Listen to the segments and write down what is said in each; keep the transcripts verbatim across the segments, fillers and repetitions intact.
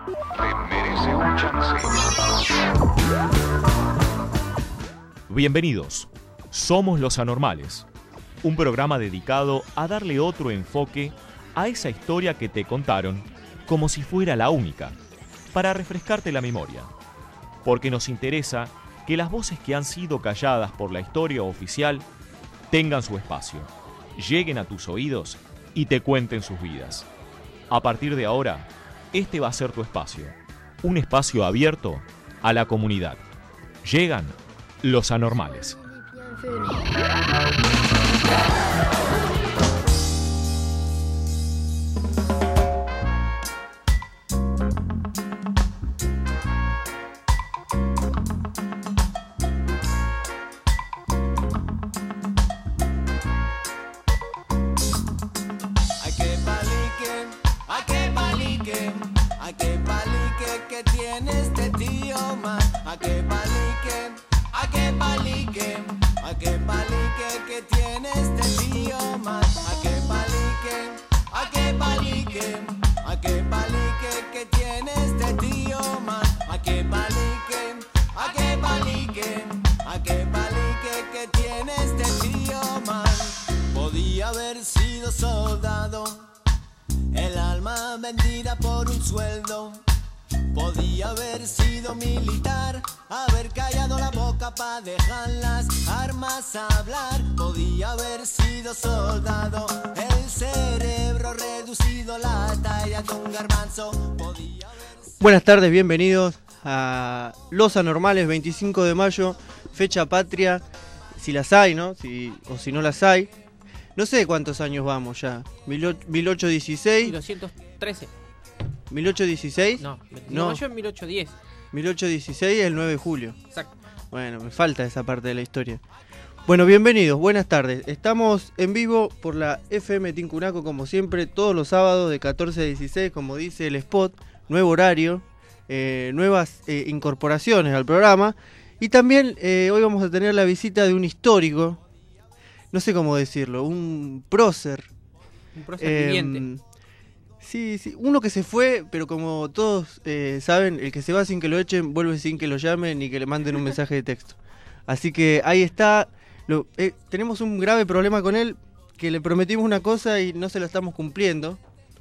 Te merece un chance. Bienvenidos. Somos Los Anormales, un programa dedicado a darle otro enfoque a esa historia que te contaron como si fuera la única, para refrescarte la memoria. Porque nos interesa que las voces que han sido calladas por la historia oficial tengan su espacio, lleguen a tus oídos y te cuenten sus vidas. A partir de ahora, este va a ser tu espacio, un espacio abierto a la comunidad. Llegan Los Anormales. Podía haber sido soldado, el alma vendida por un sueldo. Podía haber sido militar, haber callado la boca para dejar las armas hablar. Podía haber sido soldado, el cerebro reducido, la talla de un garbanzo. Podía haber... Buenas tardes, bienvenidos a Los Anormales, veinticinco de mayo, fecha patria, si las hay, ¿no? Si, o si no las hay. No sé cuántos años vamos ya. mil ochocientos dieciséis. mil doscientos trece. ¿mil ochocientos dieciséis? No, no. Yo en mil ochocientos diez. mil ochocientos dieciséis es el nueve de julio. Exacto. Bueno, me falta esa parte de la historia. Bueno, bienvenidos, buenas tardes. Estamos en vivo por la F M Tincunaco, como siempre, todos los sábados de catorce a dieciséis, como dice el spot, nuevo horario, eh, nuevas eh, incorporaciones al programa. Y también eh, hoy vamos a tener la visita de un histórico, no sé cómo decirlo, un prócer. Un prócer eh, viviente. Sí, sí, uno que se fue, pero como todos eh, saben, el que se va sin que lo echen, vuelve sin que lo llamen ni que le manden un mensaje de texto. Así que ahí está. Lo, eh, tenemos un grave problema con él, que le prometimos una cosa y no se la estamos cumpliendo.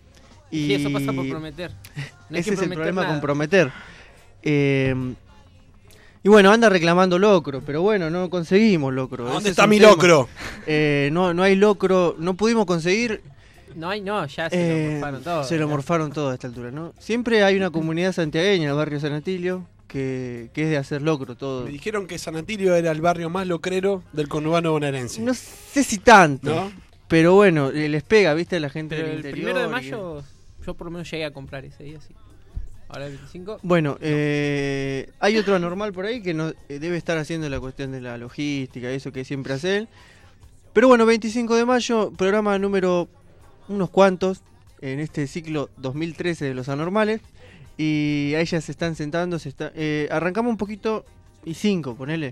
Y Sí, eso pasa por prometer. No hay ese que es el prometer problema nada. con prometer. Eh, y bueno, anda reclamando locro, pero bueno, no conseguimos locro. ¿Dónde Ese está es un mi tema. locro? Eh, no, no hay locro, no pudimos conseguir. No hay, no, ya se Eh, lo morfaron todo. se lo ya. morfaron todo a esta altura, ¿no? Siempre hay una comunidad santiagueña en el barrio San Atilio que, que es de hacer locro todo. Me dijeron que San Atilio era el barrio más locrero del conurbano bonaerense. No sé si tanto, ¿No? pero bueno, eh, les pega, ¿viste? A la gente Pero del el interior. primero de y- mayo, yo por lo menos llegué a comprar ese día, sí. Ahora el veinticinco. Bueno, eh, hay otro anormal por ahí que no, eh, debe estar haciendo la cuestión de la logística, eso que siempre hace él. Pero bueno, veinticinco de mayo, programa número unos cuantos en este ciclo dos mil trece de Los Anormales. Y ahí ya se están sentando, se está, eh, arrancamos un poquito y cinco, ponele.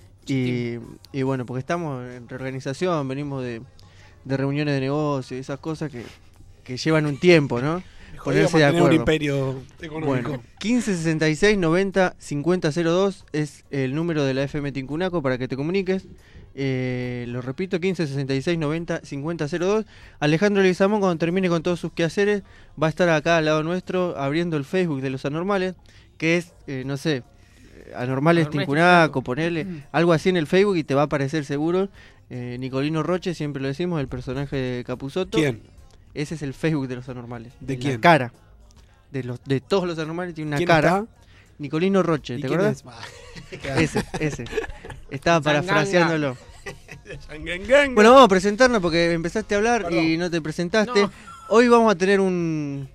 Y, y bueno, porque estamos en reorganización, venimos de, de reuniones de negocio y esas cosas que, que llevan un tiempo, ¿no? Jodido Ponerse de mantener un acuerdo. imperio económico. Bueno, quince sesenta y seis noventa cincuenta cero dos es el número de la F M Tincunaco para que te comuniques. Eh, lo repito, quince sesenta y seis noventa cincuenta cero dos. Alejandro Leguizamón, cuando termine con todos sus quehaceres, va a estar acá al lado nuestro abriendo el Facebook de Los Anormales, que es, eh, no sé, Anormales Anormales Tincunaco, Tincunaco. ponele Mm. algo así en el Facebook y te va a aparecer seguro. Eh, Nicolino Roche, siempre lo decimos, el personaje de Capusotto. ¿Quién? Ese es el Facebook de Los Anormales. ¿De La quién? cara. De, los, de todos los anormales tiene una ¿Quién cara. está? Nicolino Roche, ¿Y ¿te quién acordás? es? Bah, Ese, ese. Estaba Zanganga. parafraseándolo. Sanganganga. Bueno, vamos a presentarnos porque empezaste a hablar Perdón. y no te presentaste. No. Hoy vamos a tener un,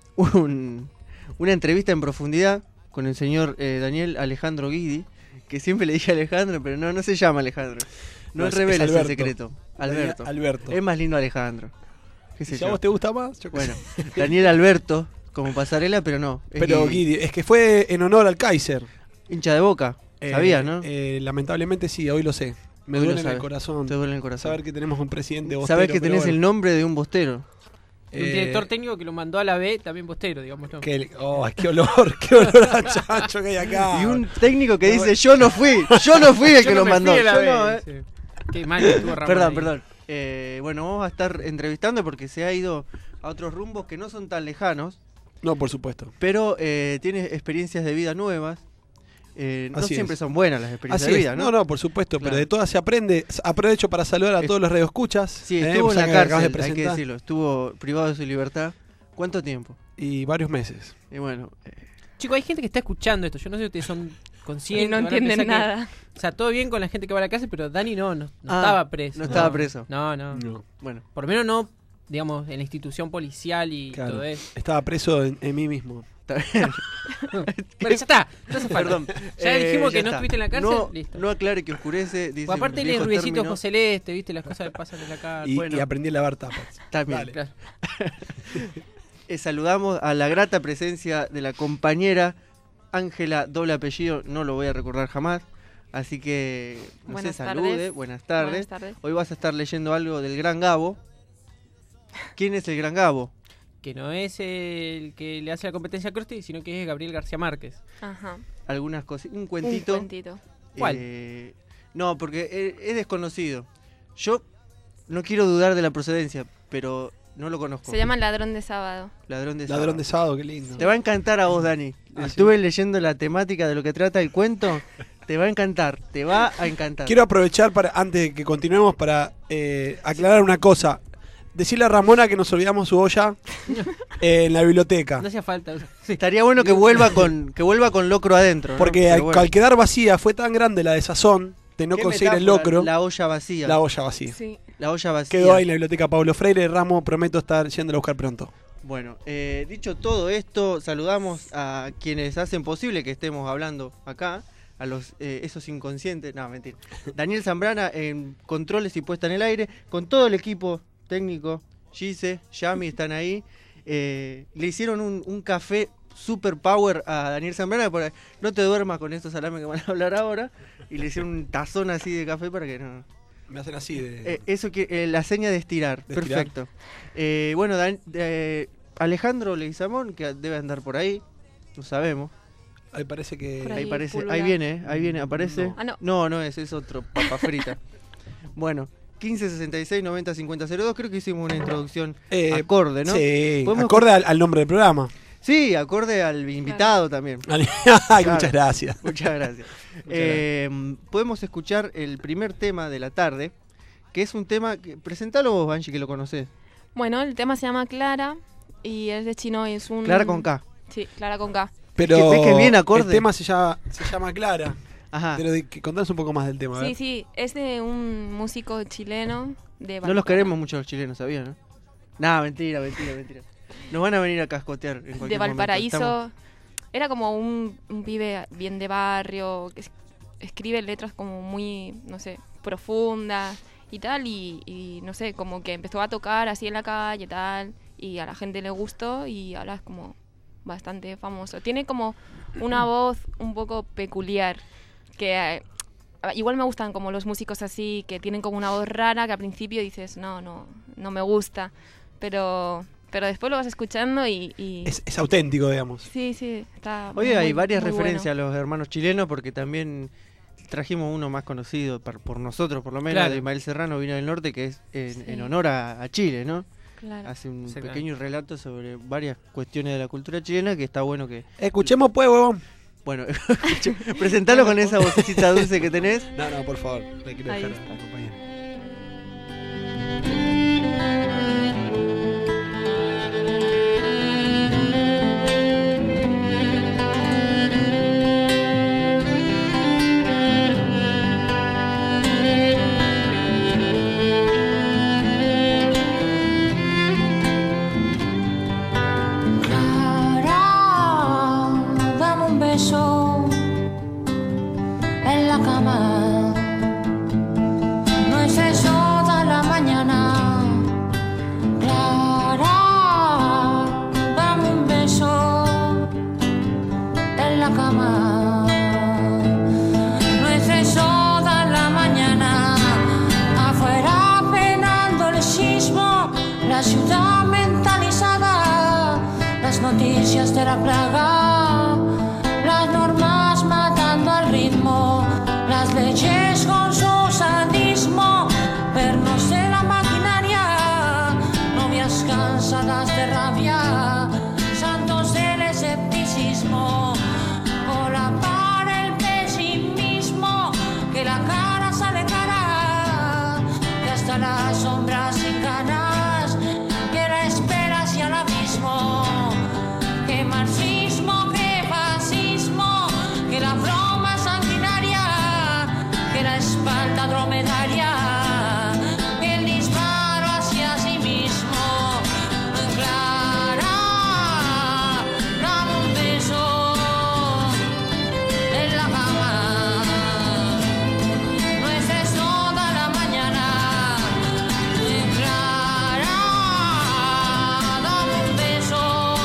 un una entrevista en profundidad con el señor eh, Daniel Alejandro Guidi, que siempre le dije Alejandro, pero no, no se llama Alejandro. No, No, es- reveles es el Alberto. secreto. Alberto. Alberto. Es más lindo Alejandro. ¿Qué sé Si a yo? vos te gusta más, yo qué Bueno, sé. Daniel Alberto como pasarela, pero no. es Pero Guidi. Guidi, es que fue en honor al Kaiser. Hincha de Boca. Eh, Sabías, ¿no? eh, lamentablemente sí, hoy lo sé. Me Hoy lo duele en el sabes. corazón Te duele el corazón. saber que tenemos un presidente bostero. Sabés que pero tenés bueno. el nombre de un bostero. Un Eh, director técnico que lo mandó a la B, también postero, digamos. ¿no? Que, oh, qué olor, qué olor a chancho que hay acá. Y un técnico que dice, yo no fui, yo no fui el Yo que no lo me mandó. fui a la Yo B, no, eh. sí. Qué mal estuvo Ramón Perdón, ahí. perdón. Eh, bueno, vamos a estar entrevistando porque se ha ido a otros rumbos que no son tan lejanos, No, por supuesto. pero eh, tiene experiencias de vida nuevas. Eh, no Así siempre es. son buenas las experiencias Así de es. vida, ¿no? No, no, por supuesto, Claro. pero de todas se aprende. Aprovecho para saludar a todos los radioescuchas. Sí, eh, estuvo en la que acabas de cárcel, hay que presentar. decirlo. Estuvo privado de su libertad. ¿Cuánto tiempo? Y varios meses. Y bueno, eh, Chicos, hay gente que está escuchando esto. Yo no sé si ustedes son conscientes. Y no van a entienden pensar que- nada. o sea, todo bien con la gente que va a la cárcel, pero Dani no, no, no Ah, estaba preso. no estaba preso. No, no, No, bueno. Por lo menos no, digamos, en la institución policial y claro. todo eso. Estaba preso en, en mí mismo. Está bien. Bueno, ya está. No hace falta. Perdón. Ya Eh, dijimos ya que no está. estuviste en la cárcel. No, Listo. no aclare que oscurece. Dice Pues aparte un lee viejo ruidecito término. José Celeste, viste las cosas que pasan en la cárcel. Y, bueno. y aprendí a lavar tapas. También. Dale. Claro. Eh, saludamos a la grata presencia de la compañera Ángela, doble apellido, no lo voy a recordar jamás. Así que, no Buenas sé, salude, tardes. buenas tardes. Buenas tardes. Hoy vas a estar leyendo algo del Gran Gabo. ¿Quién es el Gran Gabo? Que no es el que le hace la competencia a Krusty, sino que es Gabriel García Márquez. Ajá. Algunas cosas, un Un cuentito. cuentito. ¿Cuál? Eh, no, porque es, es desconocido. Yo no quiero dudar de la procedencia, pero no lo conozco. Se llama Ladrón de Sábado. Ladrón de Ladrón Sábado. de sábado, qué lindo. Te va a encantar a vos, Dani. Ah, Estuve leyendo la temática de lo que trata el cuento. Te va a encantar, te va a encantar. Quiero aprovechar para, antes de que continuemos, para eh, aclarar una cosa. Decirle a Ramona que nos olvidamos su olla eh, en la biblioteca. No hacía falta. Sí. Estaría bueno que vuelva con que vuelva con locro adentro, ¿no? Porque Pero al, bueno. al quedar vacía fue tan grande la desazón de no ¿Qué conseguir el metáfora? locro, La olla vacía. la olla vacía. Sí. La olla vacía. Quedó ahí en la biblioteca Pablo Freire. Ramo, prometo estar yendo a buscar pronto. Bueno, eh, dicho todo esto, saludamos a quienes hacen posible que estemos hablando acá, a los eh, esos inconscientes, no, mentira. Daniel Zambrana en controles y puesta en el aire, con todo el equipo técnico, Gise, Yami están ahí. Eh, le hicieron un, un café super power a Daniel Zambrana para no te duermas con estos salames que van a hablar ahora. Y le hicieron un tazón así de café para que no... Me hacen así de... Eh, eso que eh, la seña de estirar, De estirar. perfecto. Eh, bueno, Dan- eh, Alejandro Leguizamón, que debe andar por ahí, no sabemos. Ahí parece que... Por Ahí, Ahí parece, pulula. ahí viene, eh, ahí viene, aparece. No. Ah, no. No, no es, es otro, papa frita. Bueno, quince sesenta y seis noventa cincuenta cero dos, creo que hicimos una introducción Eh, acorde, ¿no? Sí, Podemos- acorde al, al nombre del programa. Sí, acorde al invitado también. Ay, Claro. muchas gracias. Muchas gracias. Eh, podemos escuchar el primer tema de la tarde, que es un tema que... Presentalo vos, Angie, que lo conocés. Bueno, el tema se llama Clara y es de chino y es un... Clara con K. Sí, Clara con K. Pero ves que es bien acorde. el tema se llama, se llama Clara. Ajá. Pero de, que contanos un poco más del tema. a Sí, ver. sí, es de un músico chileno de No los Valparaíso. queremos mucho los chilenos, ¿sabían? ¿no? Nah, mentira, mentira, mentira. Nos van a venir a cascotear en cualquier De momento. Valparaíso. Estamos- Era como un, un pibe bien de barrio, que es- escribe letras como muy, no sé, profundas y tal, y, y no sé, como que empezó a tocar así en la calle y tal, y a la gente le gustó y ahora es como bastante famoso. Tiene como una voz un poco peculiar, que eh, igual me gustan como los músicos así, que tienen como una voz rara, que al principio dices, no, no, no me gusta, pero... Pero después lo vas escuchando y... y- Es, es auténtico, digamos. Sí, sí, está Oye, muy- hay varias muy referencias bueno. a los hermanos chilenos porque también trajimos uno más conocido por, por nosotros, por lo menos, Claro. de Ismael Serrano, vino del norte, que es en, Sí. en honor a, a Chile, ¿no? Claro. Hace un Exactamente. pequeño relato sobre varias cuestiones de la cultura chilena que está bueno que... Escuchemos pues, huevón. Bueno, presentalo con esa vocecita dulce que tenés. No, no, por favor. Le quiero Ahí dejar está. a la compañera. Clara, dame un beso en la cama. No es eso de la mañana. Clara, dame un beso en la cama. No es eso de la mañana. Afuera penando el sismo, la ciudad mentalizada. orillas de la plaga, las normas matando al ritmo, las leyes con su sadismo, pernos de la maquinaria, novias cansadas de rabia, santos del escepticismo, cola para el pesimismo, que la cara sale cara, que hasta las sombras sin ganas, que la espera hacia el abismo, que marxismo, que fascismo, que la broma sanguinaria, que la espalda dromedaria, que el disparo hacia sí mismo, clara, dame un beso en la cama, nuestra es toda la mañana, clara, dame un beso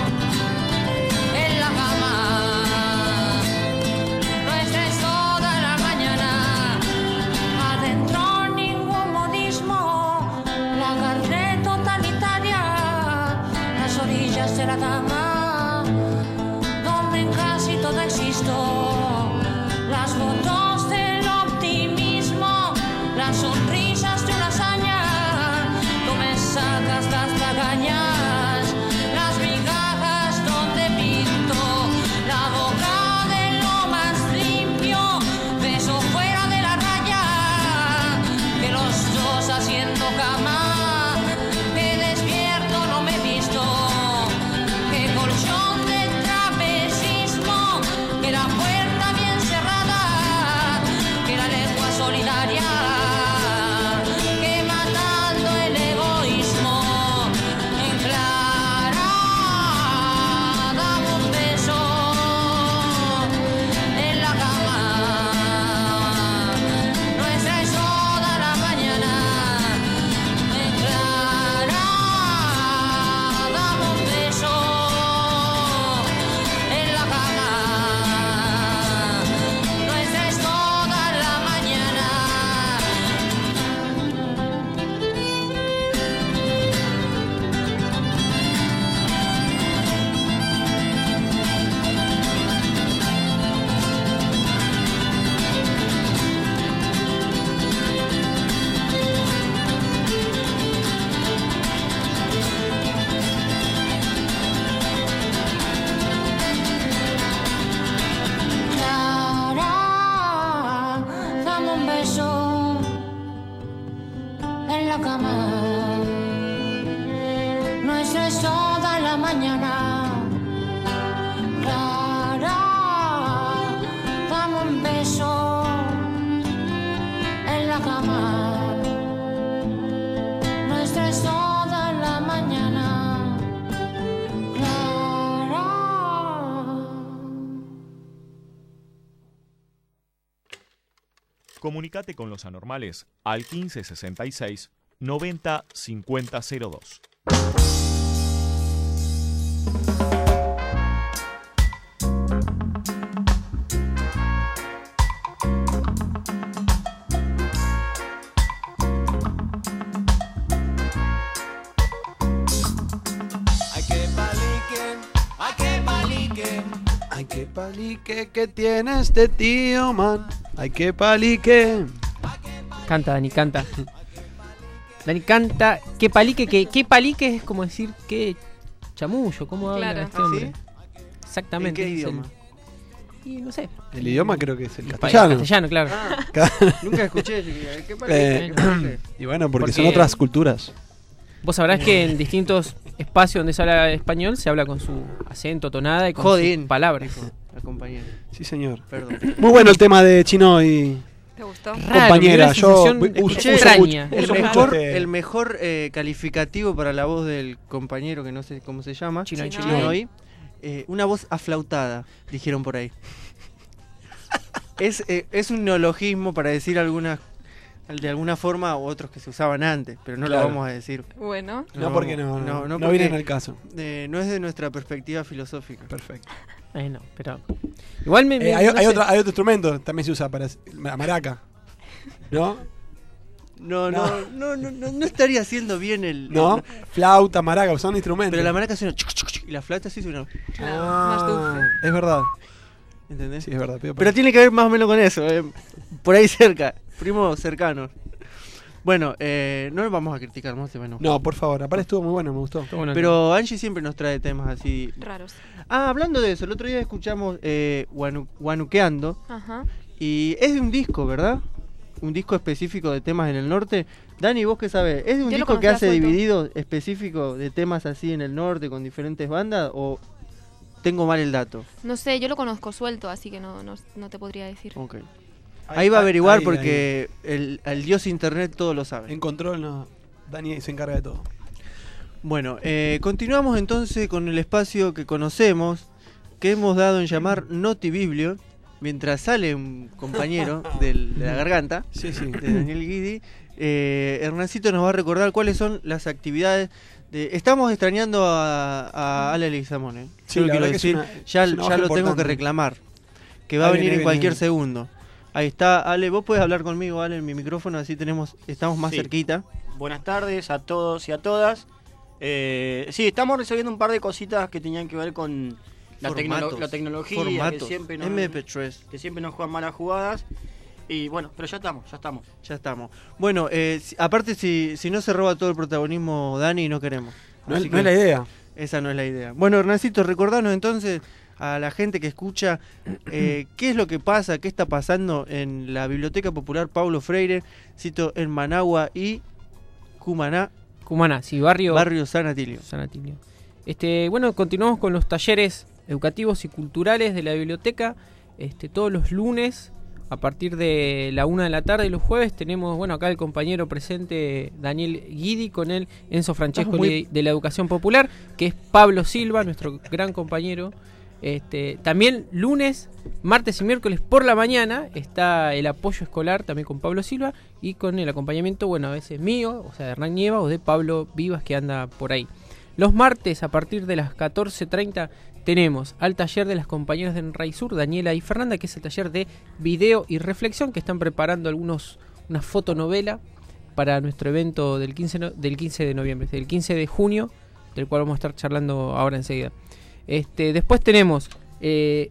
en la cama, nuestra es toda la mañana, adentro ningún modismo, la carne totalitaria, las orillas de la cama, donde en casi todo existo, las fotos del optimismo, las sonrisas de una hazaña, tú me sacas las lagañas, las migajas donde pinto, la boca de lo más limpio, beso fuera de la raya, que los dos haciendo cama, que despierto no me he visto, que colchón de trapecismo, que la puerta bien cerrada, que la lengua solidaria, que matando el egoísmo, en clara, dame un beso en la cama, nuestra es toda la mañana, en clara, dame un beso en la cama, nuestra es toda la mañana. Clara, dame un beso en la cama, nuestra es toda la mañana. Clara, dame un beso en la cama, nuestra es toda la mañana. Clara. Comunicate con los anormales al quince sesenta y seis noventa cincuenta cero dos. Ay, que palique, ay, que palique. Ay, qué palique que tiene este tío, man. Ay, qué palique. Canta, Dani, canta. Dani canta. ¿Qué palique? ¿Qué, qué palique es como decir qué chamullo? ¿Cómo habla Claro. este ¿Ah, hombre? sí? Exactamente. ¿En qué es el- idioma? Y no sé. El idioma creo que es el Pa- castellano. Castellano, claro. Ah, nunca escuché. dije, ¿qué palique? Eh, ¿Qué palique? Y bueno, porque, Porque- son otras culturas. Vos sabrás que en distintos espacios donde se habla español se habla con su acento, tonada y con Jodín. sus palabras. Dijo la compañera. Sí, señor. Perdón. Muy bueno el tema de Chino y ¿Te gustó? Raro, me dio compañera. la Yo sensación uso, escuché uso extraña. mucho- El uso mucho mejor, este- el mejor eh, calificativo para la voz del compañero, que no sé cómo se llama, Chinoy, Chinoy. Chinoy, eh, una voz aflautada, dijeron por ahí. es, eh, es un neologismo para decir algunas de alguna forma u otros que se usaban antes, pero no Claro. lo vamos a decir. Bueno, No, porque no, no, no, no, no no porque- viene al caso. Eh, no es de nuestra perspectiva filosófica. Perfecto. Bueno, pero. Igual me. me- Eh, hay, no hay sé. otra- hay otro instrumento, también se usa para la maraca. ¿No? No, No. no, no, no, no, no estaría haciendo bien el. ¿No? el- Flauta, maraca, son instrumentos. pero la maraca suena. chuc, chuc, chuc. y la flauta sí suena. Más dulce. Es verdad. ¿Entendés? Sí, es verdad. Pido Pero tiene que ver más o menos con eso, eh, por ahí cerca, primos cercanos. Bueno, eh, no nos vamos a criticar más, bueno. No, por favor. Aparte estuvo muy bueno, me gustó. Bueno, Pero Angie siempre nos trae temas así. Raros. Ah, hablando de eso, el otro día escuchamos eh, Guanu- Guanuqueando Ajá. y es de un disco, ¿verdad? Un disco específico de temas en el norte. Dani, ¿vos qué sabés? ¿Es de un Yo lo disco que conocía hace suelto. dividido específico de temas así en el norte con diferentes bandas o tengo mal el dato? No sé, yo lo conozco suelto, así que no, no, no te podría decir. Ok. Ahí va a averiguar ahí, porque El, el dios internet todo lo ahí. sabe. En control, no. Dani se encarga de todo. Bueno, eh, continuamos entonces con el espacio que conocemos, que hemos dado en llamar Notibiblio, mientras sale un compañero del- de la garganta, Sí, sí. de Daniel Guidi. Eh, Hernancito nos va a recordar cuáles son las actividades. De... Estamos extrañando a, a Ale Leguizamón, ¿eh? Sí, Yo lo la quiero verdad que es decir, una- ya, es una ya baja lo tengo que importante. reclamar, que va Ahí a viene, venir ahí en viene, cualquier ahí viene. segundo. Ahí está, Ale, vos podés hablar conmigo, Ale, en mi micrófono, así tenemos, estamos más Sí. cerquita. Buenas tardes a todos y a todas. Eh, sí, estamos resolviendo un par de cositas que tenían que ver con la, tecnolo- Formatos, la tecnología, formatos, que siempre, nos, eme pe tres. que siempre nos juegan malas jugadas. Y bueno, pero ya estamos, ya estamos. Ya estamos. Bueno, eh, si- aparte si, si no se roba todo el protagonismo Dani, no queremos. No, Así es- que no es la idea. Esa no es la idea. Bueno, Hernancito, recordanos entonces a la gente que escucha eh, qué es lo que pasa, qué está pasando en la Biblioteca Popular Paulo Freire, cito en Managua y Cumaná, Cumaná, sí, barrio, barrio San Atilio. San Atilio. Este, bueno, continuamos con los talleres educativos y culturales de la biblioteca. Este, todos los lunes a partir de la una de la tarde y los jueves tenemos, bueno, acá el compañero presente Daniel Guidi con el Enzo Francesco Estamos muy- de, de la Educación Popular, que es Pablo Silva, nuestro gran compañero. Este, también lunes, martes y miércoles por la mañana está el apoyo escolar también con Pablo Silva y con el acompañamiento, bueno, a veces mío, o sea, de Hernán Nieva o de Pablo Vivas que anda por ahí. Los martes a partir de las catorce treinta tenemos al taller de las compañeras de Enraizur, Daniela y Fernanda, que es el taller de video y reflexión, que están preparando algunos una fotonovela para nuestro evento del quince, no- del quince de noviembre, del quince de junio, del cual vamos a estar charlando ahora enseguida. Este, después tenemos eh,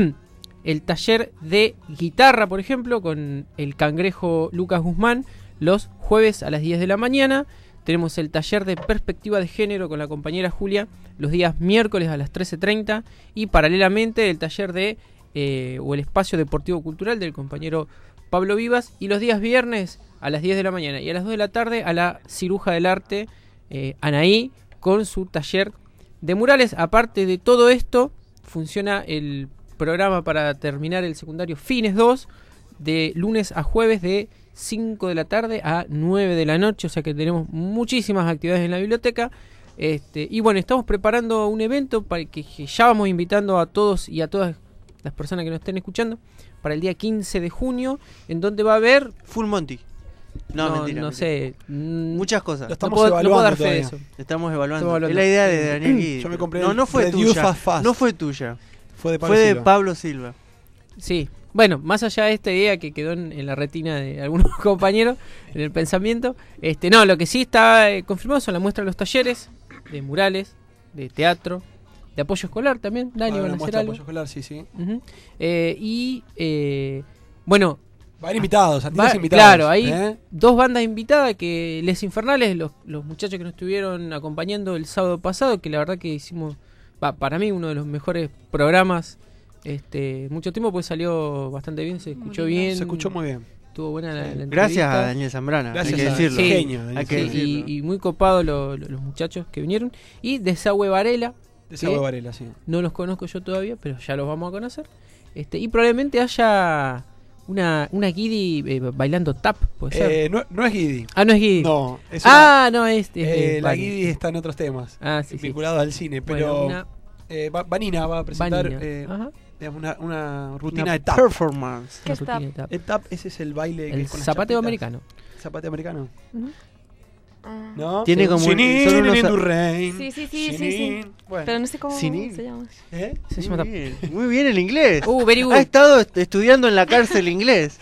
el taller de guitarra, por ejemplo, con el cangrejo Lucas Guzmán, los jueves a las diez de la mañana. Tenemos el taller de perspectiva de género con la compañera Julia los días miércoles a las trece treinta y paralelamente el taller de eh, o el espacio deportivo cultural del compañero Pablo Vivas y los días viernes a las diez de la mañana y a las dos de la tarde a la ciruja del arte eh, Anaí con su taller de murales. Aparte de todo esto funciona el programa para terminar el secundario Fines dos de lunes a jueves de cinco de la tarde a nueve de la noche, o sea que tenemos muchísimas actividades en la biblioteca. Este, y bueno, estamos preparando un evento para que, que ya vamos invitando a todos y a todas las personas que nos estén escuchando para el día quince de junio, en donde va a haber Full Monty. No, no, mentira. no mentira. sé, mm, Muchas cosas. Lo no estamos puedo, no puedo dar evaluando fe de todavía. eso. Estamos evaluando. Estamos evaluando. Es la idea de Daniel Guidi. Yo me compré No, el no fue Review tuya. Fast Fast. No fue tuya. Fue de Pablo Fue de Silva. Pablo Silva. Sí, bueno, más allá de esta idea que quedó en, en la retina de algunos compañeros, en el pensamiento, este no, lo que sí está eh, confirmado son la muestra de los talleres, de murales, de teatro, de apoyo escolar también, Dani, Ah, van a una hacer muestra de algo. apoyo escolar, sí, sí. Ujú. Eh, y, eh, bueno, Va a haber invitados, va- artistas invitados. claro, hay ¿eh? dos bandas invitadas, que Les Infernales, los, los muchachos que nos estuvieron acompañando el sábado pasado, que la verdad que hicimos, va, para mí uno de los mejores programas. Este, mucho tiempo pues salió bastante bien, se Muy escuchó lindo. bien. Se escuchó muy bien. Estuvo buena la, la Gracias a entrevista. Daniel Zambrana. Gracias hay que a- decirlo. Sí. Genio, Hay que Sí, decirlo. y, y muy copado lo- lo- los muchachos que vinieron. Y Desagüe Varela, De ¿Qué? Sabo Varela, sí. no los conozco yo todavía, pero ya los vamos a conocer. Este, y probablemente haya una, una Guidi eh, bailando tap, puede ser. Eh, no, no es Guidi. ah, no es Guidi. No, es una- ah, no, es, es de eh, la Vani. Guidi está en otros temas. Ah, sí, sí. Vinculados al cine, Bueno, pero una eh, Va- Vanina va a presentar Vanina. eh, Ajá. digamos, una, una rutina Una de tap. performance. ¿Qué Una está? rutina de tap. El tap, ese es el baile que El es con las zapateo chapitas. americano. Zapateo americano. Ujú. Ah. ¿No? Tiene como un- Sinin, son unos- in the rain. Sí, sí, sí, sí, sí. Sinin. Bueno. Pero no sé cómo Sinin. se llama. ¿Eh? Se llama Muy tap. bien, muy bien el inglés. Uh, very good. Ha estado est- estudiando en la cárcel inglés.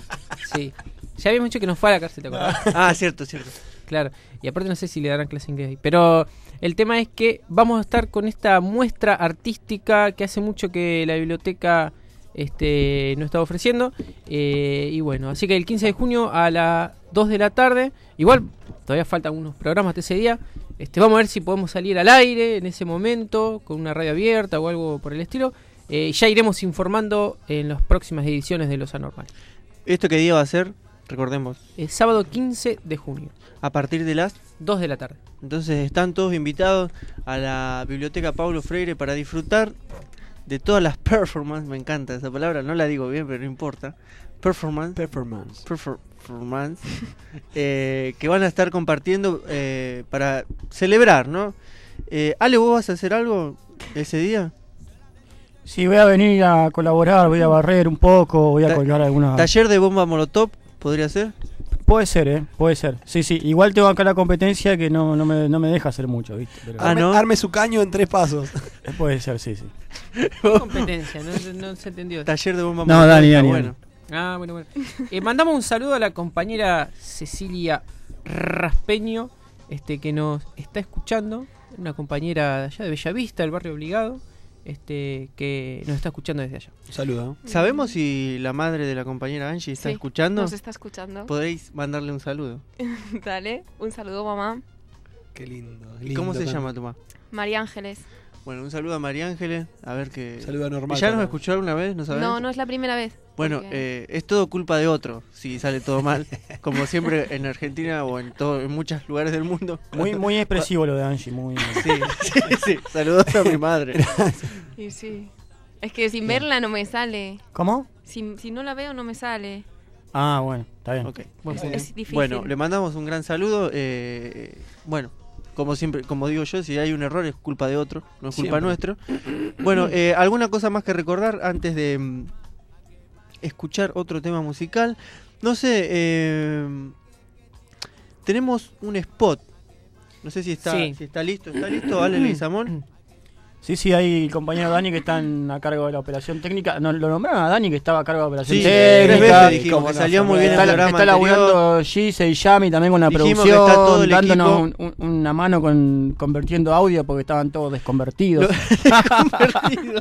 Sí. Ya habíamos dicho que no fue a la cárcel, ¿te acordás? Ah, cierto, cierto. Claro, y aparte no sé si le darán clase de inglés ahí. Pero El tema es que vamos a estar con esta muestra artística que hace mucho que la biblioteca este, nos está ofreciendo. Eh, y bueno, así que el quince de junio a las dos de la tarde, igual todavía faltan unos programas de ese día. Este, vamos a ver si podemos salir al aire en ese momento con una radio abierta o algo por el estilo. Eh, ya iremos informando en las próximas ediciones de Los Anormales. ¿Esto qué día va a ser? Recordemos. El sábado quince de junio. A partir de las dos de la tarde. Entonces están todos invitados a la Biblioteca Paulo Freire para disfrutar de todas las performances. Me encanta esa palabra, no la digo bien, pero no importa. Performance. Performance. Performance. eh, que van a estar compartiendo eh, para celebrar, ¿no? Eh, Ale, ¿vos vas a hacer algo ese día? Sí, voy a venir a colaborar, voy a barrer un poco, voy a Ta colgar alguna... ¿Taller de bomba molotov podría ser? Puede ser, ¿eh? Puede ser. Sí, sí. Igual tengo acá la competencia que no, no, me, no me deja hacer mucho, ¿viste? Pero... Ah, ¿no? Arme su caño en tres pasos. Puede ser, sí, sí. Competencia, no, no se entendió. Taller de bomba no, molotov. Dani, Dani, bueno. Ah, bueno, bueno. Eh, mandamos un saludo a la compañera Cecilia Raspeño, este, que nos está escuchando. Una compañera de allá de Bellavista, del barrio Obligado. Este, que nos está escuchando desde allá. Un saludo. ¿Sabemos si la madre de la compañera Angie está Sí, escuchando? nos está escuchando. Podréis mandarle un saludo. Dale, un saludo, mamá. Qué lindo. ¿Y lindo cómo se también. llama tu mamá? María Ángeles. Bueno, un saludo a María Ángeles. A ver qué. Saludo normal. ¿Ya nos para- escuchó alguna vez? ¿No sabes? No, no es la primera vez. Bueno, porque- eh, es todo culpa de otro si sale todo mal. Como siempre en Argentina o en, todo, en muchos lugares del mundo. Muy, muy expresivo lo de Angie, muy... Sí, sí, sí. Saludos a mi madre. Y sí. Es que sin verla no me sale. ¿Cómo? Si, si no la veo no me sale. Ah, bueno, está bien. Ok. Buen Es, punto. es difícil. Bueno, le mandamos un gran saludo. Eh, bueno, como siempre, como digo yo, si hay un error es culpa de otro, no es culpa Siempre. nuestra. Bueno, eh, ¿alguna cosa más que recordar antes de mm, escuchar otro tema musical? No sé, eh, tenemos un spot. No sé si está, Sí. si está listo. ¿Está listo, Ale Leguizamón? Sí, sí, hay el compañero Dani que están a cargo de la operación técnica. No, lo nombraron a Dani que estaba a cargo de la operación Sí, tres técnica. veces dijimos que salió muy bien el Está, programa está anterior. laburando Gise y Yami también con la Dijimos que producción, está todo el dándonos un- equipo. un- una mano con convirtiendo audio porque estaban todos desconvertidos. Convertido.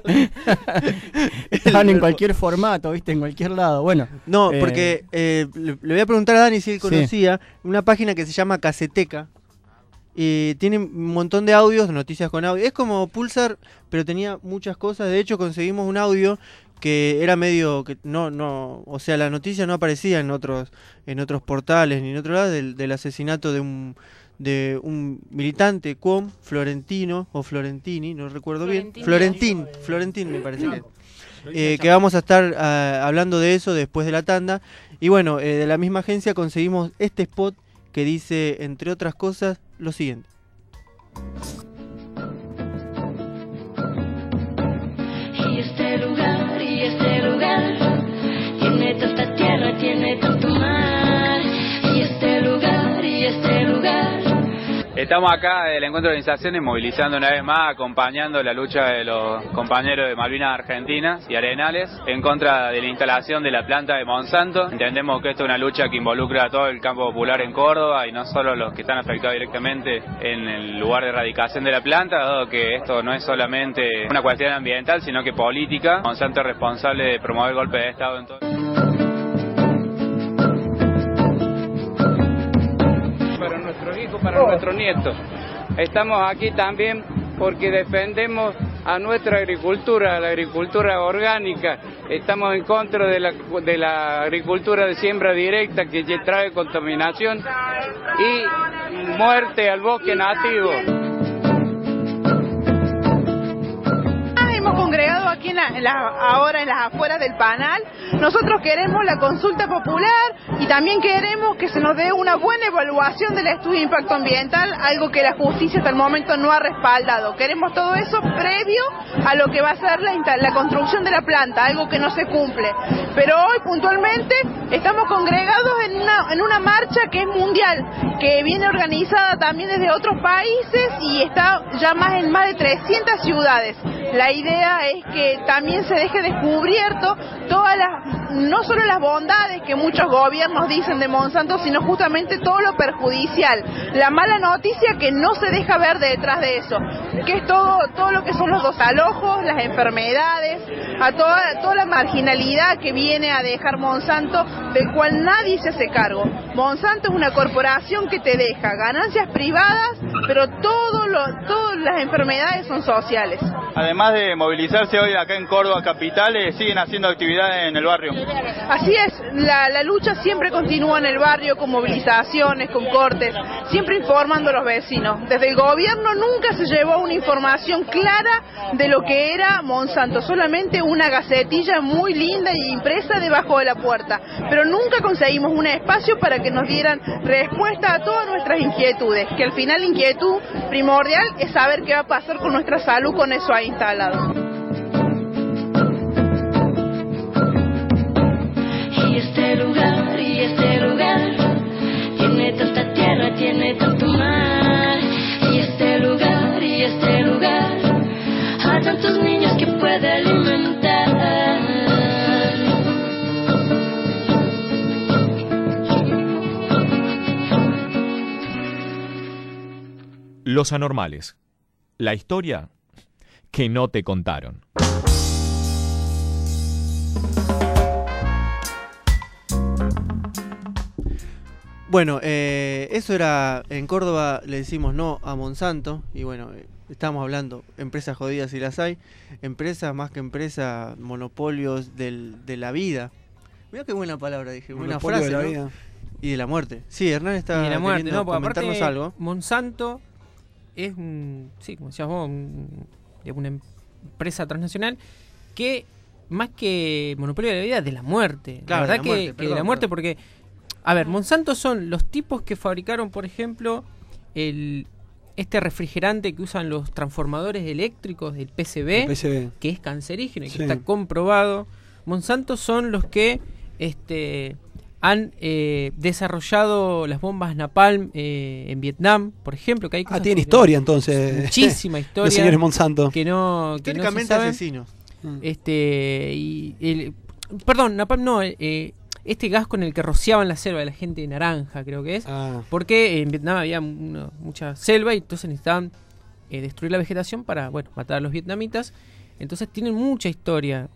Estaban en cualquier formato, viste, en cualquier lado. Bueno, No, Eh, porque eh, le, le voy a preguntar a Dani si él Sí. conocía una página que se llama Caseteca. Y tiene un montón de audios, noticias con audio. Es como Pulsar, pero tenía muchas cosas. De hecho, conseguimos un audio que era medio que no no, o sea, la noticia no aparecía en otros en otros portales ni en otro lado del, del asesinato de un de un militante com florentino o florentini, no recuerdo bien. Florentino. Florentín, Florentín me parece que. Eh, que vamos a estar ah, hablando de eso después de la tanda. Y bueno, eh, de la misma agencia conseguimos este spot que dice, entre otras cosas, lo siguiente. Y este lugar, y este lugar, tiene tanta tierra, tiene tanto mar. Y este lugar, y este lugar. Estamos acá del Encuentro de Organizaciones movilizando una vez más, acompañando la lucha de los compañeros de Malvinas Argentinas y Arenales en contra de la instalación de la planta de Monsanto. Entendemos que esto es una lucha que involucra a todo el campo popular en Córdoba y no solo los que están afectados directamente en el lugar de erradicación de la planta, dado que esto no es solamente una cuestión ambiental, sino que política. Monsanto es responsable de promover el golpe de Estado en todo. Para nuestros hijos, para nuestros nietos. Estamos aquí también porque defendemos a nuestra agricultura, la agricultura orgánica. Estamos en contra de la, de la agricultura de siembra directa que trae contaminación y muerte al bosque nativo. Hemos congregado aquí en la, en la, ahora en las afueras del Panal. Nosotros queremos la consulta popular y también queremos que se nos dé una buena evaluación del estudio de impacto ambiental, algo que la justicia hasta el momento no ha respaldado. Queremos todo eso previo a lo que va a ser la, la construcción de la planta, algo que no se cumple. Pero hoy puntualmente estamos congregados en una, en una marcha que es mundial, que viene organizada también desde otros países y está ya más en más de trescientas ciudades. La idea es que también se deje descubierto todas las, no solo las bondades que muchos gobiernos dicen de Monsanto, sino justamente todo lo perjudicial, la mala noticia que no se deja ver detrás de eso, que es todo, todo lo que son los desalojos, las enfermedades, a toda, toda la marginalidad que viene a dejar Monsanto, del cual nadie se hace cargo. Monsanto es una corporación que te deja ganancias privadas, pero todo lo, todas las enfermedades son sociales. Además de movilizarse hoy acá en Córdoba capital, eh, siguen haciendo actividades en el barrio. Así es, la, la lucha siempre continúa en el barrio con movilizaciones, con cortes, siempre informando a los vecinos. Desde el gobierno nunca se llevó una información clara de lo que era Monsanto, solamente una gacetilla muy linda y impresa debajo de la puerta, pero nunca conseguimos un espacio para que nos dieran respuesta a todas nuestras inquietudes, que al final la inquietud primordial es saber qué va a pasar con nuestra salud con eso ahí instalado. Y este lugar, y este lugar, tiene tanta tierra, tiene tanto mar. Y este lugar, y este lugar, a tantos niños que puede alimentar. Los anormales. La historia que no te contaron. Bueno, eh, eso era, en Córdoba le decimos no a Monsanto, y bueno, eh, estamos hablando, empresas jodidas y las hay, empresas más que empresas, monopolios del, de la vida. Mirá qué buena palabra dije, buena Monopolio frase, de la ¿no? vida. Y de la muerte. Sí, Hernán está Y de la muerte, queriendo no, porque comentarnos aparte algo. Monsanto es un, sí, como decías vos, un, es una empresa transnacional que más que monopolio de la vida, de la muerte. Claro, la verdad de la que, muerte, que perdón, de la muerte perdón. porque, a ver, Monsanto son los tipos que fabricaron, por ejemplo, el este refrigerante que usan los transformadores eléctricos del P C B, El P C B. que es cancerígeno y que Sí. está comprobado. Monsanto son los que este han eh, desarrollado las bombas Napalm eh, en Vietnam, por ejemplo, que hay Ah, cosas tiene que- historia entonces. muchísima historia. Los señores Monsanto. Que no, que no se Históricamente sabe. asesinos. Este y el, perdón, Napalm no, eh, este gas con el que rociaban la selva de la gente de naranja, creo que es, Ah. porque en Vietnam había una- mucha selva y entonces necesitaban eh, destruir la vegetación para, bueno, matar a los vietnamitas. Entonces tienen mucha historia.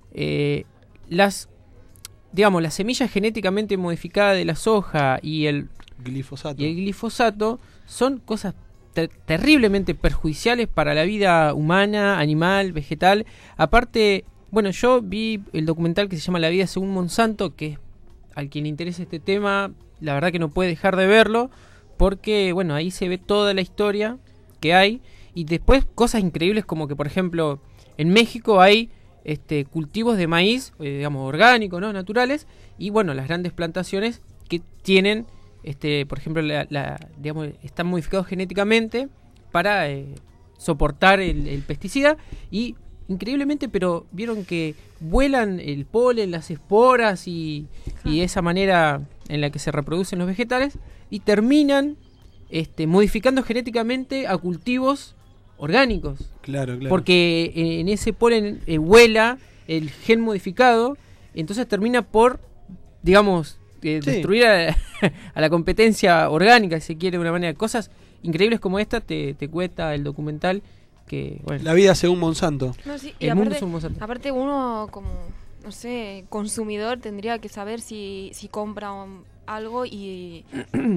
Eh, las digamos, las semillas genéticamente modificadas de la soja y el glifosato, y el glifosato son cosas ter terriblemente perjudiciales para la vida humana, animal, vegetal. Aparte, bueno, yo vi el documental que se llama La vida según Monsanto, que al quien le interese este tema, la verdad que no puede dejar de verlo, porque, bueno, ahí se ve toda la historia que hay, y después cosas increíbles como que, por ejemplo, en México hay este cultivos de maíz, eh, digamos, orgánicos, ¿no? Naturales, y bueno, las grandes plantaciones que tienen, este, por ejemplo, la, la, digamos, están modificados genéticamente para eh, soportar el, el pesticida, y increíblemente, pero vieron que vuelan el polen, las esporas y, y esa manera en la que se reproducen los vegetales, y terminan este, modificando genéticamente a cultivos orgánicos. Claro, claro. Porque eh, en ese polen eh, vuela el gen modificado, entonces termina por, digamos, eh, Sí. destruir a, a la competencia orgánica, si se quiere, de una manera. Cosas increíbles como esta te, te cuenta el documental. Que, bueno, La vida según Monsanto. No, sí, y el mundo aparte, según Monsanto. aparte uno como, no sé, consumidor tendría que saber si, si compra um, algo y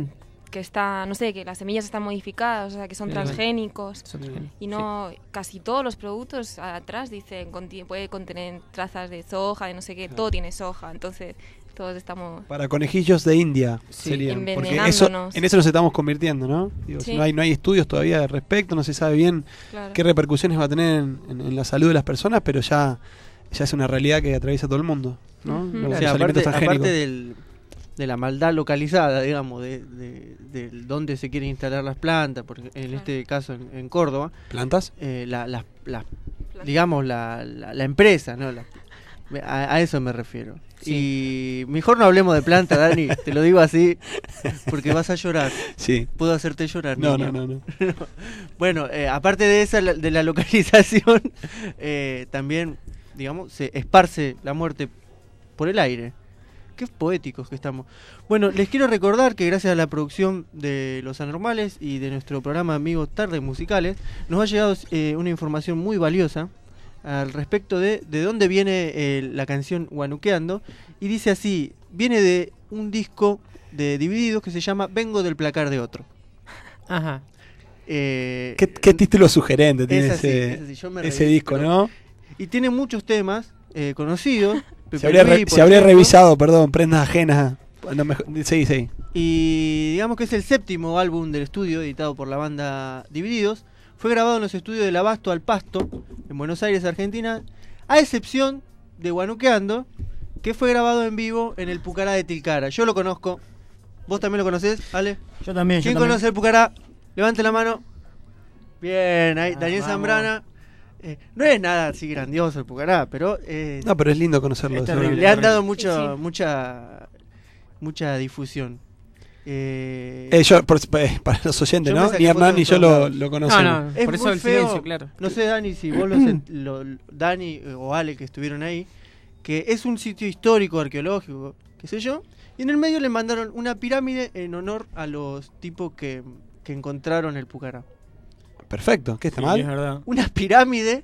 que está, no sé, que las semillas están modificadas, o sea, que son Sí, transgénicos. son transgénicos, Y no, casi todos los productos atrás dicen, conti- puede contener trazas de soja, de no sé qué, todo tiene soja, entonces todos estamos... Para conejillos de India Sí, serían. Porque eso, envenenándonos. en eso nos estamos convirtiendo, ¿no? Digo, Sí. no, hay, no hay estudios todavía al respecto, no se sabe bien Claro. qué repercusiones va a tener en, en- en la salud de las personas, pero ya, ya es una realidad que atraviesa todo el mundo, ¿no? Ujú. Los, O sea, los alimentos aparte, transgénicos. aparte del, de la maldad localizada, digamos, de, de, de dónde se quieren instalar las plantas, porque en este caso en, en Córdoba. ¿Plantas? Eh, la, las- las- digamos, la, la, la empresa, ¿no? La- A, a eso me refiero. Sí. Y mejor no hablemos de planta, Dani, te lo digo así, porque vas a llorar. Sí. Puedo hacerte llorar. No, niño. no, no, no. Bueno, eh, aparte de esa, de la localización, eh, también, digamos, se esparce la muerte por el aire. Qué poéticos que estamos. Bueno, les quiero recordar que gracias a la producción de Los Anormales y de nuestro programa Amigos Tardes Musicales, nos ha llegado eh, una información muy valiosa al respecto de de dónde viene eh, la canción Guanuqueando, y dice así: viene de un disco de Divididos que se llama Vengo del placar de otro. Ajá. Eh, ¿Qué, qué título sugerente tiene así, ese, así, yo me ese reí, disco, pero, ¿no? Y tiene muchos temas eh, conocidos. Se habría, re, Luis, se habría ejemplo, revisado, perdón, prendas ajenas. No me, sí, sí. Y digamos que es el séptimo álbum del estudio editado por la banda Divididos. Fue grabado en los estudios del Abasto al Pasto, en Buenos Aires, Argentina, a excepción de Guanuqueando, que fue grabado en vivo en el Pucará de Tilcara. Yo lo conozco. ¿Vos también lo conocés, Ale? Yo también. ¿Quién yo también. conoce el Pucará? Levante la mano. Bien, ahí, Ah, Daniel vamos. Zambrana. Eh, no es nada así grandioso el Pucará, pero... Eh, No, pero es lindo conocerlo. Es terrible. le han dado Sí, mucho, sí. mucha mucha difusión. Eh, Eh, yo, por- eh, para los oyentes, Yo me ¿no? saqué Ni Hernán fotos ni de yo todos lo, lados. lo conocemos. No, no, es por eso muy el feo. silencio, claro. No sé, Dani, si vos los, en- lo, Dani eh, o Ale que estuvieron ahí, que es un sitio histórico, arqueológico, qué sé yo, y en el medio le mandaron una pirámide en honor a los tipos que, que encontraron el Pucará. Perfecto, ¿qué está Sí, mal? es verdad. Una pirámide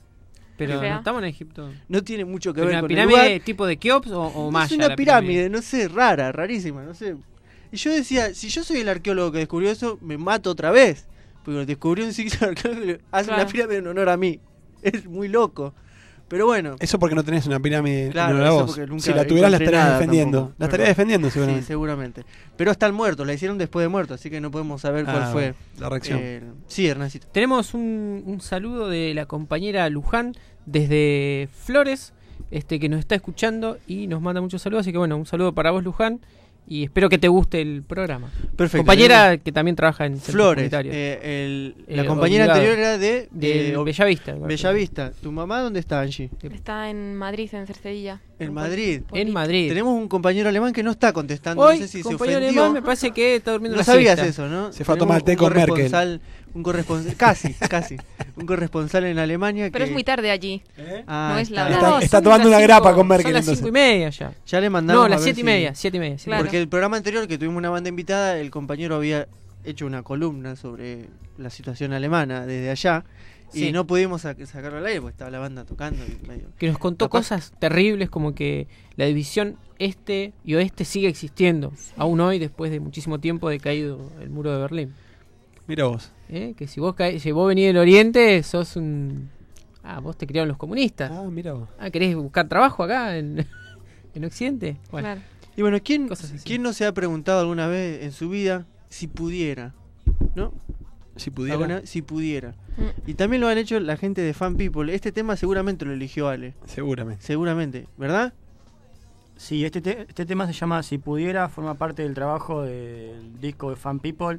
Pero Fea. no estamos en Egipto. no tiene mucho que ¿Pero ver una con el pirámide lugar. tipo de Keops o, o Es maya? una la pirámide, no sé, rara, rarísima, no sé. Y yo decía, si yo soy el arqueólogo que descubrió eso, me mato otra vez. Porque descubrió un sitio arqueólogo y hace Claro. una pirámide en honor a mí. Es muy loco. Pero bueno. Eso porque no tenés una pirámide Claro, en honor a eso vos. porque nunca Si la tuvieras la encontré estarías nada defendiendo. tampoco. La estarías Perdón. defendiendo Sí, seguramente. seguramente. Pero están muertos, la hicieron después de muertos, así que no podemos saber cuál Ah, fue la reacción. eh, sí, Hernancito. Tenemos un, un saludo de la compañera Luján desde Flores, este que nos está escuchando y nos manda muchos saludos. Así que bueno, un saludo para vos, Luján, y espero que te guste el programa. Perfecto. Compañera que también trabaja en centros Flores. comunitarios. eh, el- la Eh, compañera obligado. anterior era de, De eh, Bellavista. Bellavista. ¿Tu mamá dónde está, Angie? Está en Madrid, en Cercedilla. En Un Madrid. pueblito. En Madrid. Tenemos un compañero alemán que no está contestando. Hoy, no sé si se compañero ofendió. alemán, me parece que está durmiendo No la sabías siesta. eso, ¿no? Se fue a tomar Tenemos té un con Merkel. corresponsal- Un corresponsal, casi, casi. Un corresponsal en Alemania Pero que... es muy tarde allí. Ah, no es la está- hora. Está, No, está son tomando las una cinco- grapa con Merkel Son las entonces. cinco y media ya. Ya le mandamos No, a las ver siete y si- media, siete y media. siete y Claro. media. Porque el programa anterior que tuvimos una banda invitada, el compañero había hecho una columna sobre la situación alemana desde allá. Sí. Y no pudimos sa- sacarlo al aire porque estaba la banda tocando. Y medio... Que nos contó Capaz- cosas terribles como que la división este y oeste sigue existiendo, aún hoy después de muchísimo tiempo de caído el muro de Berlín. Mira vos. ¿Eh? Que si vos, cae- si vos venís del oriente, sos un... Ah, vos te criaron los comunistas. Ah, mira vos. Ah, ¿querés buscar trabajo acá en, en Occidente? Bueno, Claro. Y bueno, ¿quién, Cosas así. ¿quién no se ha preguntado alguna vez en su vida si pudiera? ¿No? Si pudiera. Alguna- si pudiera. Mm. Y también lo han hecho la gente de Fan People. Este tema seguramente lo eligió Ale. Seguramente. Seguramente, ¿verdad? Sí, este, te- este tema se llama Si Pudiera, forma parte del trabajo del disco de Fan People,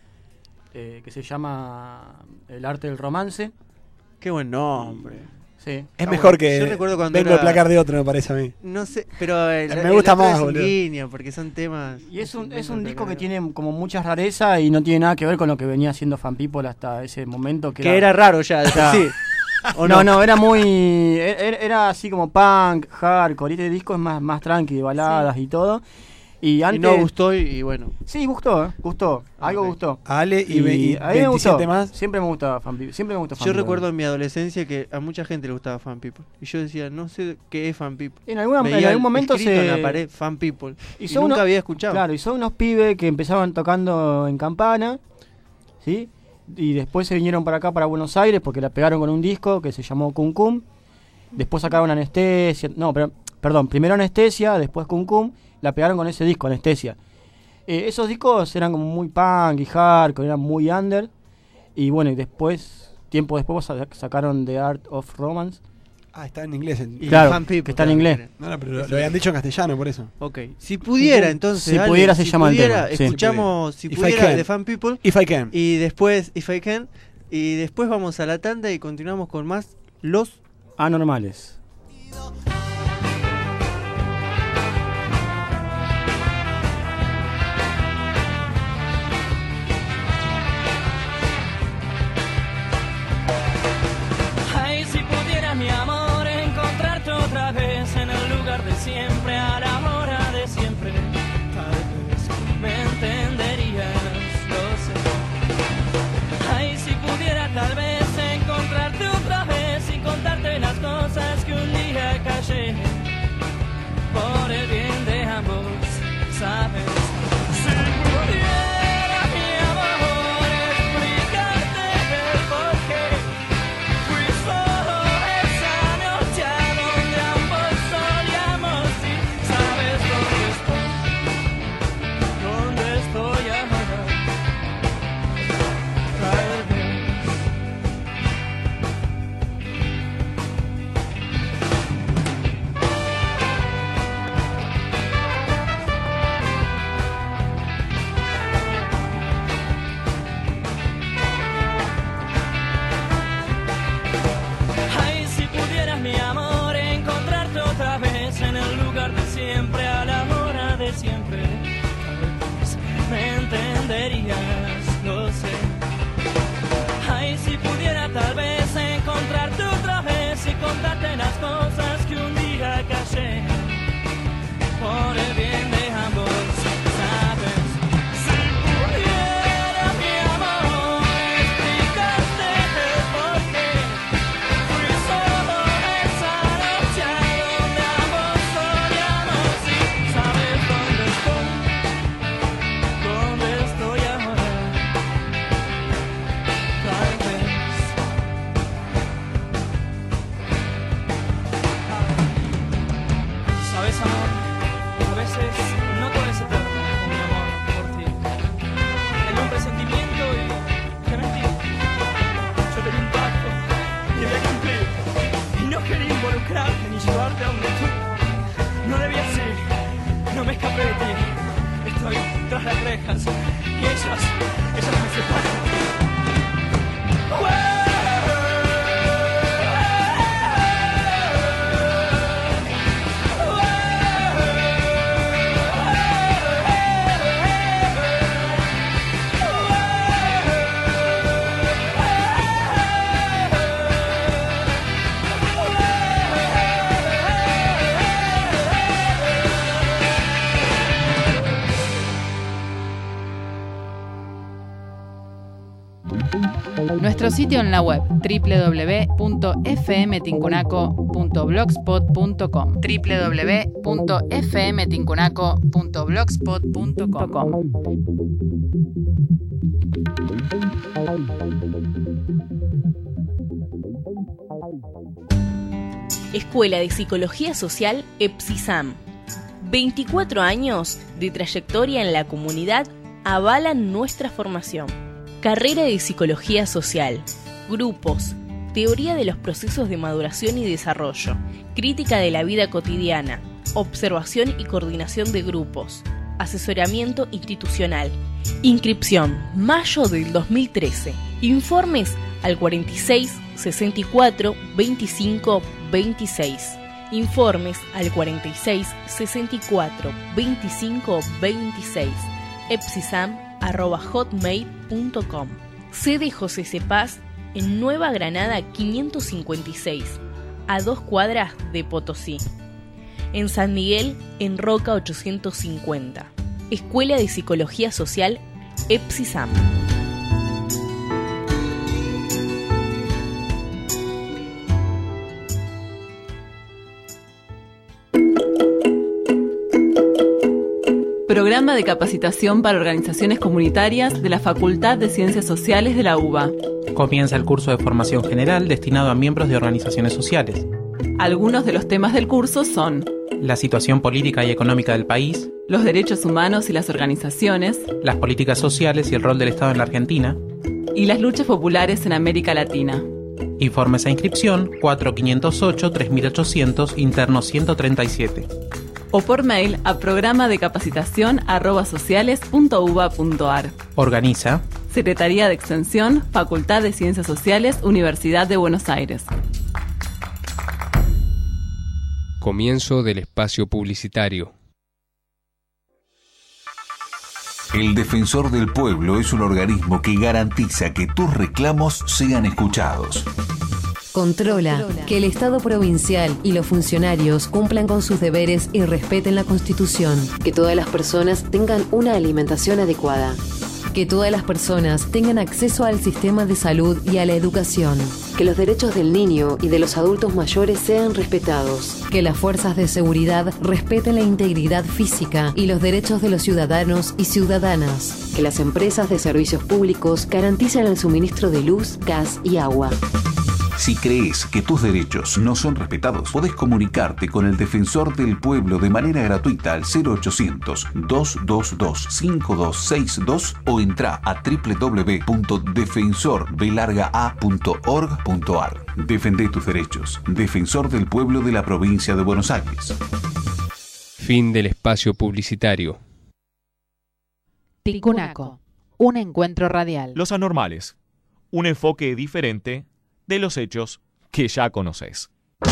eh, que se llama El Arte del Romance. Qué buen nombre. Sí. Es Está mejor bueno. que Yo recuerdo cuando vengo era- de placar de otro, me parece a mí. No sé, pero el, Me el gusta otro más, es boludo. sanguíneo, porque son temas. Y es un, es Vengo un de disco que placar. tiene como muchas rarezas y no tiene nada que ver con lo que venía haciendo Fan People hasta ese momento. Que, Que era raro ya, de por Claro. sí. ¿O no, no, era muy. Era, era así como punk, hardcore. Y este disco es más, más tranqui, de baladas y todo. Y Y antes. no gustó y, y bueno. Sí, gustó, ¿eh? Gustó. Algo Ok. gustó. Ale y, ve- y a mí me gustó. veintisiete más. Siempre me gustaba Fan People. Siempre me gustó Fan Yo People. recuerdo en mi adolescencia que a mucha gente le gustaba Fan People. Y yo decía, no sé qué es Fan People. En, alguna, Veía en algún el momento escrito se. en la pared, Fan People. Y, son nunca unos- había escuchado. Claro, y son unos pibes que empezaban tocando en Campana. ¿Sí? Y después se vinieron para acá, para Buenos Aires, porque la pegaron con un disco que se llamó Cum Cum. Después sacaron Anestesia. No, pero, perdón, primero Anestesia, después Cum Cum. La pegaron con ese disco, Anestesia. Eh, esos discos eran como muy punk y hardcore, eran muy under. Y bueno, y después, tiempo después, sa- sacaron The Art of Romance. Ah, está en inglés. El... Y Claro, Fan People que está en también inglés. era. No, no, pero lo, lo habían dicho en castellano, por eso. Ok. Si pudiera, entonces. Si Ale, pudiera se si llama el pudiera, tema, sí. Escuchamos Si If I pudiera can. de Fan People. If I can. Y después If I Can. Y después vamos a la tanda y continuamos con más Los Anormales. siempre, a la hora de siempre. Tal vez me entenderías, lo sé. Ay, si pudiera tal vez encontrarte otra vez y contarte las cosas que un día callé, por el bien de ambos, ¿sabes? Si pudiera, mi amor, explicarte el porqué, fui solo esa noche a donde ambos solíamos ir. ¿Sabes dónde estoy? ¿Dónde estoy ahora? Tal vez. Ay, si pudieras, mi amor, encontrarte otra vez en el lugar de siempre, a la hora de siempre, tal vez me entenderías, lo sé. Ay, si pudiera tal vez encontrarte otra vez y contarte las cosas que un día callé, por el bien de ambos, ¿sabes? Si pudiera, mi amor, explicarte el porqué, fui solo esa noche a donde ambos solíamos ir. ¿Sabes dónde estoy? ¿Dónde estoy ahora? Tal vez. ¿Sabes, amor? A veces no todo es eterno con mi amor por ti. Tengo un presentimiento y que mentir. Yo tenía un pacto y debía cumplir. Y no quería involucrarte ni llevarte a donde tú no debías ir. No me escapé de ti. Estoy tras las rejas y ellas, ellas me separan. Nuestro sitio en la web doble u doble u doble u punto f m tincunaco punto blogspot punto com doble u doble u doble u punto f m tincunaco punto blogspot punto com. Escuela de Psicología Social EPSISAM. veinticuatro años de trayectoria en la comunidad avalan nuestra formación. Carrera de Psicología Social, grupos, teoría de los procesos de maduración y desarrollo, crítica de la vida cotidiana, observación y coordinación de grupos, asesoramiento institucional. Inscripción, mayo del dos mil trece. Informes al cuarenta y seis, sesenta y cuatro, veinticinco, veintiséis. Informes al cuarenta y seis, sesenta y cuatro, veinticinco, veintiséis. epsisam arroba hotmail punto com. Sede José Cepaz en Nueva Granada quinientos cincuenta y seis, a dos cuadras de Potosí. En San Miguel, en Roca ochocientos cincuenta. Escuela de Psicología Social EPSISAM. Programa de capacitación para organizaciones comunitarias de la Facultad de Ciencias Sociales de la U B A. Comienza el curso de formación general destinado a miembros de organizaciones sociales. Algunos de los temas del curso son: la situación política y económica del país, los derechos humanos y las organizaciones, las políticas sociales y el rol del Estado en la Argentina, y las luchas populares en América Latina. Informes a inscripción cuatro quinientos ocho, tres mil ochocientos, interno ciento treinta y siete. O por mail a programa de capacitación arroba sociales punto uba punto ar. Organiza Secretaría de Extensión, Facultad de Ciencias Sociales, Universidad de Buenos Aires. Comienzo del espacio publicitario. El Defensor del Pueblo es un organismo que garantiza que tus reclamos sean escuchados. Controla que el Estado provincial y los funcionarios cumplan con sus deberes y respeten la Constitución. Que todas las personas tengan una alimentación adecuada. Que todas las personas tengan acceso al sistema de salud y a la educación. Que los derechos del niño y de los adultos mayores sean respetados. Que las fuerzas de seguridad respeten la integridad física y los derechos de los ciudadanos y ciudadanas. Que las empresas de servicios públicos garanticen el suministro de luz, gas y agua. Si crees que tus derechos no son respetados, podés comunicarte con el Defensor del Pueblo de manera gratuita al cero ochocientos, dos dos dos, cinco dos seis dos o entra a doble u doble u doble u punto defensor b larga a punto org punto a r. Defende tus derechos. Defensor del Pueblo de la Provincia de Buenos Aires. Fin del espacio publicitario. Tincunaco, un encuentro radial. Los anormales, un enfoque diferente de los hechos que ya conoces.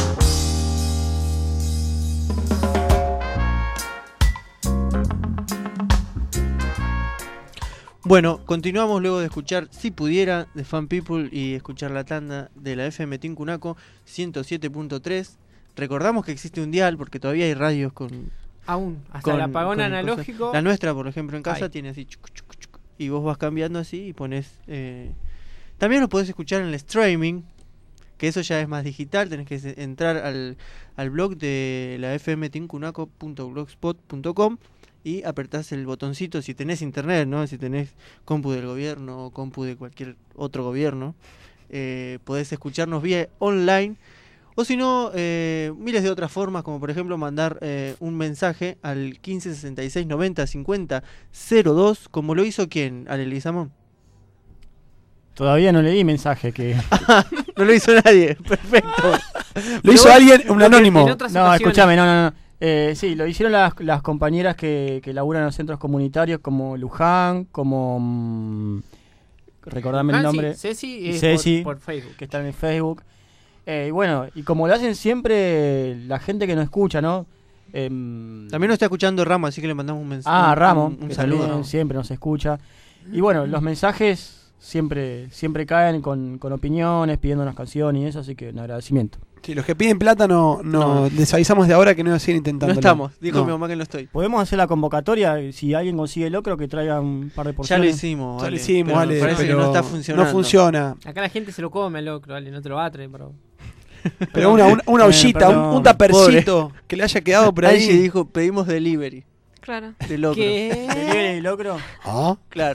Bueno, continuamos luego de escuchar Si Pudiera de Fan People y escuchar la tanda de la F M Tincunaco ciento siete punto tres. Recordamos que existe un dial porque todavía hay radios con... Aún, hasta con, el apagón con analógico. Cosas. La nuestra, por ejemplo, en casa Ay. tiene así chuc, chuc, chuc, y vos vas cambiando así y pones... Eh... También lo podés escuchar en el streaming, que eso ya es más digital. Tenés que entrar al, al blog de la f m tincunaco punto blogspot punto com y apretás el botoncito si tenés internet, ¿no? Si tenés compu del gobierno o compu de cualquier otro gobierno, eh, podés escucharnos vía online. O si no, eh, miles de otras formas, como por ejemplo mandar eh, un mensaje al quince sesenta y seis noventa cincuenta cero dos, como lo hizo ¿quién? ¿Ale Lizamón? Todavía no leí mensaje que... No lo hizo nadie, perfecto. Lo hizo alguien, un anónimo. No, escúchame, no, no, no. Eh, sí, lo hicieron las, las compañeras que, que laburan en los centros comunitarios como Luján, como... Mmm, recordame el Ah, sí, nombre. Ceci, eh, Ceci, por- por Facebook. que están en Facebook. Eh, y bueno, y como lo hacen siempre la gente que nos escucha, ¿no? Eh, También nos está escuchando Ramo, así que le mandamos un mensaje. Ah, Ramo, un, un que saludo. también siempre nos escucha. Y bueno, los mensajes siempre siempre caen con, con opiniones, pidiéndonos canciones y eso, así que un agradecimiento. Sí, los que piden plata no, no, No. les avisamos de ahora que no siguen intentando. No estamos, dijo mi mamá que no estoy. Podemos hacer la convocatoria, si alguien consigue el locro, que traiga un par de porciones. Ya lo hicimos, Ya lo Ale, hicimos, pero Ale, parece que pero no está funcionando. no funciona. Acá la gente se lo come al locro, ¿vale? No te lo va a traer, pero... Pero una, una, una Eh, ollita, perdón, un, un tapercito que le haya quedado por ahí. Angie dijo, pedimos delivery. Claro. De locro. ¿Qué? ¿Delivery de locro? ¿Ah? Claro.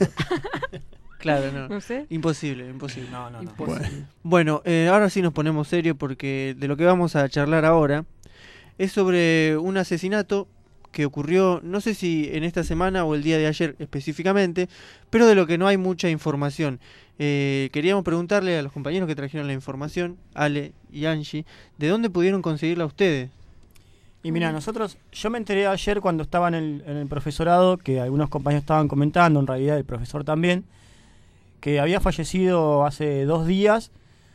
Claro, no. No sé. Imposible, imposible. No, no, no. Bueno, bueno eh, ahora sí nos ponemos serios porque de lo que vamos a charlar ahora es sobre un asesinato que ocurrió, no sé si en esta semana o el día de ayer específicamente, pero de lo que no hay mucha información. Eh, queríamos preguntarle a los compañeros que trajeron la información, Ale y Angie, ¿de dónde pudieron conseguirla ustedes? Y mira, nosotros, yo me enteré ayer cuando estaba en el, en el profesorado, que algunos compañeros estaban comentando, en realidad el profesor también, que había fallecido hace dos días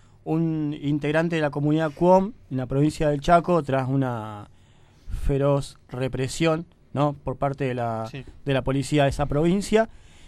un integrante de la comunidad Cuom en la provincia del Chaco tras una feroz represión, ¿no?, por parte de la, Sí. de la policía de esa provincia.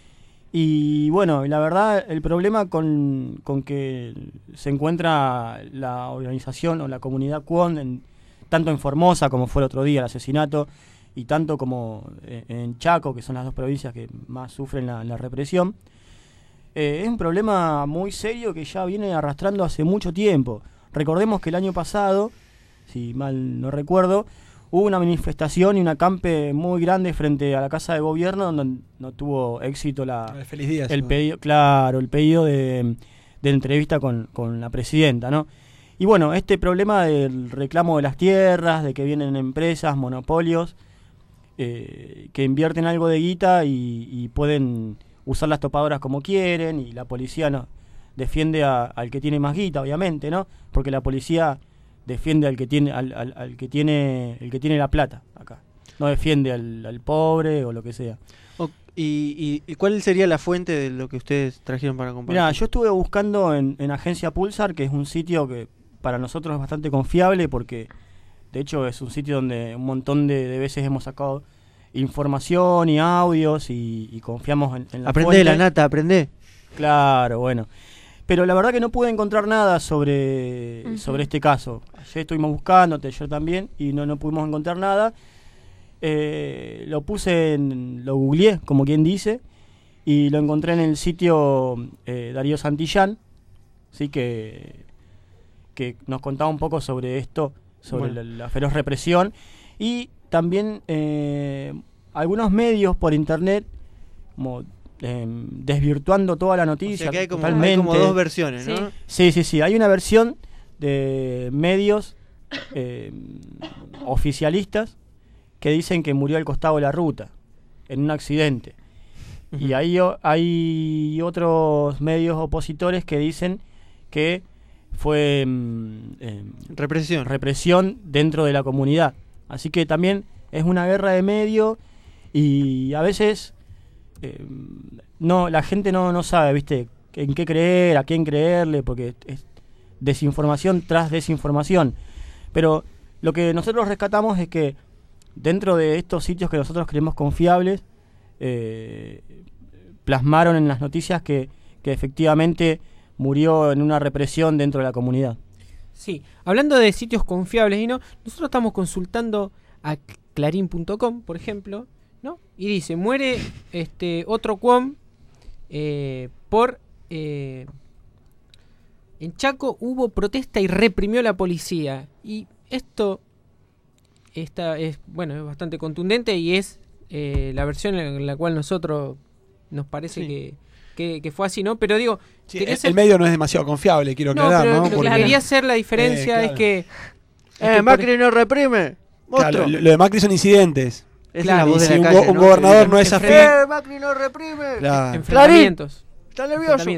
Y bueno, la verdad, el problema con, con que se encuentra la organización o la comunidad Cuom, en, tanto en Formosa, como fue el otro día el asesinato, y tanto como eh, en Chaco, que son las dos provincias que más sufren la, la represión, eh, es un problema muy serio que ya viene arrastrando hace mucho tiempo. Recordemos que el año pasado, si mal no recuerdo, hubo una manifestación y un acampe muy grande frente a la Casa de Gobierno donde no tuvo éxito la, Feliz día, el ¿no? pedido, claro, el pedido de, de entrevista con, con la presidenta, ¿no? Y bueno, este problema del reclamo de las tierras, de que vienen empresas, monopolios, eh, que invierten algo de guita y, y pueden usar las topadoras como quieren, y la policía no defiende a, al que tiene más guita, obviamente, ¿no? Porque la policía defiende al que tiene al, al, al que tiene el que tiene la plata acá, no defiende al, al pobre o lo que sea. O- y, y, ¿Y cuál sería la fuente de lo que ustedes trajeron para compartir? Mirá, yo estuve buscando en, en Agencia Pulsar, que es un sitio que para nosotros es bastante confiable, porque de hecho es un sitio donde un montón de, de veces hemos sacado información y audios y, y confiamos en, en la Aprendé fuente. la nata, aprendé. Claro, bueno. Pero la verdad que no pude encontrar nada sobre, uh-huh. sobre este caso. Ayer estuvimos buscando, ayer también, y no, no pudimos encontrar nada. Eh, lo puse, en, lo googleé, como quien dice, y lo encontré en el sitio eh, Darío Santillán, ¿sí? que, que nos contaba un poco sobre esto, sobre bueno. la, la feroz represión, y también eh, algunos medios por internet, como eh, desvirtuando toda la noticia. O sea que hay como, totalmente. Hay como dos versiones, ¿no? Sí, sí, sí. Hay una versión de medios eh, oficialistas que dicen que murió al costado de la ruta, en un accidente. Uh-huh. Y hay, hay otros medios opositores que dicen que fue eh, represión. represión dentro de la comunidad. Así que también es una guerra de medios y a veces eh, no la gente no, no sabe, ¿viste? En qué creer, a quién creerle, porque es desinformación tras desinformación. Pero lo que nosotros rescatamos es que dentro de estos sitios que nosotros creemos confiables, eh, plasmaron en las noticias que, que efectivamente murió en una represión dentro de la comunidad. Sí, hablando de sitios confiables, y no, nosotros estamos consultando a clarín punto com, por ejemplo, ¿no? Y dice, muere este otro cuom eh, por... Eh, en Chaco hubo protesta y reprimió la policía. Y esto esta es, bueno, es bastante contundente y es eh, la versión en la cual nosotros nos parece sí. que, que, que fue así, ¿no? Pero digo... Sí, el, ser... el medio no es demasiado confiable, quiero aclarar, ¿no? Pero, ¿no? Lo que quería hacer la diferencia eh, claro. es que... Eh, es que Macri por... no reprime. Claro, lo, lo de Macri son incidentes. Es claro, la voz de si la un, calle, go, un ¿no? gobernador no es afín... ¡Eh, Macri no reprime! Claro. Enfrentamientos. Está nervioso.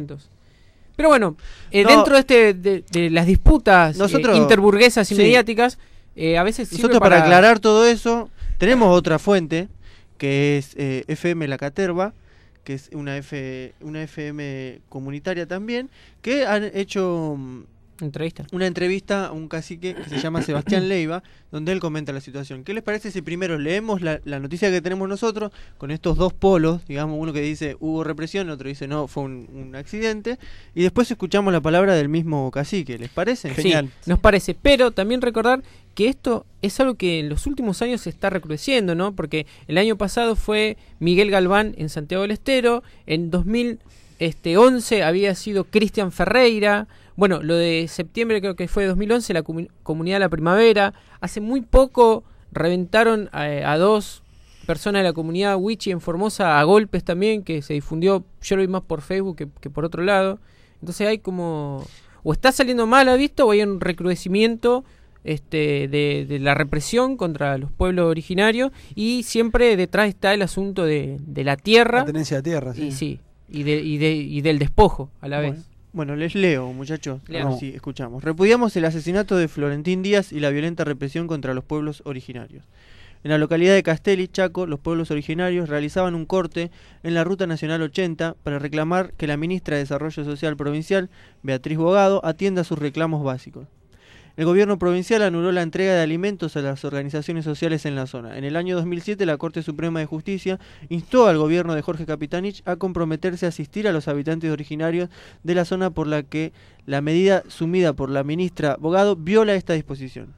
Pero bueno, eh, no, dentro de, este, de, de las disputas nosotros, eh, interburguesas y sí. mediáticas, eh, a veces nosotros para... para aclarar todo eso, tenemos otra fuente, que es eh, F M La Caterva, que es una, F, una F M comunitaria también, que han hecho entrevista. una entrevista a un cacique que se llama Sebastián Leiva, donde él comenta la situación. ¿Qué les parece si primero leemos la, la noticia que tenemos nosotros, con estos dos polos, digamos, uno que dice hubo represión, otro dice no, fue un, un accidente, y después escuchamos la palabra del mismo cacique? ¿Les parece? Genial. Sí, nos parece, pero también recordar que esto es algo que en los últimos años se está recrudeciendo, ¿no? Porque el año pasado fue Miguel Galván en Santiago del Estero, en dos mil once había sido Cristian Ferreira. Bueno, lo de septiembre creo que fue dos mil once, la comun- Comunidad de la Primavera. Hace muy poco reventaron a, a dos personas de la comunidad Wichi en Formosa a golpes también, que se difundió, yo lo vi más por Facebook que, que por otro lado. Entonces hay como... o está saliendo mal a vista o hay un recrudecimiento este, de, de la represión contra los pueblos originarios, y siempre detrás está el asunto de, de la tierra. La tenencia de tierra, sí. Y, sí, y, de, y, de, y del despojo a la bueno. vez. Bueno, les leo, muchachos. Leamos. Sí, escuchamos. Repudiamos el asesinato de Florentín Díaz y la violenta represión contra los pueblos originarios. En la localidad de Castelli, Chaco, los pueblos originarios realizaban un corte en la Ruta Nacional ochenta para reclamar que la ministra de Desarrollo Social Provincial, Beatriz Bogado, atienda sus reclamos básicos. El gobierno provincial anuló la entrega de alimentos a las organizaciones sociales en la zona. En el año dos mil siete, la Corte Suprema de Justicia instó al gobierno de Jorge Capitanich a comprometerse a asistir a los habitantes originarios de la zona, por la que la medida sumida por la ministra Bogado viola esta disposición.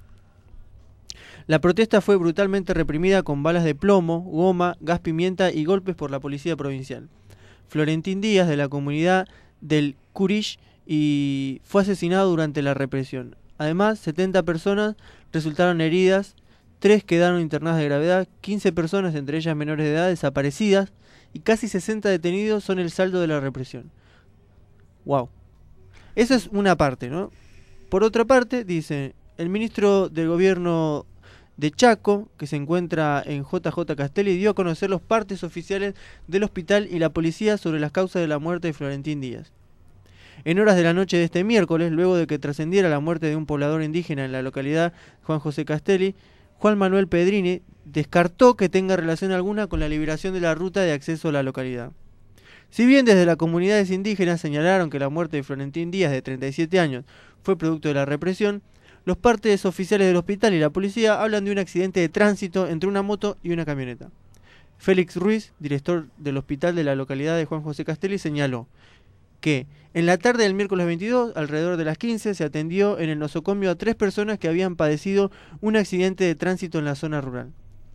La protesta fue brutalmente reprimida con balas de plomo, goma, gas pimienta y golpes por la policía provincial. Florentín Díaz, de la comunidad del Curish, y fue asesinado durante la represión. Además, setenta personas resultaron heridas, tres quedaron internadas de gravedad, quince personas, entre ellas menores de edad, desaparecidas, y casi sesenta detenidos son el saldo de la represión. Wow. Esa es una parte, ¿no? Por otra parte, dice, el ministro del gobierno de Chaco, que se encuentra en J J Castelli, dio a conocer los partes oficiales del hospital y la policía sobre las causas de la muerte de Florentín Díaz. En horas de la noche de este miércoles, luego de que trascendiera la muerte de un poblador indígena en la localidad Juan José Castelli, Juan Manuel Pedrini descartó que tenga relación alguna con la liberación de la ruta de acceso a la localidad. Si bien desde las comunidades indígenas señalaron que la muerte de Florentín Díaz, de treinta y siete años, fue producto de la represión, los partes oficiales del hospital y la policía hablan de un accidente de tránsito entre una moto y una camioneta. Félix Ruiz, director del hospital de la localidad de Juan José Castelli, señaló: que en la tarde del miércoles veintidós, alrededor de las quince, se atendió en el nosocomio a tres personas que habían padecido un accidente de tránsito en la zona rural.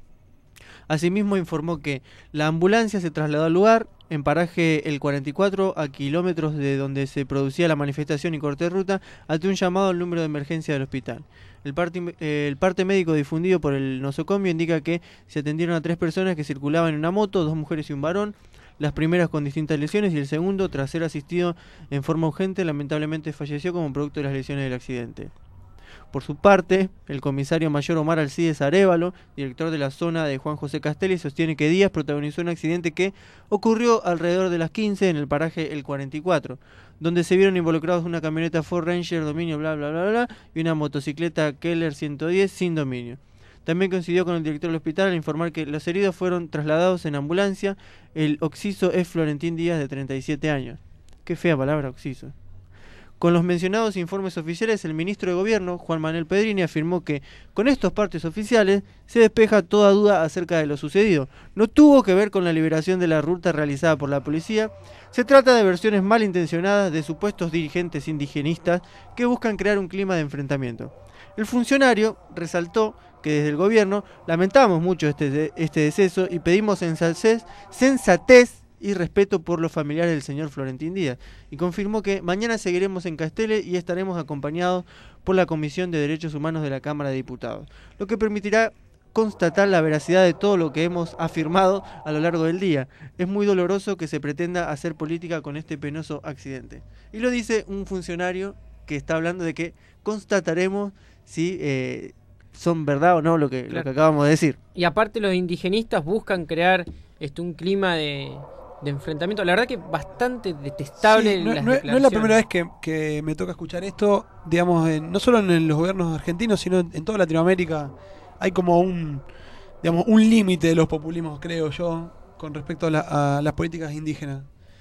Asimismo informó que la ambulancia se trasladó al lugar, en paraje el cuarenta y cuatro, a kilómetros de donde se producía la manifestación y corte de ruta, ante un llamado al número de emergencia del hospital. El parte, eh, el parte médico difundido por el nosocomio indica que se atendieron a tres personas que circulaban en una moto, dos mujeres y un varón, las primeras con distintas lesiones y el segundo, tras ser asistido en forma urgente, lamentablemente falleció como producto de las lesiones del accidente. Por su parte, el comisario mayor Omar Alcides Arévalo, director de la zona de Juan José Castelli, sostiene que Díaz protagonizó un accidente que ocurrió alrededor de las quince en el paraje El cuarenta y cuatro, donde se vieron involucrados una camioneta Ford Ranger dominio bla bla bla bla y una motocicleta Keller ciento diez sin dominio. También coincidió con el director del hospital al informar que los heridos fueron trasladados en ambulancia. El occiso es Florentín Díaz, de treinta y siete años. Qué fea palabra, occiso. Con los mencionados informes oficiales, el ministro de Gobierno, Juan Manuel Pedrini, afirmó que con estos partes oficiales se despeja toda duda acerca de lo sucedido. No tuvo que ver con la liberación de la ruta realizada por la policía. Se trata de versiones malintencionadas de supuestos dirigentes indigenistas que buscan crear un clima de enfrentamiento. El funcionario resaltó que desde el Gobierno lamentamos mucho este, este deceso y pedimos sensatez, sensatez y respeto por los familiares del señor Florentín Díaz, y confirmó que mañana seguiremos en Castele y estaremos acompañados por la Comisión de Derechos Humanos de la Cámara de Diputados, lo que permitirá constatar la veracidad de todo lo que hemos afirmado a lo largo del día. Es muy doloroso que se pretenda hacer política con este penoso accidente. Y lo dice un funcionario que está hablando de que constataremos si eh, son verdad o no lo que, claro, lo que acabamos de decir. Y aparte los indigenistas buscan crear este, un clima de... de enfrentamiento, la verdad que bastante detestable. Sí, no, las no, no es la primera vez que, que me toca escuchar esto, digamos, en, no solo en los gobiernos argentinos, sino en, en toda Latinoamérica. Hay como un, digamos, un límite de los populismos, creo yo, con respecto a, la, a las políticas indígenas.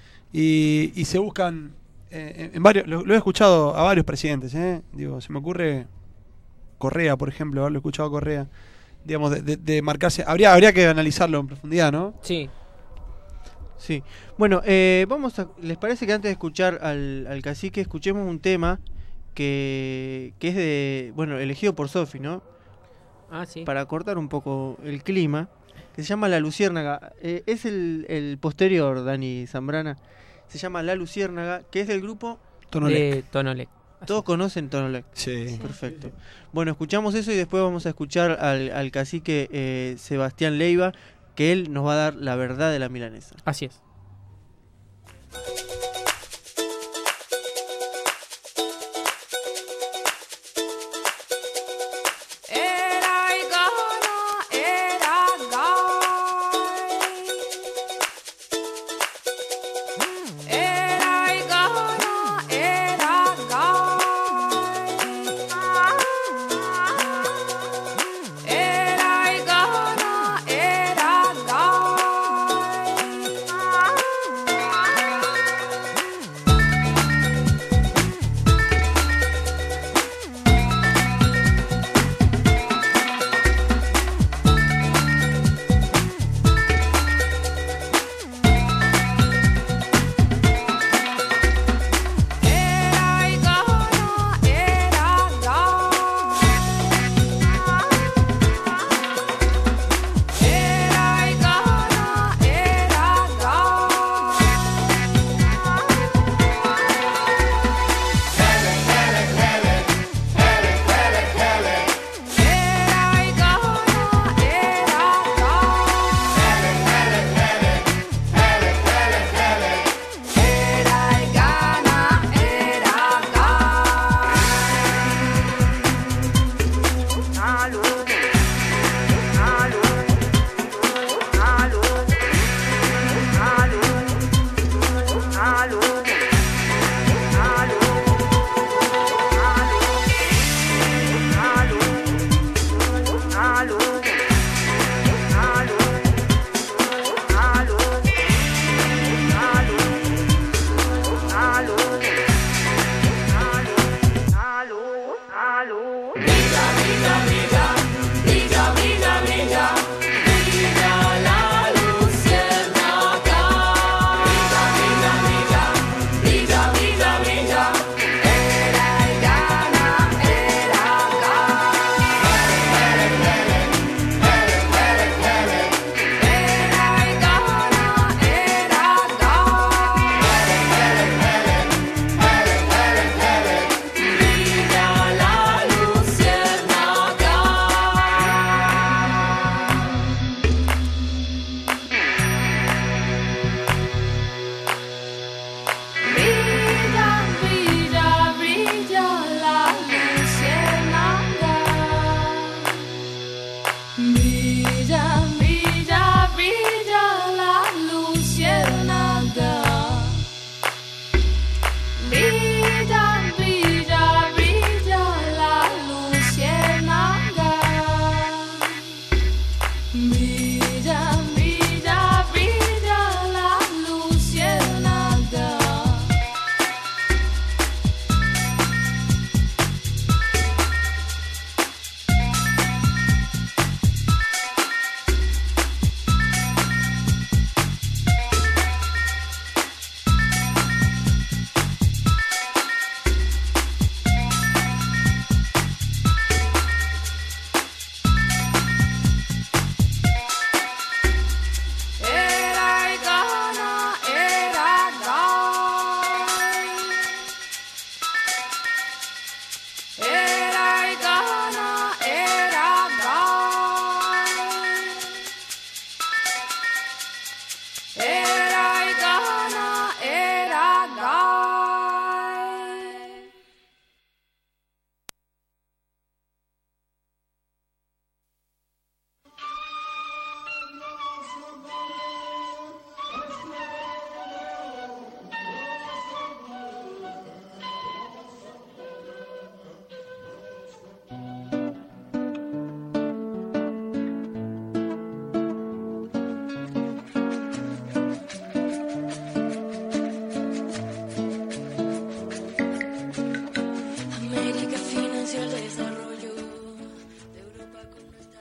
Y, y se buscan, eh, en varios, lo, lo he escuchado a varios presidentes, ¿eh? Digo, se me ocurre Correa, por ejemplo, haberlo escuchado a Correa, digamos, de, de, de marcarse. Habría, habría que analizarlo en profundidad, ¿no? Sí. Sí, bueno, eh, vamos a, ¿les parece que antes de escuchar al, al cacique escuchemos un tema que, que es de, bueno, elegido por Sofi, ¿no? Ah, sí. Para cortar un poco el clima, que se llama La Luciérnaga. Eh, es el, el posterior, Dani Zambrana. Se llama La Luciérnaga, que es del grupo Tonolec. De Tonolec. Todos conocen Tonolec. Sí. Perfecto. Bueno, escuchamos eso y después vamos a escuchar al, al cacique eh, Sebastián Leiva, que él nos va a dar la verdad de la milanesa. Así es. Era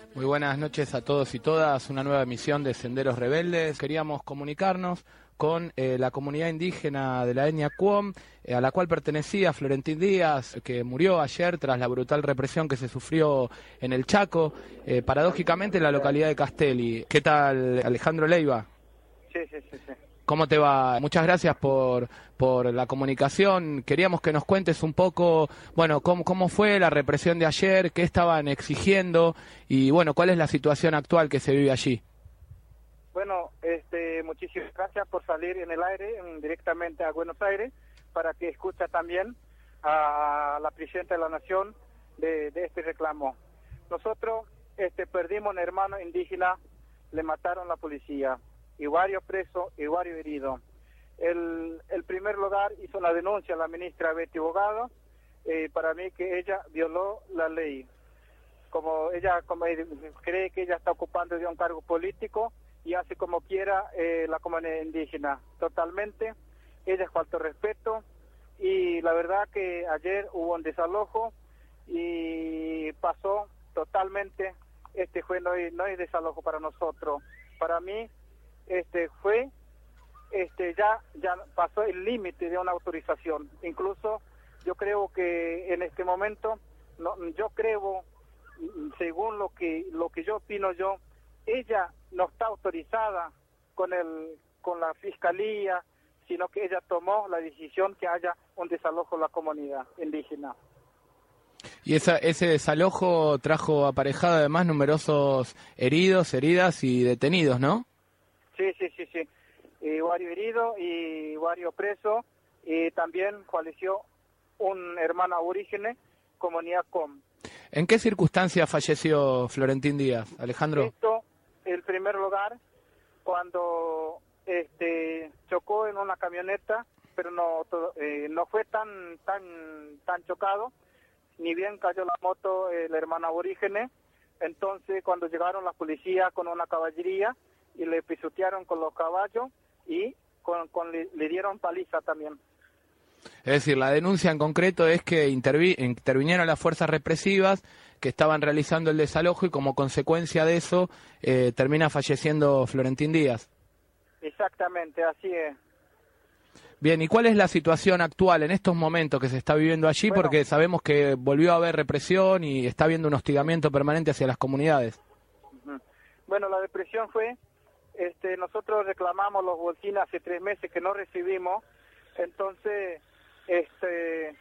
Muy buenas noches a todos y todas, una nueva emisión de Senderos Rebeldes. Queríamos comunicarnos con eh, la comunidad indígena de la etnia Cuom, eh, a la cual pertenecía Florentín Díaz, que murió ayer tras la brutal represión que se sufrió en el Chaco, eh, paradójicamente en la localidad de Castelli. ¿Qué tal, Alejandro Leiva? Sí, sí, sí, sí. ¿Cómo te va? Muchas gracias por, por la comunicación. Queríamos que nos cuentes un poco, bueno, cómo, cómo fue la represión de ayer, qué estaban exigiendo y, bueno, cuál es la situación actual que se vive allí. Bueno, este, muchísimas gracias por salir en el aire en, directamente a Buenos Aires para que escuche también a la presidenta de la Nación de, de este reclamo. Nosotros este, perdimos un hermano indígena, le mataron la policía. Y varios presos y varios heridos. El, el primer lugar hizo una denuncia a la ministra Betty Bogado, eh, para mí que ella violó la ley. Como ella como cree que ella está ocupando de un cargo político y hace como quiera eh, la comunidad indígena. Totalmente, ella faltó respeto y la verdad que ayer hubo un desalojo y pasó totalmente, este fue no hay, no hay desalojo para nosotros. Para mí, este fue este ya ya pasó el límite de una autorización. Incluso yo creo que en este momento no, yo creo según lo que lo que yo opino yo, ella no está autorizada con el con la fiscalía, sino que ella tomó la decisión que haya un desalojo en la comunidad indígena. Y esa, ese desalojo trajo aparejado además numerosos heridos, heridas y detenidos, ¿no? Sí, sí, sí, sí. Y varios heridos y varios presos. Y también falleció un hermano aborígene, comunidad Com. ¿En qué circunstancias falleció Florentín Díaz, Alejandro? Esto, el primer lugar, cuando este chocó en una camioneta, pero no eh, no fue tan tan tan chocado, ni bien cayó la moto el hermano aborígene. Entonces, cuando llegaron las policías con una caballería, y le pisotearon con los caballos y con, con le, le dieron paliza también. Es decir, la denuncia en concreto es que intervi intervinieron las fuerzas represivas que estaban realizando el desalojo y como consecuencia de eso eh, termina falleciendo Florentín Díaz. Exactamente, así es. Bien, ¿y cuál es la situación actual en estos momentos que se está viviendo allí? Bueno, porque sabemos que volvió a haber represión y está habiendo un hostigamiento permanente hacia las comunidades. Uh-huh. Bueno, la represión fue... Este, nosotros reclamamos los bolsines hace tres meses que no recibimos, entonces, este,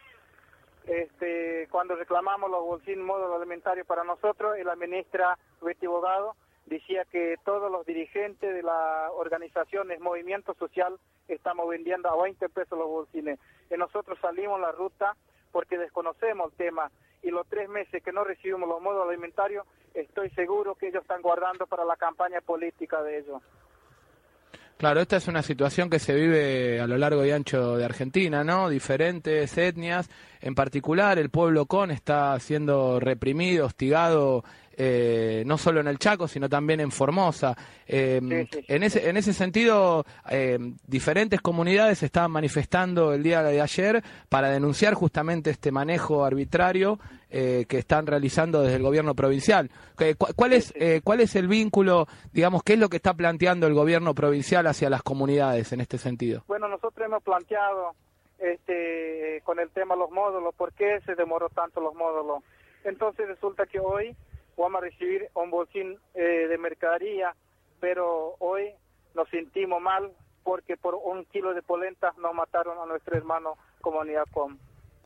este, cuando reclamamos los bolsines módulo alimentario para nosotros, y la ministra Betty Bogado decía que todos los dirigentes de las organizaciones, movimiento social, estamos vendiendo a veinte pesos los bolsines. Y nosotros salimos a la ruta porque desconocemos el tema, y los tres meses que no recibimos los módulos alimentarios, estoy seguro que ellos están guardando para la campaña política de ellos. Claro, esta es una situación que se vive a lo largo y ancho de Argentina, ¿no? Diferentes etnias, en particular el pueblo Con está siendo reprimido, hostigado, eh, no solo en el Chaco, sino también en Formosa. Eh, sí, sí, sí. En ese en ese sentido, eh, diferentes comunidades estaban manifestando el día de ayer para denunciar justamente este manejo arbitrario eh, que están realizando desde el gobierno provincial. ¿Cuál es, eh, cuál es el vínculo, digamos, qué es lo que está planteando el gobierno provincial hacia las comunidades en este sentido? Bueno, nosotros hemos planteado este con el tema de los módulos, ¿por qué se demoró tanto los módulos? Entonces resulta que hoy vamos a recibir un bolsín eh, de mercadería, pero hoy nos sentimos mal porque por un kilo de polenta nos mataron a nuestro hermano comunidad Com.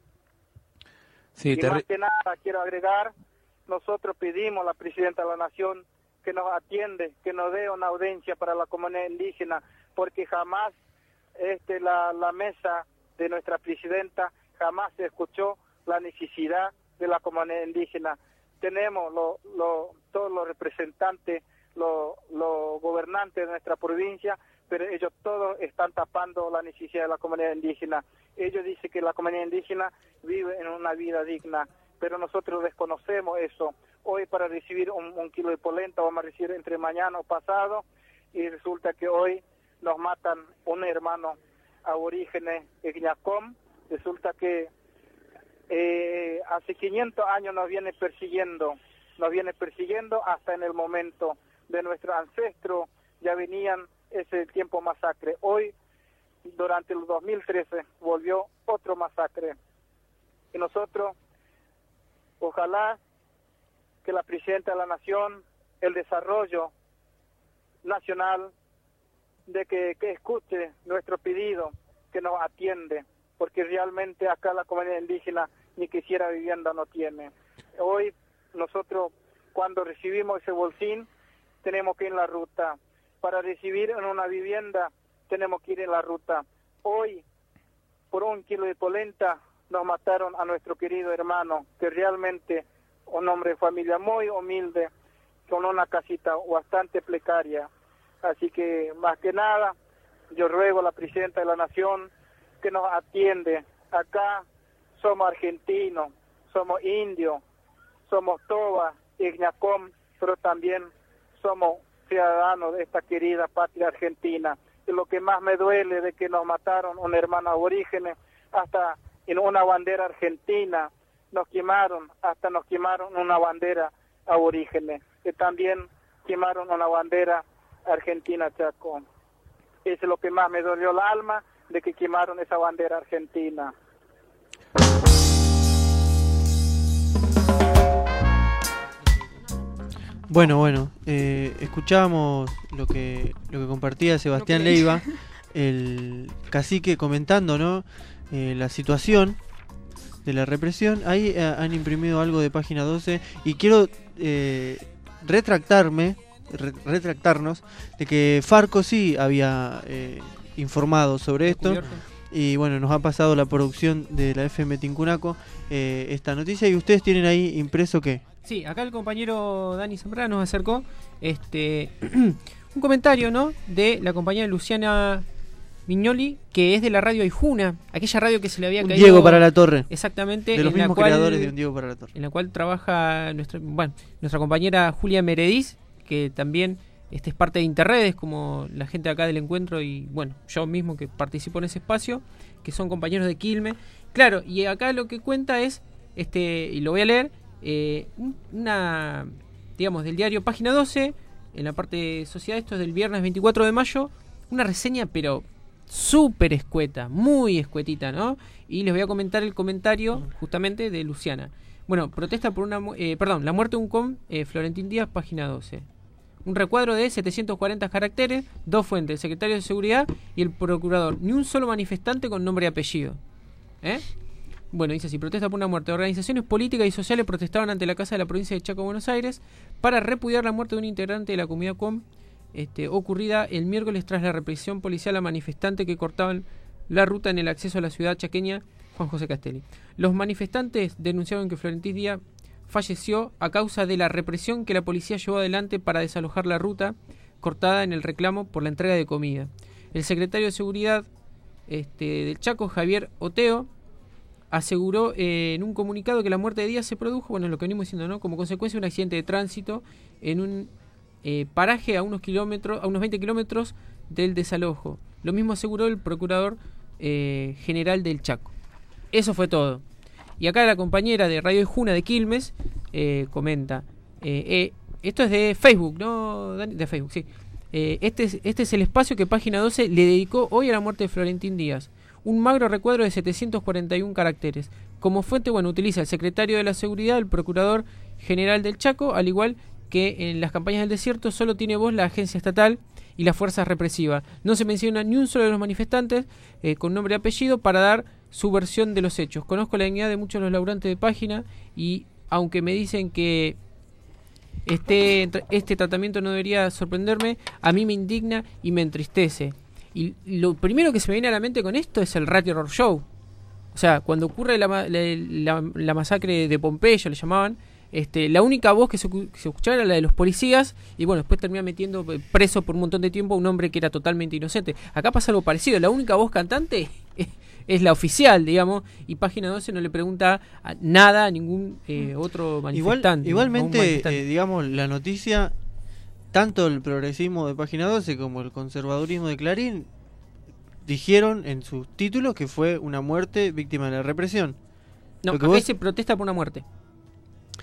Sí, y más que nada quiero agregar, nosotros pedimos a la presidenta de la Nación que nos atiende, que nos dé una audiencia para la comunidad indígena, porque jamás este la, la mesa de nuestra presidenta jamás se escuchó la necesidad de la comunidad indígena. Tenemos lo, lo, todos los representantes, los, los gobernantes de nuestra provincia, pero ellos todos están tapando la necesidad de la comunidad indígena. Ellos dicen que la comunidad indígena vive en una vida digna, pero nosotros desconocemos eso. Hoy para recibir un, un kilo de polenta vamos a recibir entre mañana o pasado, y resulta que hoy nos matan un hermano aborígene Igñacom. Resulta que Eh, hace quinientos años nos viene persiguiendo nos viene persiguiendo hasta en el momento de nuestro ancestro, ya venían ese tiempo masacre. Hoy, durante el dos mil trece, volvió otro masacre. Y nosotros, ojalá que la Presidenta de la Nación, el desarrollo nacional, de que, que escuche nuestro pedido, que nos atiende, porque realmente acá la comunidad indígena ni quisiera vivienda no tiene. Hoy nosotros, cuando recibimos ese bolsín, tenemos que ir en la ruta. Para recibir en una vivienda, tenemos que ir en la ruta. Hoy, por un kilo de polenta, nos mataron a nuestro querido hermano, que realmente un hombre de familia muy humilde, con una casita bastante precaria. Así que, más que nada, yo ruego a la Presidenta de la Nación que nos atiende. Acá somos argentinos, somos indios, somos toba, ignacom, pero también somos ciudadanos de esta querida patria argentina. Y lo que más me duele de que nos mataron un hermano aborígene, hasta en una bandera argentina nos quemaron, hasta nos quemaron una bandera aborígene, que también quemaron una bandera argentina, Chaco. Eso es lo que más me dolió el alma, de que quemaron esa bandera argentina. Bueno, bueno, eh, escuchábamos lo que lo que compartía Sebastián Leiva, el cacique, comentando, ¿no? Eh, la situación de la represión. Ahí eh, han imprimido algo de página doce y quiero eh, retractarme, re, retractarnos de que Farco sí había eh, informado sobre esto. Y bueno, nos ha pasado la producción de la F M Tincunaco eh, esta noticia, y ustedes tienen ahí impreso ¿qué? Sí, acá el compañero Dani Zambrano nos acercó este un comentario, ¿no?, de la compañera Luciana Mignoli, que es de la radio Aijuna, aquella radio que se le había un caído. Diego para la Torre. Exactamente. De los en mismos la cual, creadores de Un Diego para la Torre. En la cual trabaja nuestra, bueno, nuestra compañera Julia Merediz, que también este, es parte de Interredes, como la gente acá del encuentro, y bueno, yo mismo que participo en ese espacio, que son compañeros de Quilmes. Claro, y acá lo que cuenta es, este y lo voy a leer, eh, una, digamos, del diario Página doce, en la parte de sociedad, esto es del viernes veinticuatro de mayo, una reseña, pero súper escueta, muy escuetita, ¿no? Y les voy a comentar el comentario justamente de Luciana. Bueno, protesta por una, eh, perdón, la muerte de un com, eh, Florentín Díaz, página doce. Un recuadro de setecientos cuarenta caracteres, dos fuentes, el secretario de Seguridad y el procurador. Ni un solo manifestante con nombre y apellido. ¿Eh? Bueno, dice así: protesta por una muerte. Organizaciones políticas y sociales protestaban ante la Casa de la Provincia de Chaco, Buenos Aires, para repudiar la muerte de un integrante de la comunidad com, este, ocurrida el miércoles tras la represión policial a manifestantes que cortaban la ruta en el acceso a la ciudad chaqueña Juan José Castelli. Los manifestantes denunciaron que Florentín Díaz falleció a causa de la represión que la policía llevó adelante para desalojar la ruta cortada en el reclamo por la entrega de comida. El secretario de Seguridad este, del Chaco, Javier Oteo, aseguró eh, en un comunicado que la muerte de Díaz se produjo, bueno, lo que venimos diciendo, ¿no?, como consecuencia de un accidente de tránsito en un eh, paraje a unos kilómetros, a unos veinte kilómetros del desalojo. Lo mismo aseguró el procurador eh, general del Chaco. Eso fue todo. Y acá la compañera de Radio Aijuna de Quilmes eh, comenta, eh, eh, esto es de Facebook, ¿no, Dani? De Facebook, sí. Eh, este, es, este es el espacio que Página doce le dedicó hoy a la muerte de Florentín Díaz. Un magro recuadro de setecientos cuarenta y uno caracteres. Como fuente, bueno, utiliza el secretario de la Seguridad, el procurador general del Chaco, al igual que en las campañas del desierto solo tiene voz la agencia estatal y las fuerzas represivas. No se menciona ni un solo de los manifestantes eh, con nombre y apellido para dar su versión de los hechos. Conozco la dignidad de muchos de los laburantes de Página y aunque me dicen que este, este tratamiento no debería sorprenderme, a mí me indigna y me entristece. Y lo primero que se me viene a la mente con esto es el Radio Horror Show. O sea, cuando ocurre la, la, la, la masacre de Pompeyo, le llamaban, este, la única voz que se, que se escuchaba era la de los policías, y bueno, después termina metiendo preso por un montón de tiempo a un hombre que era totalmente inocente. Acá pasa algo parecido, la única voz cantante es, es la oficial, digamos, y Página doce no le pregunta a nada a ningún eh, otro manifestante. Igual, igualmente, manifestante. Eh, digamos, la noticia, tanto el progresismo de Página doce como el conservadurismo de Clarín dijeron en sus títulos que fue una muerte víctima de la represión. No, acá se protesta por una muerte.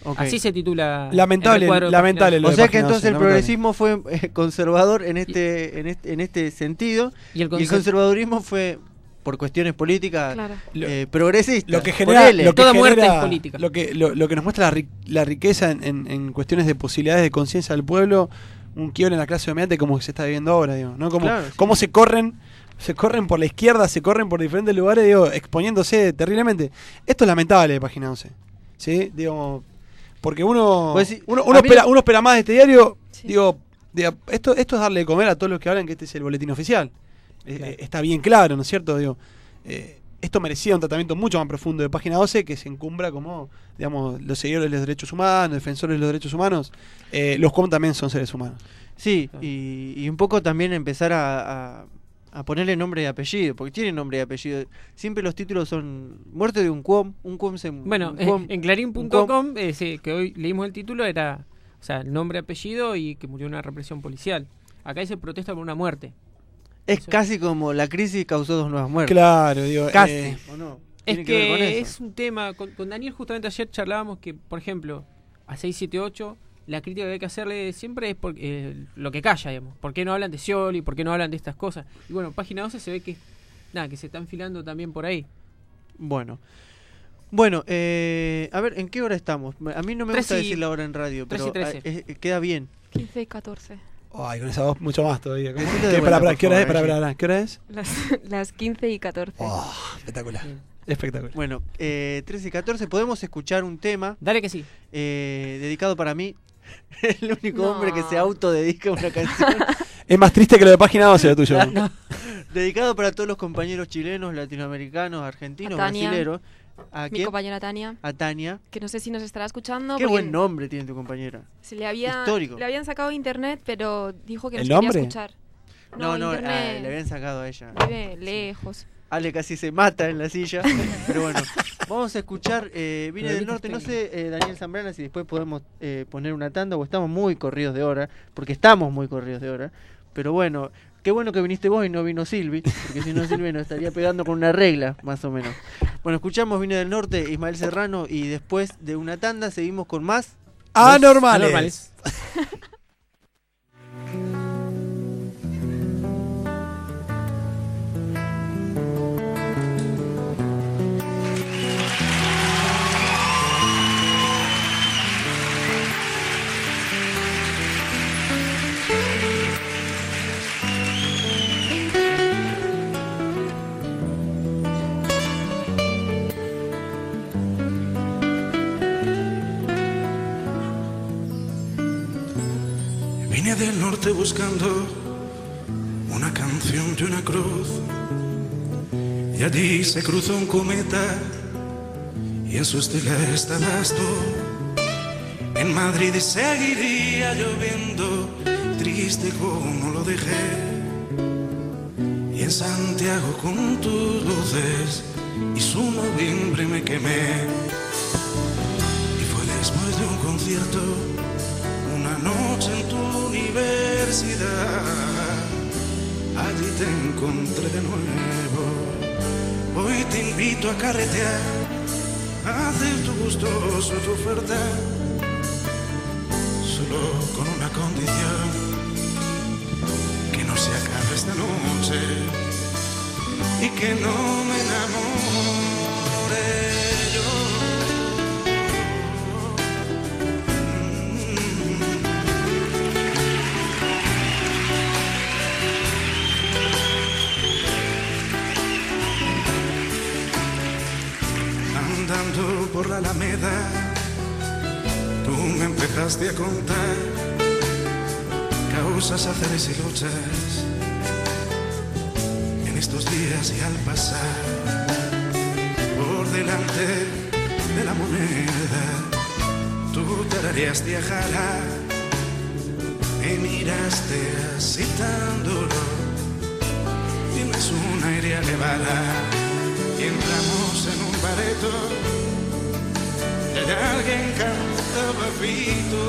Okay. Así se titula. Lamentable, el recuadro de lamentable. página O de sea que página entonces doce, el progresismo fue eh, conservador en este, en este en este sentido Y el y el conser- conservadurismo fue por cuestiones políticas Claro. eh, progresistas. Lo que genera, Ponele. lo que Toda genera- muerte es política. Lo que, lo, lo que nos muestra la, ri- la riqueza en, en, en cuestiones de posibilidades de conciencia del pueblo, un quiebre en la clase dominante como se está viviendo ahora, digo, ¿no? Como, Claro, sí. cómo se corren, se corren por la izquierda, se corren por diferentes lugares, digo, exponiéndose terriblemente. Esto es lamentable de Página once, ¿sí? Digo, porque uno, Pues sí, uno, a uno mí espera, no- uno espera más de este diario, digo, digo, esto, esto es darle de comer a todos los que hablan que este es el boletín oficial. Eh, Claro. eh, está bien claro, ¿no es cierto? Digo, eh, esto merecía un tratamiento mucho más profundo de Página doce, que se encumbra como, digamos, los seguidores de los derechos humanos, defensores de los derechos humanos, eh, los cuales también son seres humanos. Sí, y, y un poco también empezar a, a, a ponerle nombre y apellido, porque tiene nombre y apellido. Siempre los títulos son muerte de un cuom, un cuom se... Bueno, un cuom- en clarín un punto cuom- com, eh, sí, que hoy leímos el título, era, o sea, el nombre, apellido y que murió en una represión policial. Acá dice protesta por una muerte. Es casi como la crisis causó dos nuevas muertes. Claro, digo, Casi, eh, ¿o no? Es Tiene que ver con que eso. es un tema, con, con Daniel justamente ayer charlábamos que, por ejemplo, a seis siete ocho, la crítica que hay que hacerle siempre es por, eh, lo que calla, digamos. ¿Por qué no hablan de Scioli? ¿Por qué no hablan de estas cosas? Y bueno, Página doce se ve que, nada, que se están filando también por ahí. Bueno. Bueno, eh, a ver, ¿en qué hora estamos? A mí no me Tres gusta y- decir la hora en radio, tres pero y trece. eh, eh, queda bien. quince y catorce. ay, con esa voz mucho más todavía. ¿Cómo? Decilo de ¿Qué, vuelta, para, para, por ¿qué hora es? favor, Para, Angie. para, para, ¿qué hora es? Las, las quince y catorce. Oh, espectacular. Espectacular. Bueno, eh, trece y catorce, podemos escuchar un tema. Dale que sí. Eh, dedicado para mí. El único No. hombre que se autodedica a una canción. Es más triste que lo de Página doce, lo tuyo. No. Dedicado para todos los compañeros chilenos, latinoamericanos, argentinos, A Tania. brasileros. ¿A Mi quién? compañera Tania, A Tania. que no sé si nos estará escuchando. Qué porque buen nombre tiene tu compañera. Se le, había, Histórico. le habían sacado de internet, pero dijo que nos ¿El quería nombre? escuchar. No, no, internet ah, le habían sacado a ella. vive lejos. Ale casi se mata en la silla. Pero bueno, vamos a escuchar eh, Vine Pero del viste Norte. No este- sé, eh, Daniel Zambrana, si después podemos eh, poner una tanda o estamos muy corridos de hora. Porque estamos muy corridos de hora. Pero bueno, qué bueno que viniste vos y no vino Silvi. Porque si no, Silvi nos estaría pegando con una regla, más o menos. Bueno, escuchamos Vine del Norte, Ismael Serrano. Y después de una tanda seguimos con más. Anormales. Anormales. Vine del norte buscando una canción de una cruz y allí se cruzó un cometa y en su estela estabas tú. En Madrid seguiría lloviendo, triste como lo dejé, y en Santiago con tus luces y su noviembre me quemé. Y fue después de un concierto, una noche en tu universidad, allí te encontré de nuevo. Hoy te invito a carretear, a hacer tu gustoso tu oferta, solo con una condición: que no se acabe esta noche y que no me enamore yo. Andando por la Alameda, tú me empezaste a contar causas, haceres y luchas en estos días, y al pasar por delante de la moneda, tú tarareaste a Jara, me miraste así tan duro, tienes un aire elevada. Y entramos en un bareto y hay alguien cantaba pito.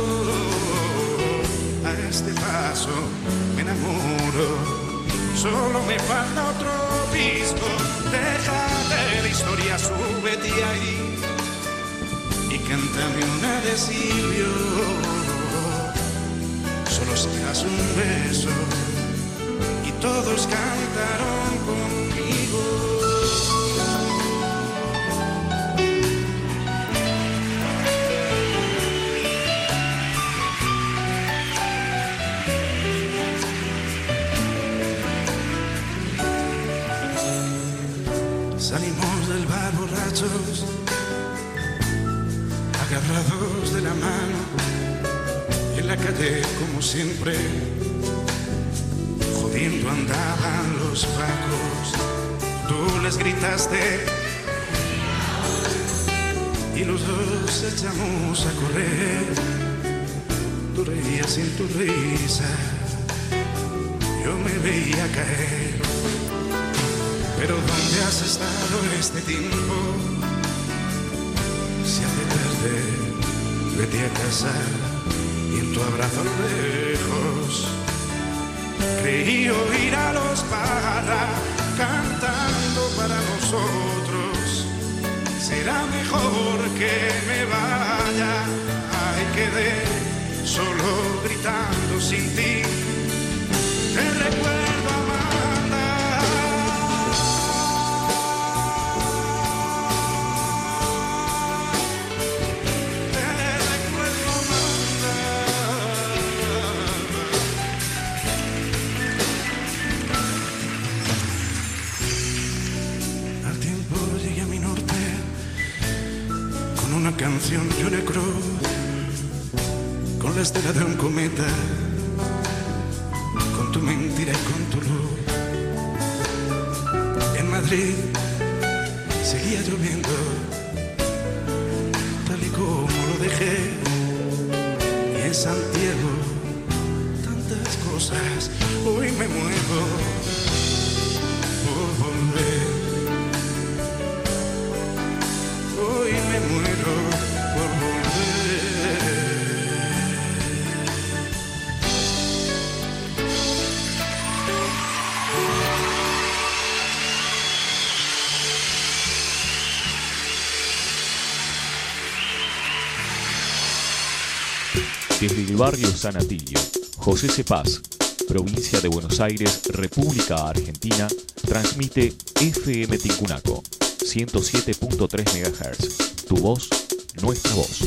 A este paso me enamoro, solo me falta otro disco. Déjate de historia, súbete ahí y cántame una de Silvio, solo si das un beso y todos cantaron conmigo. Salimos del bar borrachos, agarrados de la mano, en la calle como siempre, jodiendo andaban los pacos. Tú les gritaste y los dos echamos a correr. Tú reías sin tu risa, yo me veía caer. Pero ¿dónde has estado este tiempo? Si hace tarde, vete a casa y en tu abrazo lejos. Creí oír a los Parra cantando para nosotros. Será mejor que me vaya, ay, quedé solo gritando sin ti. Te recuerdo, Amanda. Una canción y una cruz, con la estela de un cometa, con tu mentira y con tu luz. En Madrid seguía lloviendo, tal y como lo dejé. Y en Santiago tantas cosas, hoy me muevo por volver. Hoy me muero por volver. Desde el barrio San Atilio, José Cepaz, provincia de Buenos Aires, República Argentina, transmite F M Tincunaco ciento siete punto tres megahertz. Tu voz, nuestra voz.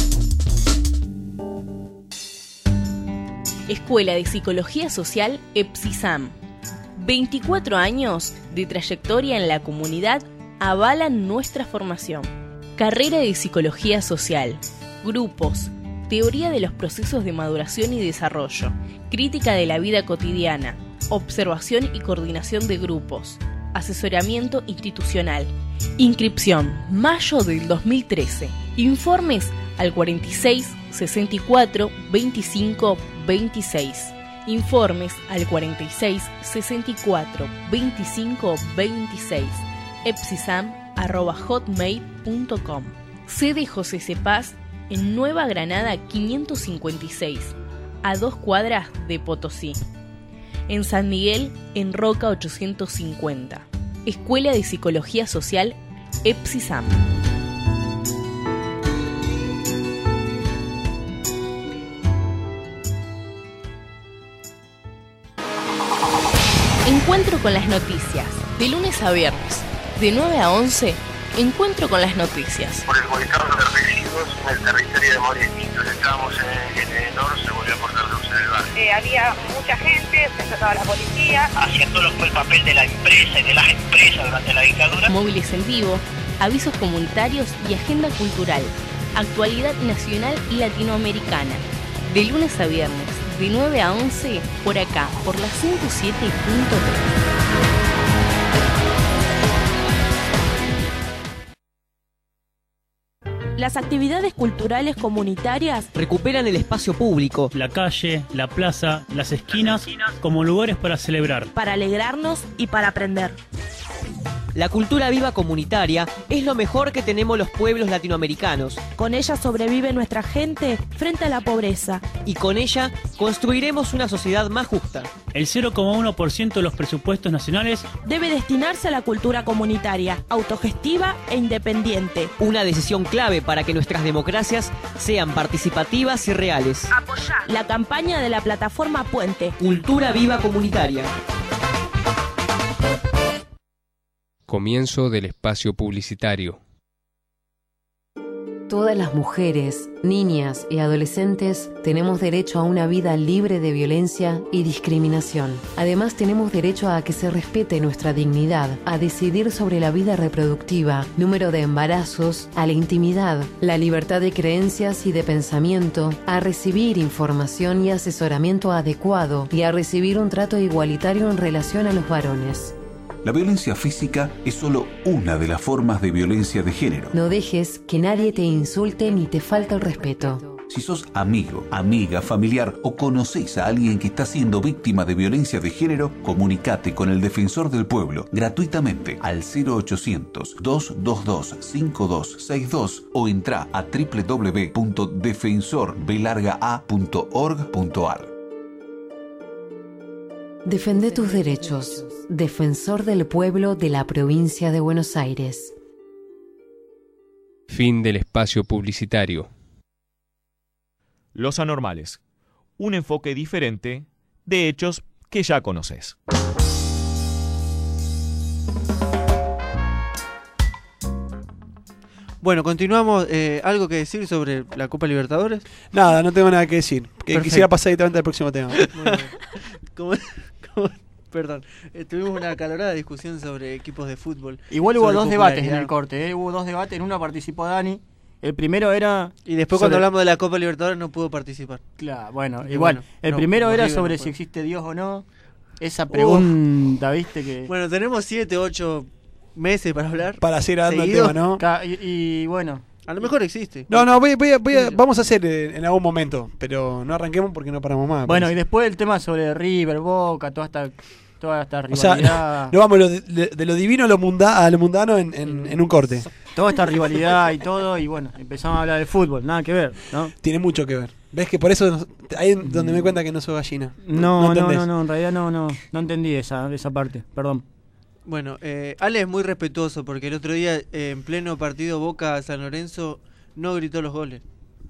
Escuela de Psicología Social EPSISAM. veinticuatro años de trayectoria en la comunidad avalan nuestra formación. Carrera de Psicología Social. Grupos. Teoría de los procesos de maduración y desarrollo. Crítica de la vida cotidiana. Observación y coordinación de grupos. Asesoramiento institucional. Inscripción, mayo del dos mil trece. Informes al cuarenta y seis, sesenta y cuatro, veinticinco, veintiséis. Informes al cuarenta y seis, sesenta y cuatro, veinticinco, veintiséis. epsisam arroba hotmail punto com. Sede José Cepaz en Nueva Granada quinientos cincuenta y seis, a dos cuadras de Potosí. En San Miguel, en Roca ochocientos cincuenta. Escuela de Psicología Social EPSISAM. Encuentro con las noticias, de lunes a viernes, de nueve a once, Encuentro con las noticias. Por el volcán de residuos en el territorio de Moretintos. Estábamos en, en el norte, se volvió a cortar luz en el barrio. Eh, había mucha gente, se trataba la policía. Haciendo lo que fue el papel de la empresa y de las empresas durante la dictadura. Móviles en vivo, avisos comunitarios y agenda cultural. Actualidad nacional y latinoamericana. De lunes a viernes, de nueve a once, por acá, por la ciento siete punto tres. Las actividades culturales comunitarias recuperan el espacio público, la calle, la plaza, las esquinas, como lugares para celebrar, para alegrarnos y para aprender. La cultura viva comunitaria es lo mejor que tenemos los pueblos latinoamericanos. Con ella sobrevive nuestra gente frente a la pobreza. Y con ella construiremos una sociedad más justa. El cero coma uno por ciento de los presupuestos nacionales debe destinarse a la cultura comunitaria, autogestiva e independiente. Una decisión clave para que nuestras democracias sean participativas y reales. Apoyá la campaña de la plataforma Puente. Cultura viva comunitaria. Comienzo del espacio publicitario. Todas las mujeres, niñas y adolescentes tenemos derecho a una vida libre de violencia y discriminación. Además, tenemos derecho a que se respete nuestra dignidad, a decidir sobre la vida reproductiva, número de embarazos, a la intimidad, la libertad de creencias y de pensamiento, a recibir información y asesoramiento adecuado y a recibir un trato igualitario en relación a los varones. La violencia física es solo una de las formas de violencia de género. No dejes que nadie te insulte ni te falte el respeto. Si sos amigo, amiga, familiar o conocés a alguien que está siendo víctima de violencia de género, comunicate con el Defensor del Pueblo gratuitamente al cero ochocientos, dos dos dos, cinco dos seis dos o entra a doble u doble u doble u punto defensor b larga a punto org punto a r. Defende tus derechos. Defensor del Pueblo de la Provincia de Buenos Aires. Fin del espacio publicitario. Los Anormales. Un enfoque diferente de hechos que ya conoces. Bueno, continuamos. Eh, ¿Algo que decir sobre la Copa Libertadores? Nada, no tengo nada que decir. Que Perfecto. quisiera pasar directamente al próximo tema. Bueno, como, como, perdón, eh, tuvimos una acalorada discusión sobre equipos de fútbol. Igual hubo sobre dos debates en popularidad. el corte, ¿eh? Hubo dos debates, en uno participó Dani. El primero era... Y después sobre... cuando hablamos de la Copa Libertadores no pudo participar. Claro, bueno, Y igual. bueno, el no, primero como era River sobre no si fue. existe Dios o no. Esa pregunta, ¿viste? Que... Bueno, tenemos siete, ocho meses para hablar. Para seguir hablando del seguido. tema, ¿no? Ca- Y, y bueno... A lo mejor existe. No, no, voy, voy a- voy a- vamos a hacer eh, en algún momento, pero no arranquemos porque no paramos más. Bueno, y parece. después el tema sobre River, Boca, toda esta, toda esta O sea, rivalidad. no vamos lo de, de lo divino a lo, munda, a lo mundano en, en, en un corte. Toda esta rivalidad y todo, y bueno, empezamos a hablar de fútbol, nada que ver, ¿no? Tiene mucho que ver. ¿Ves que por eso nos- ahí es donde me doy cuenta que no soy gallina? No, no, entendés. no, no, en realidad no, no, no entendí esa, esa parte, perdón. Bueno, eh, Ale es muy respetuoso porque el otro día, eh, en pleno partido Boca-San Lorenzo, no gritó los goles.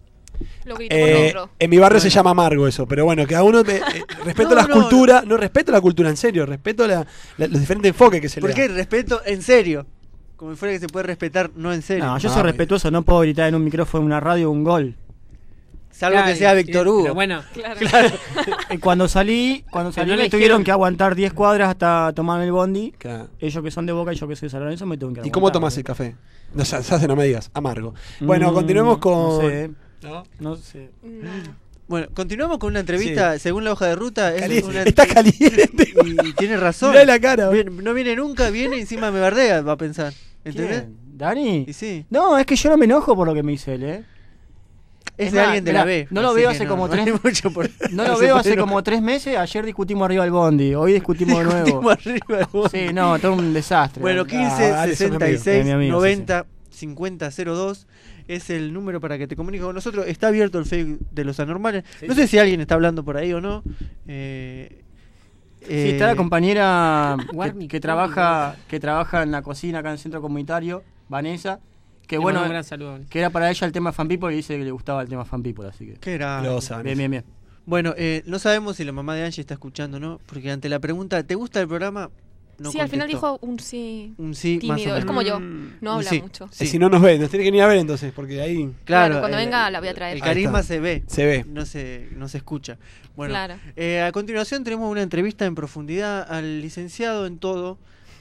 Lo gritó Eh, por otro. en mi barrio Bueno. se llama amargo eso, pero bueno, que a uno te, eh, respeto No, las no, culturas, no respeto la cultura en serio, respeto la, la- los diferentes enfoques que se le ¿Por qué? dan. Respeto en serio. Como si fuera que se puede respetar, no en serio. No, yo Ah, soy muy respetuoso, no puedo gritar en un micrófono, en una radio, un gol. Salvo Claro, que sea sí, Víctor Hugo. Pero bueno, Claro. Y cuando salí, cuando Pero salí no me le tuvieron dijeron- que aguantar diez cuadras hasta tomarme el bondi. Claro. Ellos que son de Boca y yo que soy de San Lorenzo me tuvieron que ¿Y aguantar. cómo tomas el café? No, se hace, no me digas, amargo. Bueno, Mm, continuemos con... No sé, ¿No? no sé. No. Bueno, continuamos con una entrevista, según la hoja de ruta. Es Caliente, una- está caliente. Y tiene razón. Mirá la cara. Viene- no viene nunca, viene y encima me bardea, va a pensar. ¿Entendés? ¿Quién? ¿Dani? Y sí. No, es que yo no me enojo por lo que me dice él, ¿eh? Es, Es de más, alguien de mirá, la B. no lo así veo que hace no, como no tres- hay mucho por- No lo se veo puede hace enojar. como tres meses. Ayer discutimos arriba del bondi. Hoy discutimos de nuevo. Discutimos arriba del bondi. Sí, no, todo un desastre. Bueno, Ah, quince, dale, sos mi amigo. sesenta y seis, Es mi amigo, noventa, cincuenta, cero dos es el número para que te comuniques con nosotros. Está abierto el Facebook de los anormales. Sí, no sí. sé si alguien está hablando por ahí o no. Eh, Sí, eh, está la compañera que, Warmi, que Warmi, trabaja que trabaja en la cocina acá en el centro comunitario, Vanessa, que le bueno, mando un gran saludo. que era para ella el tema Fan People y dice que le gustaba el tema Fan People, así que ¿Qué era? Lo saben. bien, bien, bien. Bueno, eh, no sabemos si la mamá de Angie está escuchando o no, porque ante la pregunta, ¿te gusta el programa? No sí, al final contestó. dijo un sí Un sí, más o tímido. Es menos. como yo, Mm, no un habla sí. mucho. Sí. Si no nos ve, nos tiene que venir a ver entonces, porque ahí Claro, Claro, cuando el- venga la voy a traer. El Ahí carisma está. se ve, se ve. no se, no se escucha. Bueno, Claro. eh, a continuación tenemos una entrevista en profundidad al licenciado en todo,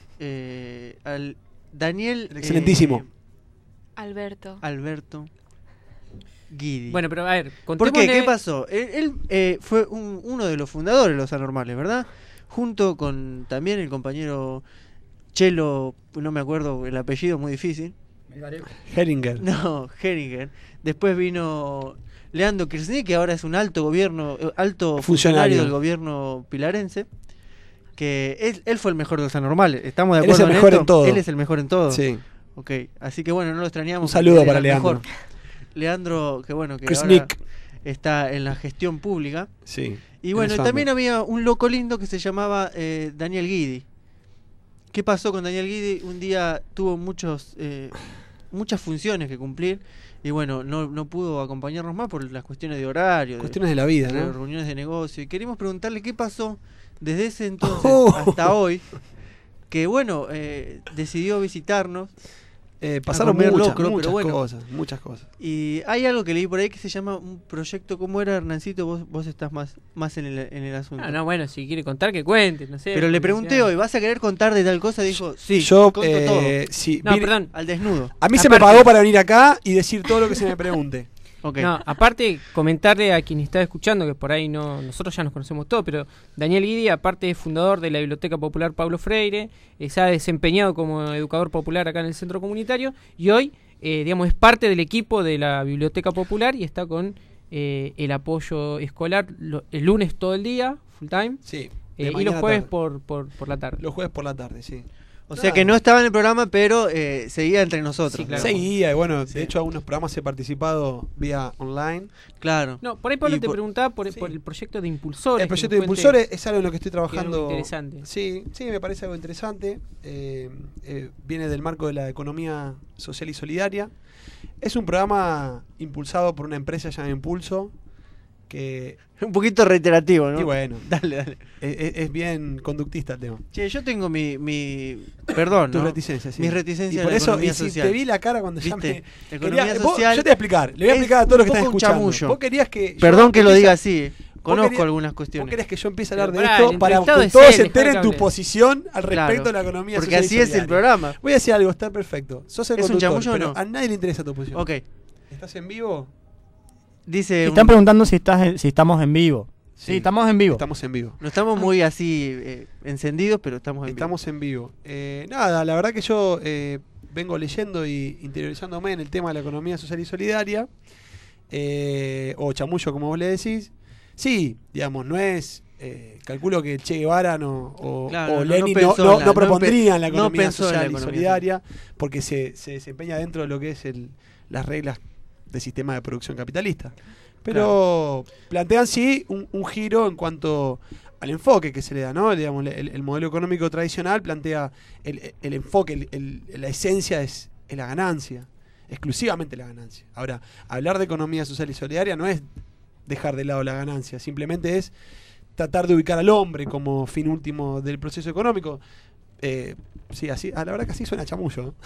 eh, al Daniel... El excelentísimo. eh, Alberto. Alberto Guidi. Bueno, pero a ver, ¿Por qué? contémosle- ¿Qué pasó? Él, él, eh, fue un- uno de los fundadores de Los Anormales, ¿verdad? Junto con también el compañero Chelo, no me acuerdo el apellido, muy difícil. Heringer. No, Heringer. Después vino Leandro Kirchner, que ahora es un alto gobierno, eh, alto funcionario, Funcionario. del gobierno pilarense, que él, él fue el mejor de los anormales. ¿Estamos de Él es acuerdo el mejor esto? en todo. Él es el mejor en todo. Sí. Ok, así que bueno, no lo extrañamos. Un saludo porque él para era el Leandro. mejor. Leandro, que bueno, que Chris ahora Nick. está en la gestión pública. Sí. Y bueno, Eso también ando. había un loco lindo que se llamaba eh, Daniel Guidi. ¿Qué pasó con Daniel Guidi? Un día tuvo muchos eh, muchas funciones que cumplir y bueno, no, no pudo acompañarnos más por las cuestiones de horario. Cuestiones de la vida, de ¿no? las reuniones de negocio. Y queremos preguntarle qué pasó desde ese entonces Oh. hasta hoy, que bueno, eh, decidió visitarnos. Eh, a pasaron comer muchas, locro, muchas pero bueno. cosas, muchas cosas. Y hay algo que leí por ahí que se llama un proyecto. ¿Cómo era, Hernancito? Vos, vos estás más, más en, el, en el asunto. Ah, no, bueno, si quiere contar, que cuente, no sé. Pero le porque pregunté sea- hoy, ¿vas a querer contar de tal cosa? Dijo, sí, Yo, conto eh, todo. sí, No, vine- perdón. Al desnudo. A mí se me Aparte- pagó para venir acá y decir todo lo que se me pregunte. Okay. No, aparte, comentarle a quien está escuchando, que por ahí no, nosotros ya nos conocemos todos, pero Daniel Guidi, aparte es fundador de la Biblioteca Popular Pablo Freire, eh, se ha desempeñado como educador popular acá en el centro comunitario y hoy, eh, digamos, es parte del equipo de la Biblioteca Popular y está con eh, el apoyo escolar lo- el lunes todo el día, full time, Sí. eh, de y mañana los a jueves tarde. por, por, por la tarde. Los jueves por la tarde, sí. O sea que no estaba en el programa, pero eh, seguía entre nosotros. Sí, claro. Seguía, y bueno, de hecho algunos programas he participado vía online. Claro. No, por ahí Pablo Y te por- preguntaba por, por el proyecto de impulsores. El proyecto que de nos cuente impulsores es algo en lo que estoy que es algo trabajando. interesante. Sí, sí, me parece algo interesante. Eh, eh, viene del marco de la economía social y solidaria. Es un programa impulsado por una empresa llamada Impulso, que... Un poquito reiterativo, ¿no? Y bueno, Dale, dale. Es, es- es bien conductista el tema. Che, yo tengo mi... mi perdón, Tus ¿no? reticencias, sí. Mis reticencias Y de por la eso, economía y si social. te vi la cara cuando ya ¿Viste? me... La economía quería- vos- social yo te voy a explicar, le voy a es explicar a todos los que un están poco un escuchando. chamullo. Vos querías que... yo Perdón que lo empiece- diga así. vos Conozco querías- algunas Vos cuestiones. querés que yo empiece a hablar Pero de pará, esto el para entrevistado que es todos él, se enteren dejá que tu hable. posición al respecto Claro, de la economía porque social y así es el solidaria. programa. Voy a decir algo, está perfecto. Sos el ¿Es un conductor, chamullo o pero no? a nadie le interesa tu posición. Ok. ¿Estás en vivo? Dice... Están un- preguntando si estás en- si estamos en vivo. Sí, estamos en vivo. Estamos en vivo. No estamos muy así eh, encendidos, pero estamos en Estamos en vivo. Eh, nada, la verdad que yo eh, vengo leyendo y interiorizándome en el tema de la economía social y solidaria, eh, o chamullo como vos le decís. Sí, digamos, no es... eh, calculo que Che Guevara no, o, Claro, o no, no Lenin no, pensó no- en la- no no propondrían pe- la no economía pensó en la social y economía solidaria porque se, se desempeña dentro de lo que es el, las reglas del sistema de producción capitalista. Pero plantean sí un, un giro en cuanto al enfoque que se le da, ¿no? Digamos, el, el modelo económico tradicional plantea el, el enfoque, el- el- la esencia es, es la ganancia, exclusivamente la ganancia. Ahora, hablar de economía social y solidaria no es dejar de lado la ganancia, simplemente es tratar de ubicar al hombre como fin último del proceso económico. Eh, sí, así, a la verdad que así suena chamullo, ¿no?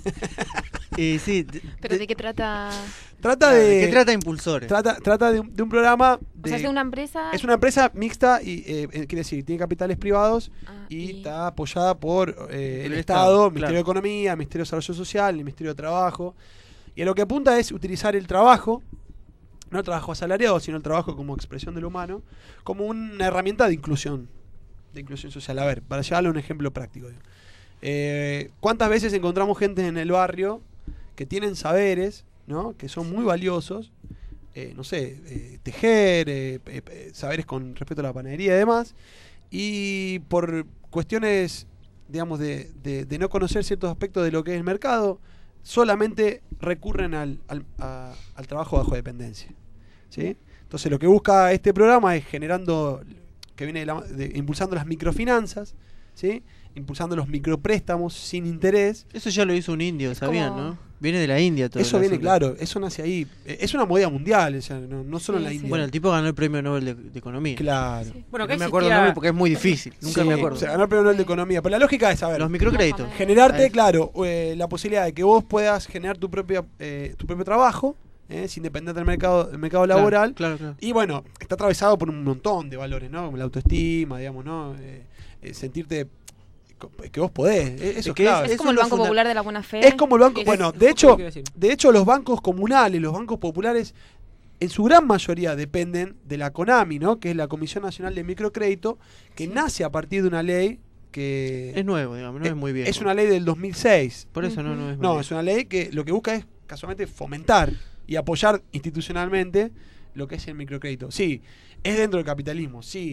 Y sí, ¿Pero de qué trata? Trata Claro, de. ¿de qué trata Impulsores? Trata, trata de, un, de un programa. O De, sea, es de una empresa... es una empresa mixta y eh, eh, quiere decir, tiene capitales privados Ah, y, y- está apoyada por eh, el, El Estado, Estado, el Ministerio claro. de Economía, el Ministerio de Desarrollo Social, el Ministerio de Trabajo. Y a lo que apunta es utilizar el trabajo, no el trabajo asalariado, sino el trabajo como expresión del humano, como una herramienta de inclusión, de inclusión social. A ver, para llevarle un ejemplo práctico. digo. Eh, ¿Cuántas veces encontramos gente en el barrio que tienen saberes, ¿no? Que son muy valiosos, eh, no sé, eh, tejer, eh, eh, eh, saberes con respecto a la panadería y demás, y por cuestiones, digamos, de, de- de no conocer ciertos aspectos de lo que es el mercado, solamente recurren al, al, a- al trabajo bajo dependencia, ¿sí? Entonces lo que busca este programa es generando, que viene de la- de- impulsando las microfinanzas, ¿sí? Impulsando los micropréstamos sin interés. Eso ya lo hizo un indio, ¿sabían, como- no? Viene de la India todo Eso el viene, asunto. claro, eso nace ahí. Eh, Es una movida mundial, o sea, no, no solo Sí, en la sí. India. Bueno, el tipo ganó el premio Nobel de, de Economía. Claro. Bueno, no acá me acuerdo el existía- nombre porque es muy difícil. Nunca Sí, me acuerdo. O sea, ganó el premio Nobel de Economía. Pero la lógica es saber. Los microcréditos. Generarte, Ahí. claro, eh, la posibilidad de que vos puedas generar tu propia eh, tu propio trabajo, eh, sin depender del mercado, del mercado Claro, laboral. claro, claro. Y bueno, está atravesado por un montón de valores, ¿no? Como la autoestima, digamos, ¿no? Eh, eh, sentirte co- que vos podés. Eh, Eso es, que clave. Es como el lo Banco funda- Popular de la Buena Fe. Es como el banco. Es- Bueno, es de justo hecho, lo que iba a decir. de hecho, los bancos comunales, los bancos populares, en su gran mayoría dependen de la CONAMI, ¿no? Que es la Comisión Nacional de Microcrédito, que nace a partir de una ley que Es nuevo, digamos, no es muy bien. es una ley del dos mil seis. Por eso no, no es muy No, bien. es una ley que lo que busca es casualmente fomentar y apoyar institucionalmente lo que es el microcrédito. Sí, es dentro del capitalismo, sí.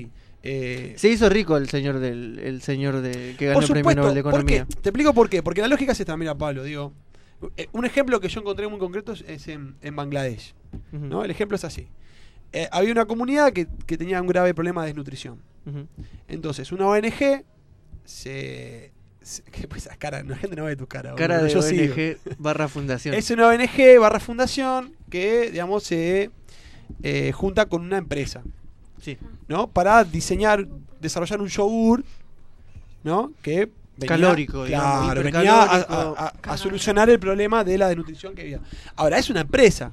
Eh, Se hizo rico el señor del el señor de, que ganó por el premio supuesto, Nobel de Economía. ¿por qué? Te explico por qué. Porque la lógica es esta, mira, Pablo, digo. eh, Un ejemplo que yo encontré muy concreto es en, en Bangladesh. Ujú. ¿No? El ejemplo es así. Eh, había una comunidad que, que tenía un grave problema de desnutrición. Ujú. Entonces, una O N G se. se ¿Qué pues esa cara? La gente no ve tu cara. Cara boludo, de yo O N sigo. G barra fundación. Es una O N G barra fundación que, digamos, se eh, junta con una empresa. Sí. ¿No? Para diseñar, desarrollar un yogur, ¿no? Que venía, Calórico, digamos, claro, venía a, hipercalórico. a- a- a solucionar el problema de la desnutrición que había. Ahora, es una empresa.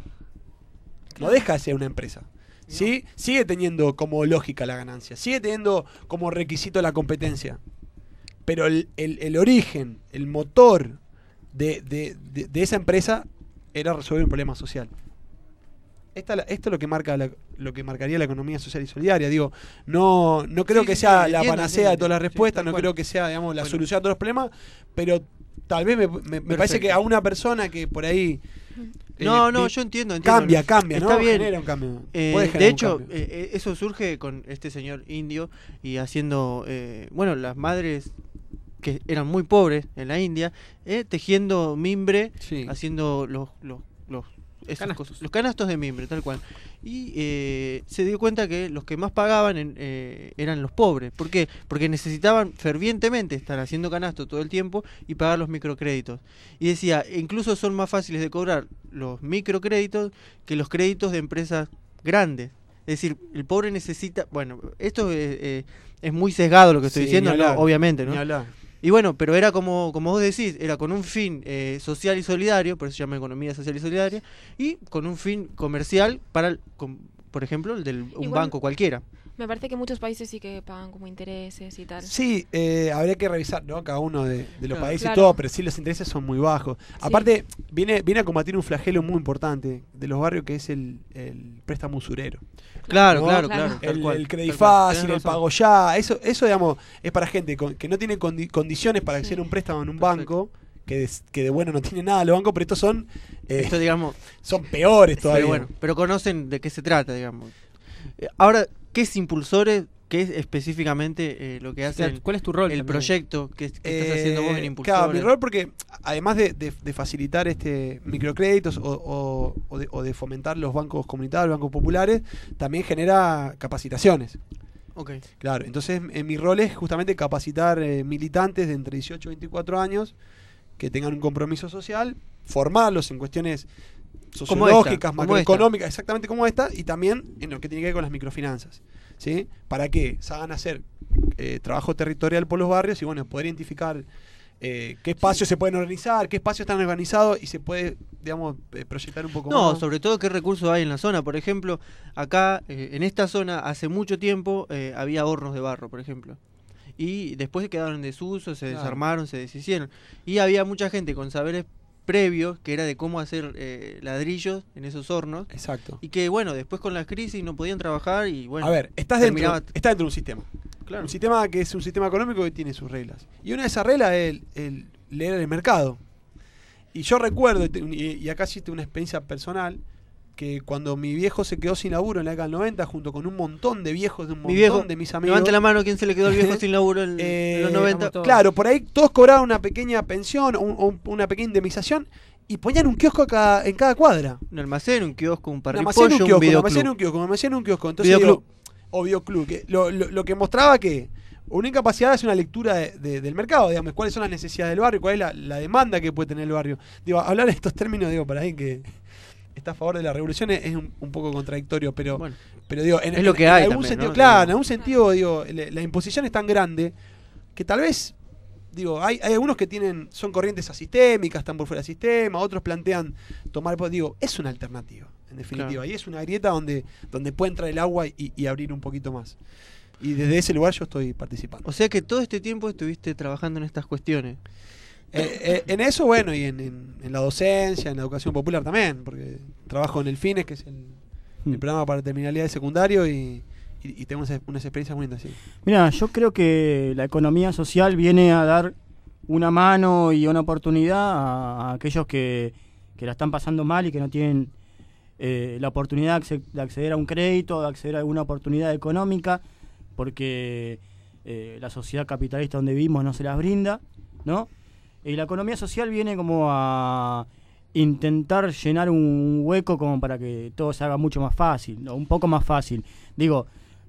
No deja de ser una empresa. ¿Sí? Sigue teniendo como lógica la ganancia. Sigue teniendo como requisito la competencia. Pero el, el- el origen, el motor de, de- de- de esa empresa era resolver un problema social. Esta, la- esto es lo que marca la- lo que marcaría la economía social y solidaria. Digo, no, no creo Sí, que sí, sea sí, la entiendo, panacea de entiendo. todas las Sí, respuestas, tal no cual. creo que sea, digamos, la Bueno. solución a todos los problemas, pero tal vez me, me- me parece que a una persona que por ahí eh, No, no, vi- yo entiendo, entiendo. cambia, cambia, Está ¿no? bien. Genera un cambio. Eh, Puede de generar un hecho, cambio. eh, eh, eso surge con este señor indio y haciendo, eh, bueno, las madres que eran muy pobres en la India, eh, tejiendo mimbre, Sí. haciendo los, los, los, esas Canastos. cosas, los canastos de mimbre, tal cual. Y eh, se dio cuenta que los que más pagaban en, eh, eran los pobres. ¿Por qué? Porque necesitaban fervientemente estar haciendo canastos todo el tiempo y pagar los microcréditos. Y decía, incluso son más fáciles de cobrar los microcréditos que los créditos de empresas grandes. Es decir, el pobre necesita... Bueno, esto es, eh, es muy sesgado lo que estoy Sí, diciendo, ni no, hablar, obviamente, ¿no? ni hablar. Y bueno, pero era como, como vos decís, era con un fin eh, social y solidario, por eso se llama economía social y solidaria, y con un fin comercial para, el, con- por ejemplo, el del un Igual- banco cualquiera. Me parece que muchos países sí que pagan como intereses y tal. Sí, eh, habría que revisar, ¿no? Cada uno de, de los Claro. países Claro. y todo, pero sí los intereses son muy bajos. Aparte, viene, viene a combatir un flagelo muy importante de los barrios que es el, el préstamo usurero. Claro, ¿no? claro, claro. tal El, cual, el crédito tal cual. fácil, Tenés el razón. pago ya, eso, eso digamos, es para gente con- que no tiene condi- condiciones para acceder a un préstamo en un banco, que de, que de bueno no tiene nada los bancos, pero estos son, eh, Esto, digamos, son peores todavía. pero bueno, pero conocen de qué se trata, digamos. Eh, Ahora, ¿qué es Impulsores? ¿Qué es específicamente eh, lo que hacen? ¿Cuál es tu rol El también? proyecto que, que estás haciendo vos en Eh, Impulsores. Claro, mi rol porque además de, de- de facilitar este microcréditos o, o- o de, o de fomentar los bancos comunitarios, los bancos populares, también genera capacitaciones. Ok. Claro, entonces en mi rol es justamente capacitar eh, militantes de entre dieciocho y veinticuatro años que tengan un compromiso social, formarlos en cuestiones Como esta, sociológicas, como macroeconómicas, exactamente como esta, y también en lo que tiene que ver con las microfinanzas. ¿Sí? Para que se hagan hacer eh, trabajo territorial por los barrios y bueno, poder identificar eh, qué espacios se pueden organizar, qué espacios están organizados y se puede, digamos, eh, proyectar un poco No, más. sobre todo qué recursos hay en la zona. Por ejemplo, acá, eh, en esta zona, hace mucho tiempo eh, había hornos de barro, por ejemplo. Y después quedaron en desuso, se Claro. desarmaron, se deshicieron. Y había mucha gente con saberes previos, que era de cómo hacer eh, ladrillos en esos hornos. Exacto. Y que, bueno, después con la crisis no podían trabajar y, bueno... A ver, estás dentro, terminaba- estás dentro de un sistema. Claro. Un sistema que es un sistema económico que tiene sus reglas. Y una de esas reglas es el, el leer el mercado. Y yo recuerdo, y te- y, y acá sí tengo una experiencia personal, que cuando mi viejo se quedó sin laburo en la década del noventa, junto con un montón de viejos de un Mi montón viejo, de mis amigos. levante la mano, ¿quién se le quedó el viejo sin laburo en, Eh, en los noventa? Claro, por ahí todos cobraban una pequeña pensión o un- o un- una pequeña indemnización y ponían un kiosco a cada- en cada cuadra. Un almacén, un kiosco, un Un parripollo, almacén, un un, kiosco, un videoclub. almacén, un kiosco, un almacén, un kiosco. Entonces Videoclub. digo, o videoclub, que lo, lo- lo que mostraba que una incapacidad es una lectura de- de- del mercado, digamos, cuáles son las necesidades del barrio, cuál es la, la demanda que puede tener el barrio. Digo, hablar de estos términos, digo, para ahí que está a favor de la revolución es, es un, un poco contradictorio, pero, Bueno, pero digo, en, es lo en- que en hay algún también, sentido, ¿no? claro, en Digo. algún sentido, digo, la, la imposición es tan grande que tal vez, digo, hay, hay algunos que tienen, son corrientes asistémicas, están por fuera del sistema, otros plantean tomar, digo, es una alternativa, en definitiva, Claro. y es una grieta donde, donde puede entrar el agua y, y abrir un poquito más. Y desde ese lugar yo estoy participando. O sea que todo este tiempo estuviste trabajando en estas cuestiones. Eh, eh, en eso, bueno, y en, en- en la docencia, en la educación popular también, porque trabajo en el FINES, que es el, el programa para terminalidad de secundario, y, y, y tengo unas, unas experiencias muy lindas, sí. Mira, yo creo que la economía social viene a dar una mano y una oportunidad a, a aquellos que, que la están pasando mal y que no tienen eh, la oportunidad de acce- de acceder a un crédito, de acceder a alguna oportunidad económica, porque eh, la sociedad capitalista donde vivimos no se las brinda, ¿no? Y la economía social viene como a intentar llenar un hueco como para que todo se haga mucho más fácil, ¿no? Un poco más fácil. Digo,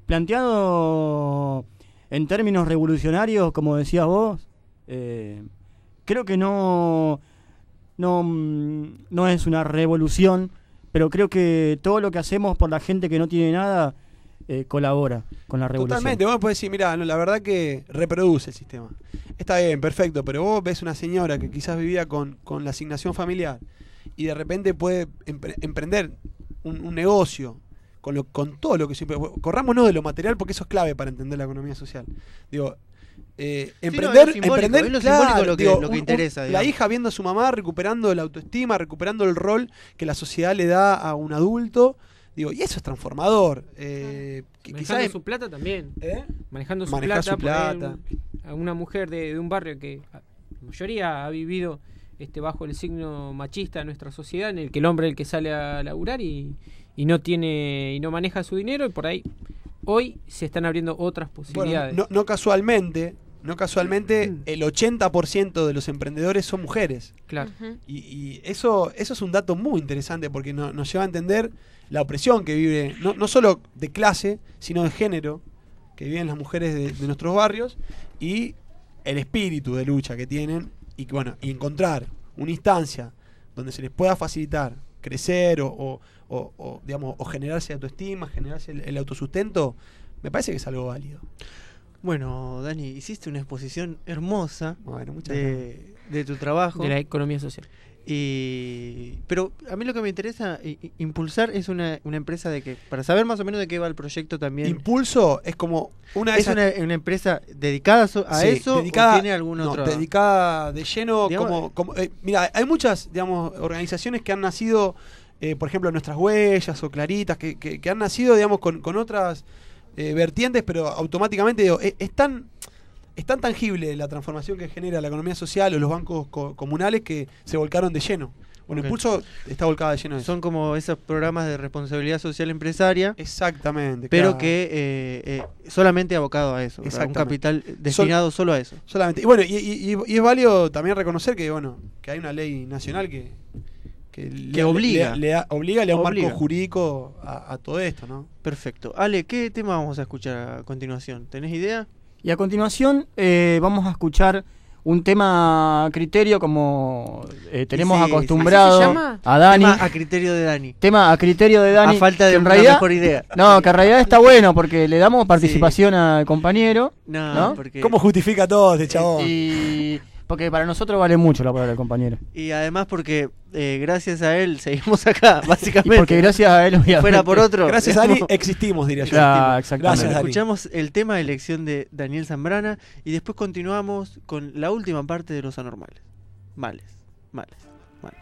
planteado en términos revolucionarios, como decías vos, eh, creo que no, no, no es una revolución, pero creo que todo lo que hacemos por la gente que no tiene nada eh, colabora con la revolución. Totalmente, vos podés decir, mirá, no, la verdad que reproduce el sistema. Está bien, perfecto, pero vos ves una señora que quizás vivía con, con la asignación familiar y de repente puede empre- emprender un, un negocio con, lo, con todo lo que siempre... Corrámonos de lo material porque eso es clave para entender la economía social. Digo, eh, emprender... Sí, no, es lo emprender es lo claro, simbólico lo que, digo, lo que un- interesa. un- la hija viendo a su mamá recuperando la autoestima, recuperando el rol que la sociedad le da a un adulto. Digo, y eso es transformador. Eh, que Manejando quizás su plata también. ¿Eh? Manejando su Manejar plata. su plata. porque un- a una mujer de, de un barrio que a- la mayoría ha vivido este bajo el signo machista de nuestra sociedad, en el que el hombre es el que sale a laburar y, y no tiene y no maneja su dinero, y por ahí hoy se están abriendo otras posibilidades. Bueno, no, no casualmente, no casualmente el ochenta por ciento de los emprendedores son mujeres. Claro. Y, y eso, eso es un dato muy interesante porque no- nos lleva a entender la opresión que vive, no, no solo de clase, sino de género, que viven las mujeres de, de nuestros barrios, y el espíritu de lucha que tienen, y que, bueno, y encontrar una instancia donde se les pueda facilitar crecer o, o, o- o, digamos, o generarse autoestima, generarse el, el autosustento, me parece que es algo válido. Bueno, Dani, hiciste una exposición hermosa Bueno, muchas de, de tu trabajo. De la economía social. Y, pero a mí lo que me interesa i- i- impulsar es una, una empresa de que, para saber más o menos de qué va el proyecto también. Impulso es como una de ¿Es esas- una, una empresa dedicada so- a Sí, eso dedicada, o tiene algún no, otro? dedicada de lleno Digamos, como, como eh, mira, hay muchas, digamos, organizaciones que han nacido, eh, por ejemplo, Nuestras Huellas o Claritas, que, que, que han nacido, digamos, con, con otras eh, vertientes, pero automáticamente digo, es, es tan es tan tangible la transformación que genera la economía social o los bancos co- comunales que se volcaron de lleno. Bueno, Ok. Impulso está volcada de lleno de eso. Son como esos programas de responsabilidad social empresaria. Exactamente. Pero claro. que eh, eh, solamente abocado a eso. ¿verdad? Un Exactamente. capital destinado solo a eso. Solamente. Y bueno, y, y- y- y es válido también reconocer que bueno, que hay una ley nacional que que, le- obliga. le, le da- obliga, le da un Obliga. marco jurídico a, a todo esto, ¿no? Perfecto. Ale, ¿qué tema vamos a escuchar a continuación? ¿Tenés idea? Y a continuación eh, vamos a escuchar un tema a criterio como eh, tenemos Sí, sí. acostumbrado ¿Así se llama? a Dani. Tema a criterio de Dani. Tema a criterio de Dani. A falta de que en una realidad, mejor idea. No, que en realidad está bueno porque le damos participación al compañero. No, ¿no? porque... ¿Cómo justifica todo este chabón? Y porque para nosotros vale mucho la palabra del compañero. Y además porque eh, gracias a él seguimos acá, básicamente. Y porque gracias a él, obviamente. Fuera por otro. Gracias a Dani existimos, diría yo. Claro, exactamente. Gracias, Dani. Escuchamos el tema de elección de Daniel Zambrana y después continuamos con la última parte de los anormales. Males, males, males.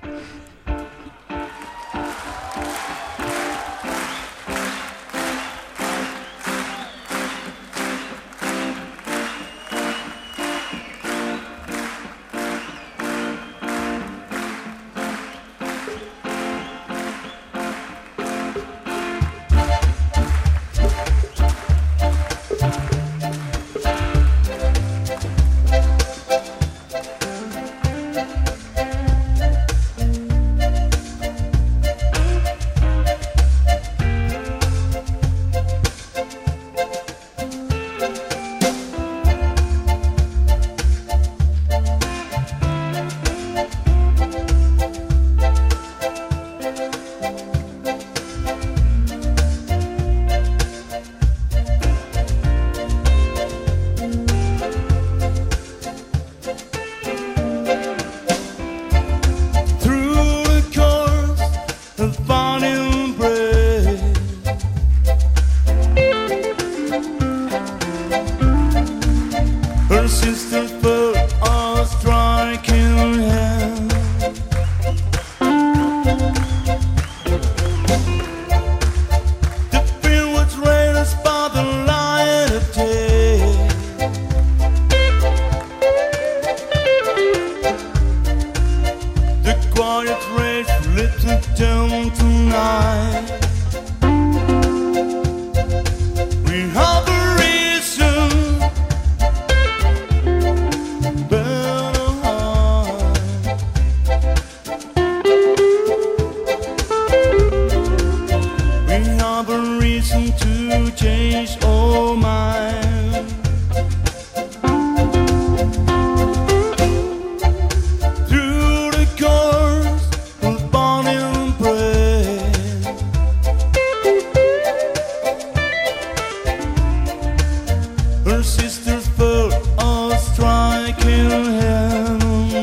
where sisters fell a striking hand.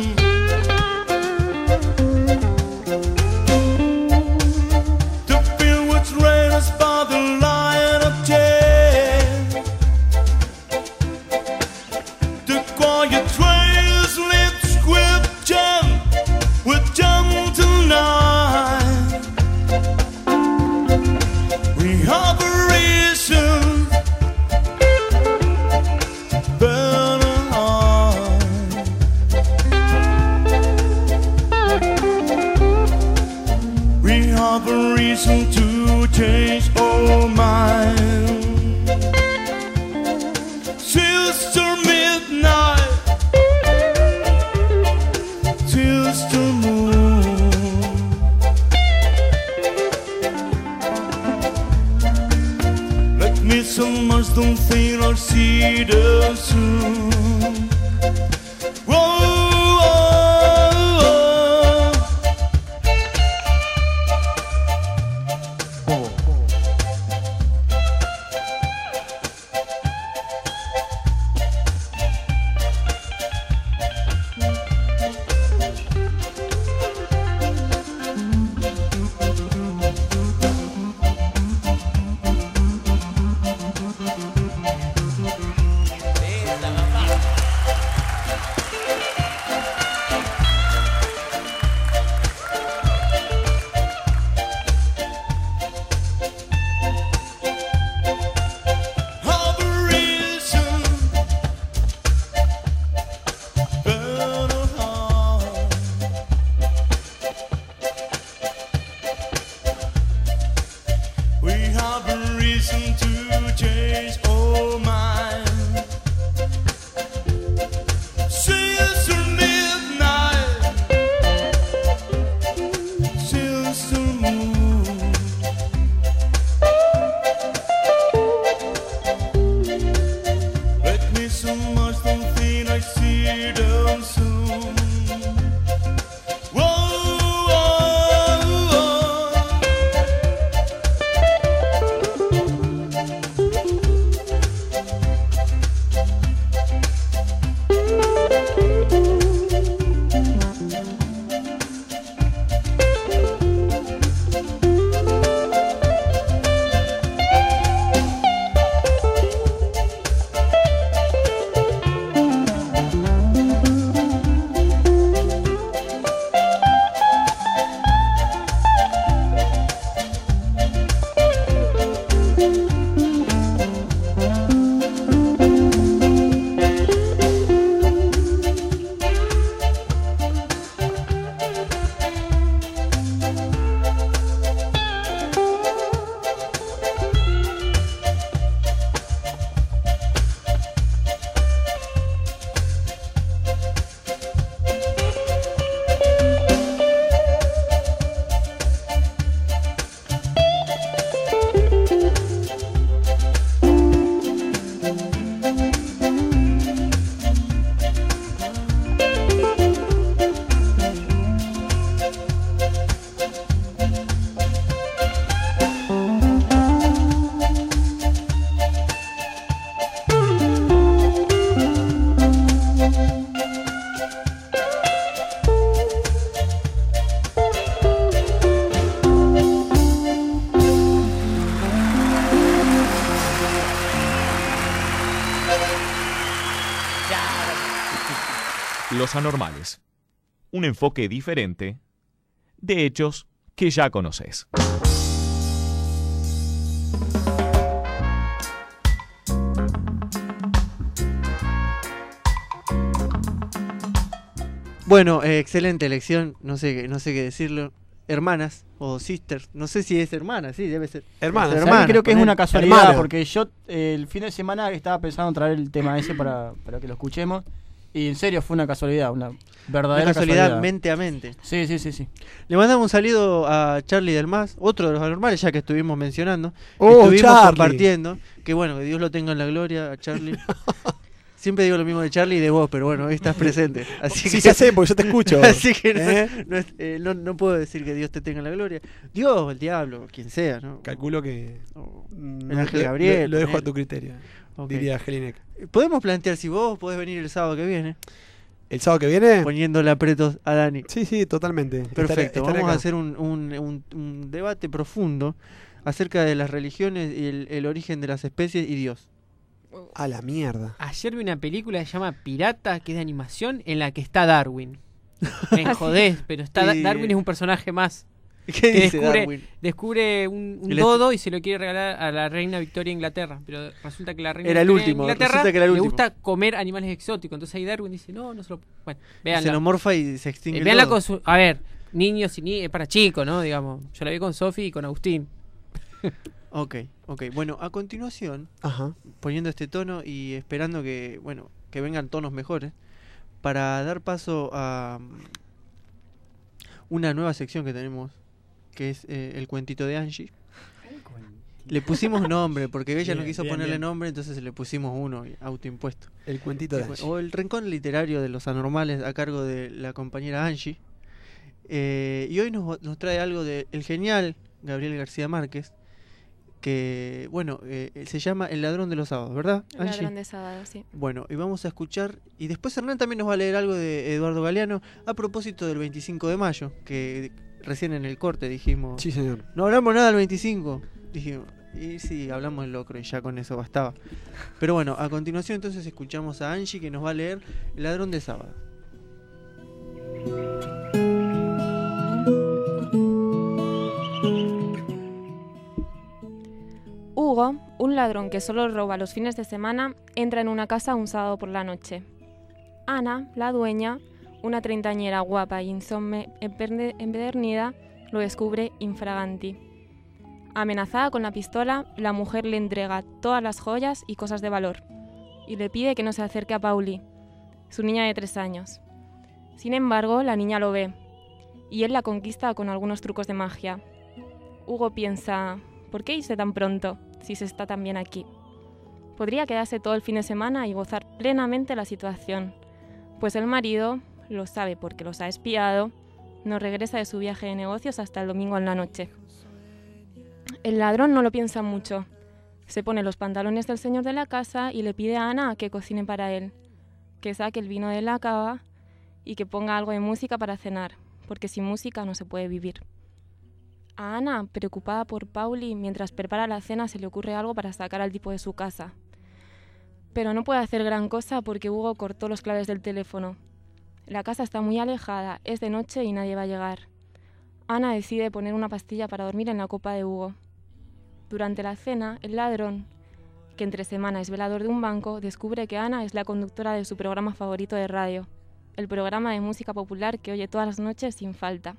The field was raised by the light of day. The quiet trails lit scripture with gentle night. We have a reason, better heart. We have a reason to change our mind. Sister Midnight, Sister Moon, let me some much don't think I'll see them soon. Whoa, Los anormales. Un enfoque diferente de hechos que ya conoces. Bueno, eh, excelente elección, no sé, no sé qué decirlo. Hermanas o sisters, no sé si es hermana, sí, debe ser. Hermanas, hermanas creo que es él. una casualidad, Hermano. porque yo eh, el fin de semana estaba pensando en traer el tema ese para, para que lo escuchemos. Y en serio fue una casualidad, una verdadera Una casualidad, casualidad. mente a mente. Sí, sí, sí, sí. Le mandamos un saludo a Charlie del Mas, otro de los anormales, ya que estuvimos mencionando. Oh, estuvimos Charlie. compartiendo. Que bueno, que Dios lo tenga en la gloria a Charlie. Siempre digo lo mismo de Charlie y de vos, pero bueno, hoy estás presente. Así Sí, que, ya sé, porque yo te escucho. Así que no, ¿Eh? no, es- eh, no- no puedo decir que Dios te tenga en la gloria. Dios, el diablo, quien sea, ¿no? Calculo que. O mm, el ángel lo- Gabriel. Lo, lo dejo a ponele. tu criterio. Ok. diría Jelinek. Podemos plantear si vos podés venir el sábado que viene. ¿El sábado que viene? Poniéndole apretos a Dani. Sí, sí, totalmente. Perfecto. Estaré- estaré Vamos acá. a hacer un, un, un, un debate profundo acerca de las religiones y el, el origen de las especies y Dios. A la mierda. Ayer vi una película que se llama Pirata, que es de animación, en la que está Darwin. Me jodés, pero está Da- Y- Darwin es un personaje más. ¿Qué que dice descubre, Darwin? descubre un, un El dodo y se lo quiere regalar a la reina Victoria de Inglaterra. Pero resulta que la reina Era el Victoria de último, Inglaterra resulta que era el le último. gusta comer animales exóticos. Entonces ahí Darwin dice, no, no se lo... Bueno, Se véanla. lo morfa y se extingue. Eh, el véanla dodo. con su... A ver, niños y ni... es para chicos, ¿no? Digamos. Yo la vi con Sofi y con Agustín. Ok, ok. Bueno, a continuación, Ajá. poniendo este tono y esperando que, bueno, que vengan tonos mejores, para dar paso a mm, una nueva sección que tenemos, que es eh, el cuentito de Angie. Le pusimos nombre, porque ella no Bien, quiso bien, ponerle bien. nombre, entonces le pusimos uno, autoimpuesto. El cuentito de El cu- Angie. O el rincón literario de los anormales a cargo de la compañera Angie. Eh, y hoy nos, nos trae algo del genial Gabriel García Márquez, que, bueno, eh, se llama El ladrón de los sábados, ¿verdad, El Angie? ladrón de sábado, sí. Bueno, y vamos a escuchar, y después Hernán también nos va a leer algo de Eduardo Galeano a propósito del veinticinco de mayo, que recién en el corte dijimos... Sí, señor. No hablamos nada del veinticinco, dijimos. Y sí, hablamos del locro y ya con eso bastaba. Pero bueno, a continuación entonces escuchamos a Angie que nos va a leer El ladrón de sábado. Hugo, un ladrón que solo roba los fines de semana, entra en una casa un sábado por la noche. Ana, la dueña, una treintañera guapa y insomne emperne- empedernida, lo descubre infraganti. Amenazada con la pistola, la mujer le entrega todas las joyas y cosas de valor, y le pide que no se acerque a Pauli, su niña de tres años. Sin embargo, la niña lo ve, y él la conquista con algunos trucos de magia. Hugo piensa, ¿por qué irse tan pronto, si se está tan bien aquí? Podría quedarse todo el fin de semana y gozar plenamente la situación, pues el marido, lo sabe porque los ha espiado, no regresa de su viaje de negocios hasta el domingo en la noche. El ladrón no lo piensa mucho. Se pone los pantalones del señor de la casa y le pide a Ana que cocine para él, que saque el vino de la cava y que ponga algo de música para cenar, porque sin música no se puede vivir. A Ana, preocupada por Pauli, mientras prepara la cena se le ocurre algo para sacar al tipo de su casa. Pero no puede hacer gran cosa porque Hugo cortó los claves del teléfono. La casa está muy alejada, es de noche y nadie va a llegar. Ana decide poner una pastilla para dormir en la copa de Hugo. Durante la cena, el ladrón, que entre semana es velador de un banco, descubre que Ana es la conductora de su programa favorito de radio, el programa de música popular que oye todas las noches sin falta.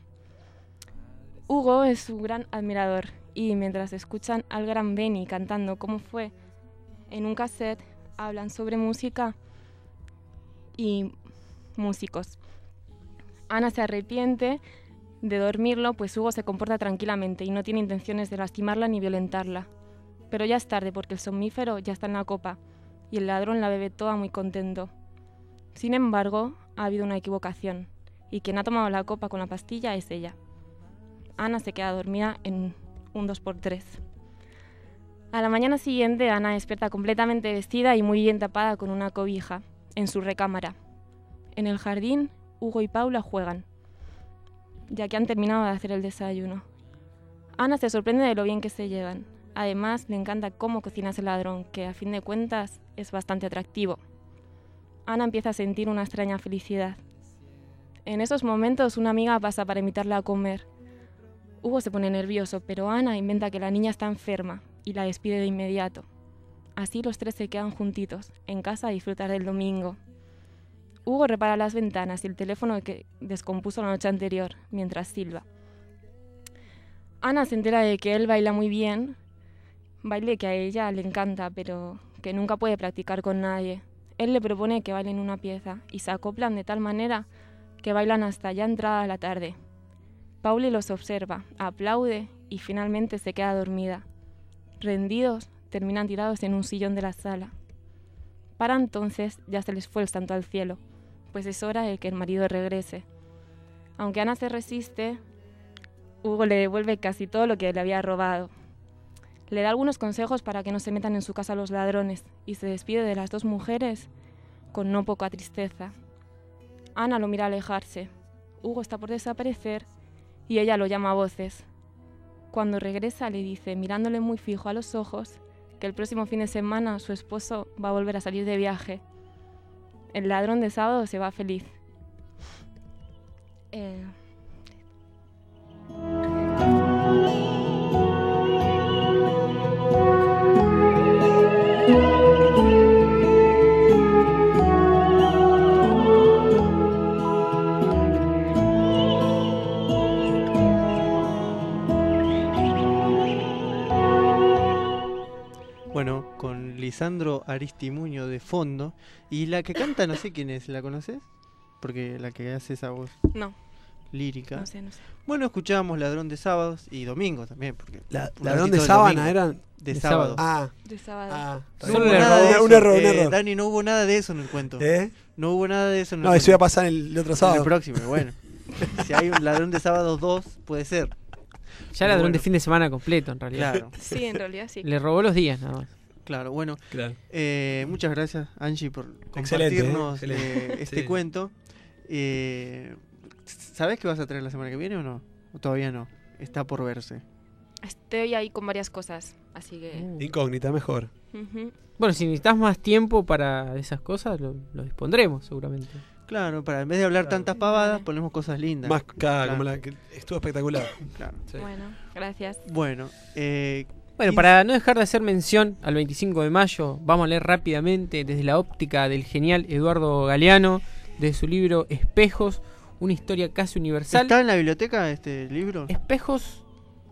Hugo es su gran admirador y mientras escuchan al gran Benny cantando Cómo fue en un cassette, hablan sobre música y músicos. Ana se arrepiente de dormirlo, pues Hugo se comporta tranquilamente y no tiene intenciones de lastimarla ni violentarla. Pero ya es tarde porque el somnífero ya está en la copa y el ladrón la bebe toda muy contento. Sin embargo, ha habido una equivocación y quien ha tomado la copa con la pastilla es ella. Ana se queda dormida en un dos por tres. A la mañana siguiente, Ana despierta completamente vestida y muy bien tapada con una cobija, en su recámara. En el jardín, Hugo y Paula juegan, ya que han terminado de hacer el desayuno. Ana se sorprende de lo bien que se llevan. Además, le encanta cómo cocina ese ladrón, que a fin de cuentas es bastante atractivo. Ana empieza a sentir una extraña felicidad. En esos momentos, una amiga pasa para invitarla a comer. Hugo se pone nervioso, pero Ana inventa que la niña está enferma y la despide de inmediato. Así los tres se quedan juntitos, en casa a disfrutar del domingo. Hugo repara las ventanas y el teléfono que descompuso la noche anterior, mientras silba. Ana se entera de que él baila muy bien, baile que a ella le encanta, pero que nunca puede practicar con nadie. Él le propone que bailen una pieza y se acoplan de tal manera que bailan hasta ya entrada la tarde. Pauli los observa, aplaude y finalmente se queda dormida. Rendidos, terminan tirados en un sillón de la sala. Para entonces ya se les fue el santo al cielo, pues es hora de que el marido regrese. Aunque Ana se resiste, Hugo le devuelve casi todo lo que le había robado. Le da algunos consejos para que no se metan en su casa los ladrones y se despide de las dos mujeres con no poca tristeza. Ana lo mira alejarse. Hugo está por desaparecer y ella lo llama a voces. Cuando regresa le dice, mirándole muy fijo a los ojos, que el próximo fin de semana su esposo va a volver a salir de viaje. El ladrón de sábado se va feliz. Eh... Bueno, con Lisandro Aristimuño de fondo. Y la que canta, no sé quién es, ¿la conoces? Porque la que hace esa voz No. lírica. No sé, no sé. Bueno, escuchábamos Ladrón de Sábados y Domingo también. Porque La- un ¿Ladrón ratito de del sábana domingo. eran? De, De sábado. sábado. Ah. De sábado. Ah, No solo hubo un nada error, de eso, un error, un eh, error. Dani, no hubo nada de eso en el cuento. ¿Eh? No hubo nada de eso en el No, cuento. eso iba a pasar el, el otro sábado. En el próximo, bueno. Si hay un Ladrón de Sábados dos, puede ser. Ya ladrón bueno. de fin de semana completo, en realidad. Claro. Sí, en realidad sí. Le robó los días, nada más. Claro, bueno. Claro. Eh, muchas gracias, Angie, por Excelente, compartirnos ¿eh? Excelente. eh, este Sí. cuento. Eh, ¿Sabés qué vas a traer la semana que viene o no? ¿O todavía no? Está por verse. Estoy ahí con varias cosas, así que... Incógnita, mejor. Ujú. Bueno, si necesitas más tiempo para esas cosas, lo, lo dispondremos seguramente. Claro, para en vez de hablar Claro. tantas pavadas, ponemos cosas lindas. Más cada, Claro. como la que estuvo espectacular. Claro. Sí. Bueno, gracias. Bueno, eh, Bueno, para no dejar de hacer mención al veinticinco de mayo, vamos a leer rápidamente desde la óptica del genial Eduardo Galeano, de su libro Espejos, una historia casi universal. ¿está en la biblioteca este libro? Espejos...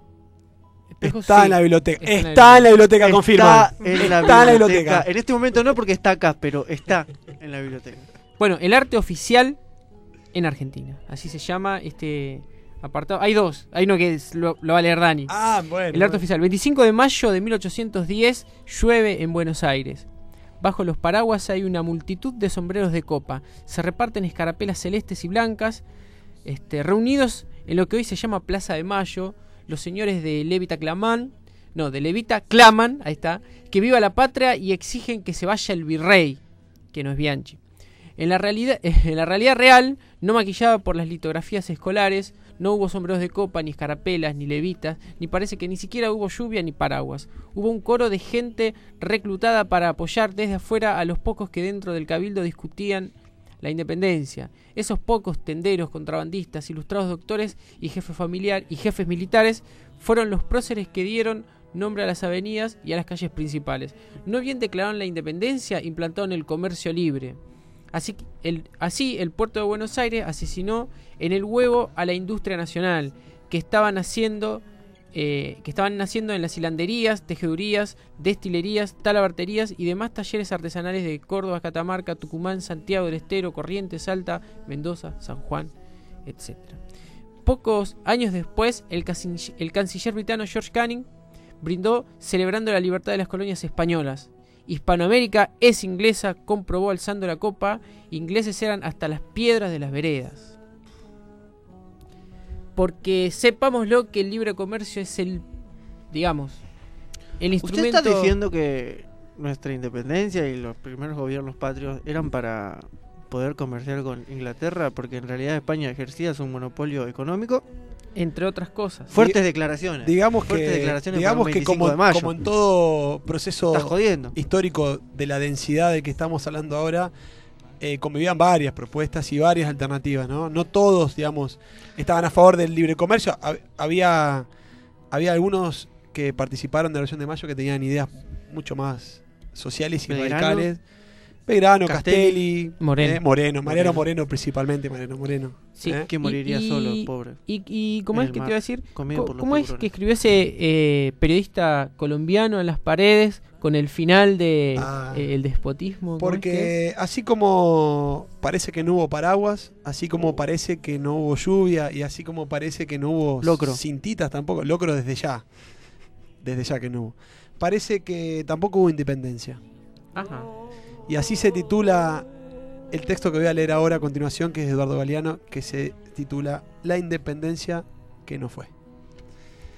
Espejos, Está sí. en la biblioteca. Está en la Está en la biblioteca, Está confirma. en la Está en la biblioteca. biblioteca. En este momento no porque está acá, pero está en la biblioteca. Bueno, el arte oficial en Argentina. Así se llama este apartado. Hay dos. Hay uno que es- lo, lo va a leer Dani. Ah, bueno. El arte bueno. oficial. veinticinco de mayo de mil ochocientos diez, llueve en Buenos Aires. Bajo los paraguas hay una multitud de sombreros de copa. Se reparten escarapelas celestes y blancas. Este, reunidos en lo que hoy se llama Plaza de Mayo, los señores de Levita claman, no, de Levita claman, ahí está, que viva la patria y exigen que se vaya el virrey, que no es Bianchi. En la realidad, en la realidad real, no maquillada por las litografías escolares, no hubo sombreros de copa, ni escarapelas, ni levitas, ni parece que ni siquiera hubo lluvia ni paraguas. Hubo un coro de gente reclutada para apoyar desde afuera a los pocos que dentro del cabildo discutían la independencia. Esos pocos tenderos, contrabandistas, ilustrados doctores y jefes familiar y jefes militares fueron los próceres que dieron nombre a las avenidas y a las calles principales. No bien declararon la independencia, implantaron el comercio libre. Así el, así el puerto de Buenos Aires asesinó en el huevo a la industria nacional que estaban haciendo eh, que estaban naciendo en las hilanderías, tejedurías, destilerías, talabarterías y demás talleres artesanales de Córdoba, Catamarca, Tucumán, Santiago del Estero, Corrientes, Salta, Mendoza, San Juan, etcétera. Pocos años después, el, canciller, el canciller británico George Canning brindó celebrando la libertad de las colonias españolas. Hispanoamérica es inglesa, comprobó alzando la copa, ingleses eran hasta las piedras de las veredas. Porque sepámoslo que el libre comercio es el, digamos, el instrumento... ¿Usted está diciendo que nuestra independencia y los primeros gobiernos patrios eran para poder comerciar con Inglaterra? Porque en realidad España ejercía su monopolio económico. Entre otras cosas. Fuertes declaraciones. Digamos Fuertes que, declaraciones digamos para un que veinticinco como, de mayo. como en todo proceso Estás jodiendo. histórico de la densidad de que estamos hablando ahora, eh, convivían varias propuestas y varias alternativas, ¿no? No todos, digamos, estaban a favor del libre comercio. Hab- Había, había algunos que participaron de la Revolución de Mayo que tenían ideas mucho más sociales y Belgrano, radicales. Belgrano, Castelli, Castelli, Moreno. eh, Moreno, Mariano Moreno. Moreno principalmente, Mariano Moreno. Sí. ¿eh? Que moriría Y- y- solo, pobre. Y, y ¿cómo En es el que te mar, iba a decir? comido Co- por los ¿Cómo es tiburones. que escribió ese eh, periodista colombiano en las paredes con el final de Ah. eh, el despotismo? ¿Cómo es que Porque así como parece que no hubo paraguas, así como parece que no hubo lluvia y así como parece que no hubo Locro. cintitas tampoco, locro desde ya, desde ya que no hubo. Parece que tampoco hubo independencia. es? Ajá. Y así se titula el texto que voy a leer ahora a continuación, que es de Eduardo Galeano, que se titula La independencia que no fue.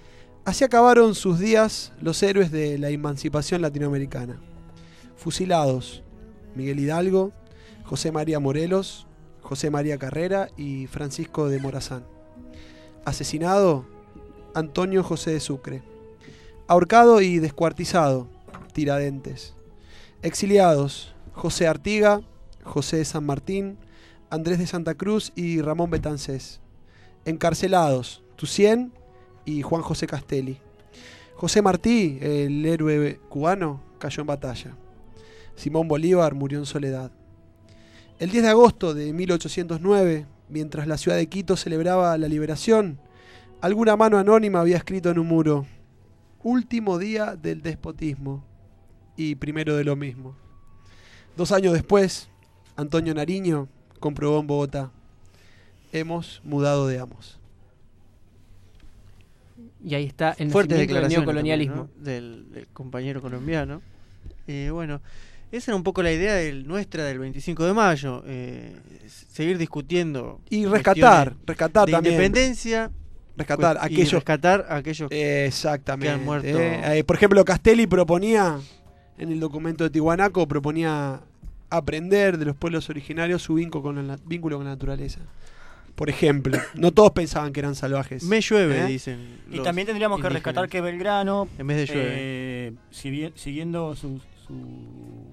Así acabaron sus días los héroes de la emancipación latinoamericana. Fusilados, Miguel Hidalgo, José María Morelos, José María Carrera y Francisco de Morazán. Asesinado, Antonio José de Sucre. Ahorcado y descuartizado, Tiradentes. Exiliados, José Artiga, José de San Martín, Andrés de Santa Cruz y Ramón Betancés. Encarcelados, Tucien y Juan José Castelli. José Martí, el héroe cubano, cayó en batalla. Simón Bolívar murió en soledad. El diez de agosto de mil ochocientos nueve, mientras la ciudad de Quito celebraba la liberación, alguna mano anónima había escrito en un muro: último día del despotismo y primero de lo mismo. Dos años después, Antonio Nariño comprobó en Bogotá: hemos mudado de amos. Y ahí está el Fuertes nacimiento del declaraciones neocolonialismo. también, ¿no? del, del compañero colombiano. Eh, bueno, esa era un poco la idea del, nuestra del veinticinco de mayo. Eh, seguir discutiendo. Y rescatar, cuestiones rescatar de también. independencia. Rescatar pues, y aquellos. rescatar a aquellos Exactamente. que han muerto. Eh, eh, por ejemplo, Castelli proponía, en el documento de Tiwanaku, proponía aprender de los pueblos originarios su vínculo con la, vínculo con la naturaleza. Por ejemplo, no todos pensaban que eran salvajes. Me llueve, ¿Eh? dicen. Y también tendríamos que indígenas. rescatar que Belgrano, en vez de llueve, eh, si bien, siguiendo sus, su,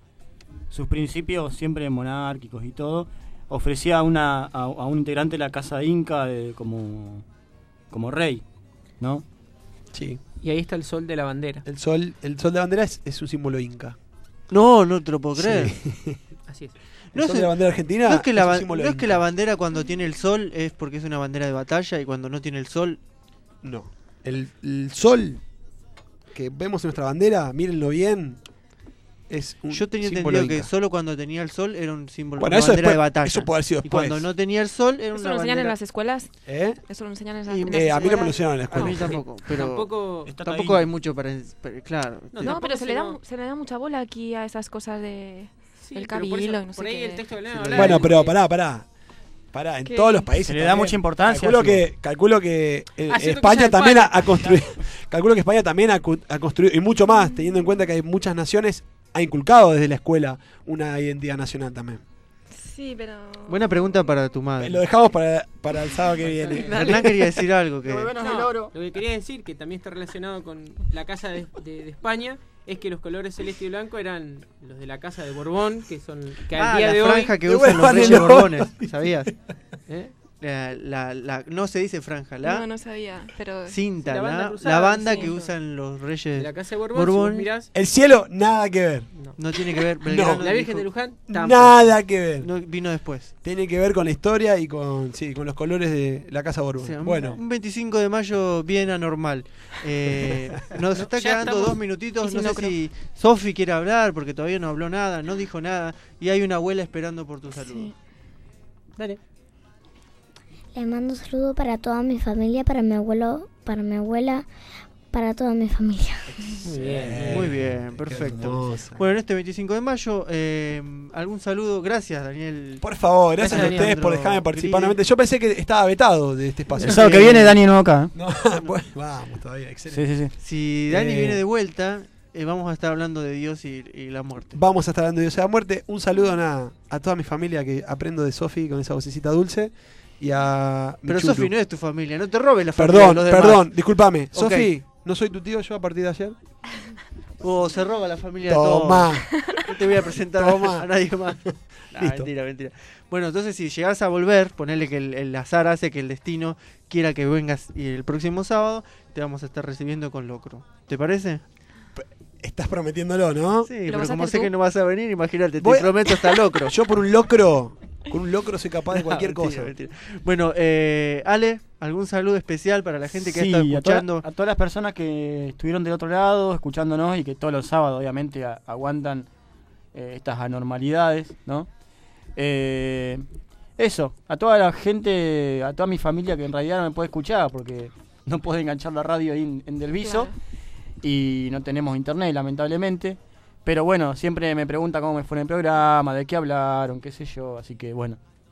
sus principios siempre monárquicos y todo, ofrecía una, a, a un integrante de la casa inca de, como, como rey, ¿no? Sí. Y ahí está el sol de la bandera. El sol, el sol de la bandera es, es un símbolo inca. No, no te lo puedo creer. Sí. Así es. El No sol es, de la bandera argentina no es que, es la, un ba- símbolo no es inca. que la bandera cuando tiene el sol es porque es una bandera de batalla y cuando no tiene el sol... No. El, el sol que vemos en nuestra bandera, mírenlo bien, es un Yo tenía símbolo entendido que inca. solo cuando tenía el sol era un símbolo, Bueno, una eso bandera después- de batalla. eso puede haber sido Y después. cuando no tenía el sol era ¿Eso una lo enseñan bandera... en las escuelas? ¿Eh? ¿Eso lo enseñan en, las- Y, en las eh, a mí no me lo escuelas? enseñaron en la escuela. A mí tampoco, pero Tampoco, tampoco hay mucho para... para- claro. No, No, tampoco pero se le, da, sino- se le da mucha bola aquí a esas cosas de Sí, el pero por cabildo eso- y no sé por ahí qué. el texto que leen Sí, habla Bueno, de pero que- pará, pará. Pará, en ¿Qué? todos los países Se le da también. mucha importancia, Calculo Silvio. que, calculo que eh, Haciendo España cosas de también ha, España. ha construido. Calculo que España también ha, cu- ha construido, y mucho más, teniendo en cuenta que hay muchas naciones, ha inculcado desde la escuela una identidad nacional también. Sí, pero... Buena pregunta para tu madre. Eh, Lo dejamos para, para el sábado que viene. Hernán quería decir algo que... No, lo que quería decir, que también está relacionado con la casa de, de- de España, es que los colores celeste y blanco eran los de la casa de Borbón, que son que al Ah, día la de hoy... franja que de usan los vuelvan reyes el oro. borbones, ¿sabías? ¿Eh? La, la, la- no se dice franja, la No, no sabía, pero... cinta, La la, banda la cruzada, banda sí. que usan los De reyes la casa de Borbón, Borbón. si vos mirás, El cielo, nada que ver. no tiene que ver. Belgrano la Virgen dijo- de Luján, tampoco. Nada que ver. no, vino después. Tiene que ver con la historia y con, sí, con los colores de la casa Borbón. O sea, un- bueno, un veinticinco de mayo bien anormal. Eh, nos está Ya quedando estamos dos minutitos. y No sin sé locro. si Sofi quiere hablar porque todavía no habló nada, no dijo nada. Y hay una abuela esperando por tu saludo. Sí. Dale. Le mando un saludo para toda mi familia, para mi abuelo, para mi abuela, para toda mi familia. Muy bien. Muy bien, qué perfecto. hermosa. Bueno, en este veinticinco de mayo, eh, algún saludo. Gracias, Daniel. Por favor, gracias, Gracias, a ustedes por Alejandro dejarme participar Grilli. nuevamente. Yo pensé que estaba vetado de este espacio. El sábado que viene Dani no acá. No, bueno, vamos todavía, excelente. Sí, sí, sí. Si Dani Eh, viene de vuelta, eh, vamos a estar hablando de Dios y, y la muerte. Vamos a estar hablando de Dios y la muerte. Un saludo nada, a toda mi familia que aprendo de Sofi con esa vocecita dulce. Y a Pero Michulu. Sofi no es tu familia, no te robes la familia Perdón, de los demás. perdón, discúlpame. Ok. Sofi, ¿no soy tu tío yo a partir de ayer? O se roba la familia de Toma. todos. No te voy a presentar Toma. a nadie más. Nah, Listo. mentira, mentira. Bueno, entonces si llegás a volver, ponele que el, el azar hace que el destino quiera que vengas y el próximo sábado te vamos a estar recibiendo con locro. ¿Te parece? Estás prometiéndolo, ¿no? Sí, ¿Lo pero vas a como hacer sé tú? que no vas a venir, imagínate, Voy- te prometo hasta locro. Yo por un locro, con un locro soy capaz de cualquier No, mentira, cosa. mentira. Bueno, eh, Ale, ¿algún saludo especial para la gente que Sí, está a, toda- escuchando? a todas las personas que estuvieron del otro lado escuchándonos y que todos los sábados obviamente a- aguantan eh, estas anormalidades, ¿no? Eh, eso, a toda la gente, a toda mi familia que en realidad no me puede escuchar porque no puede enganchar la radio ahí en, en Delviso Claro. y no tenemos internet lamentablemente. Pero bueno, siempre me pregunta cómo me fue en el programa, de qué hablaron, qué sé yo, así que bueno,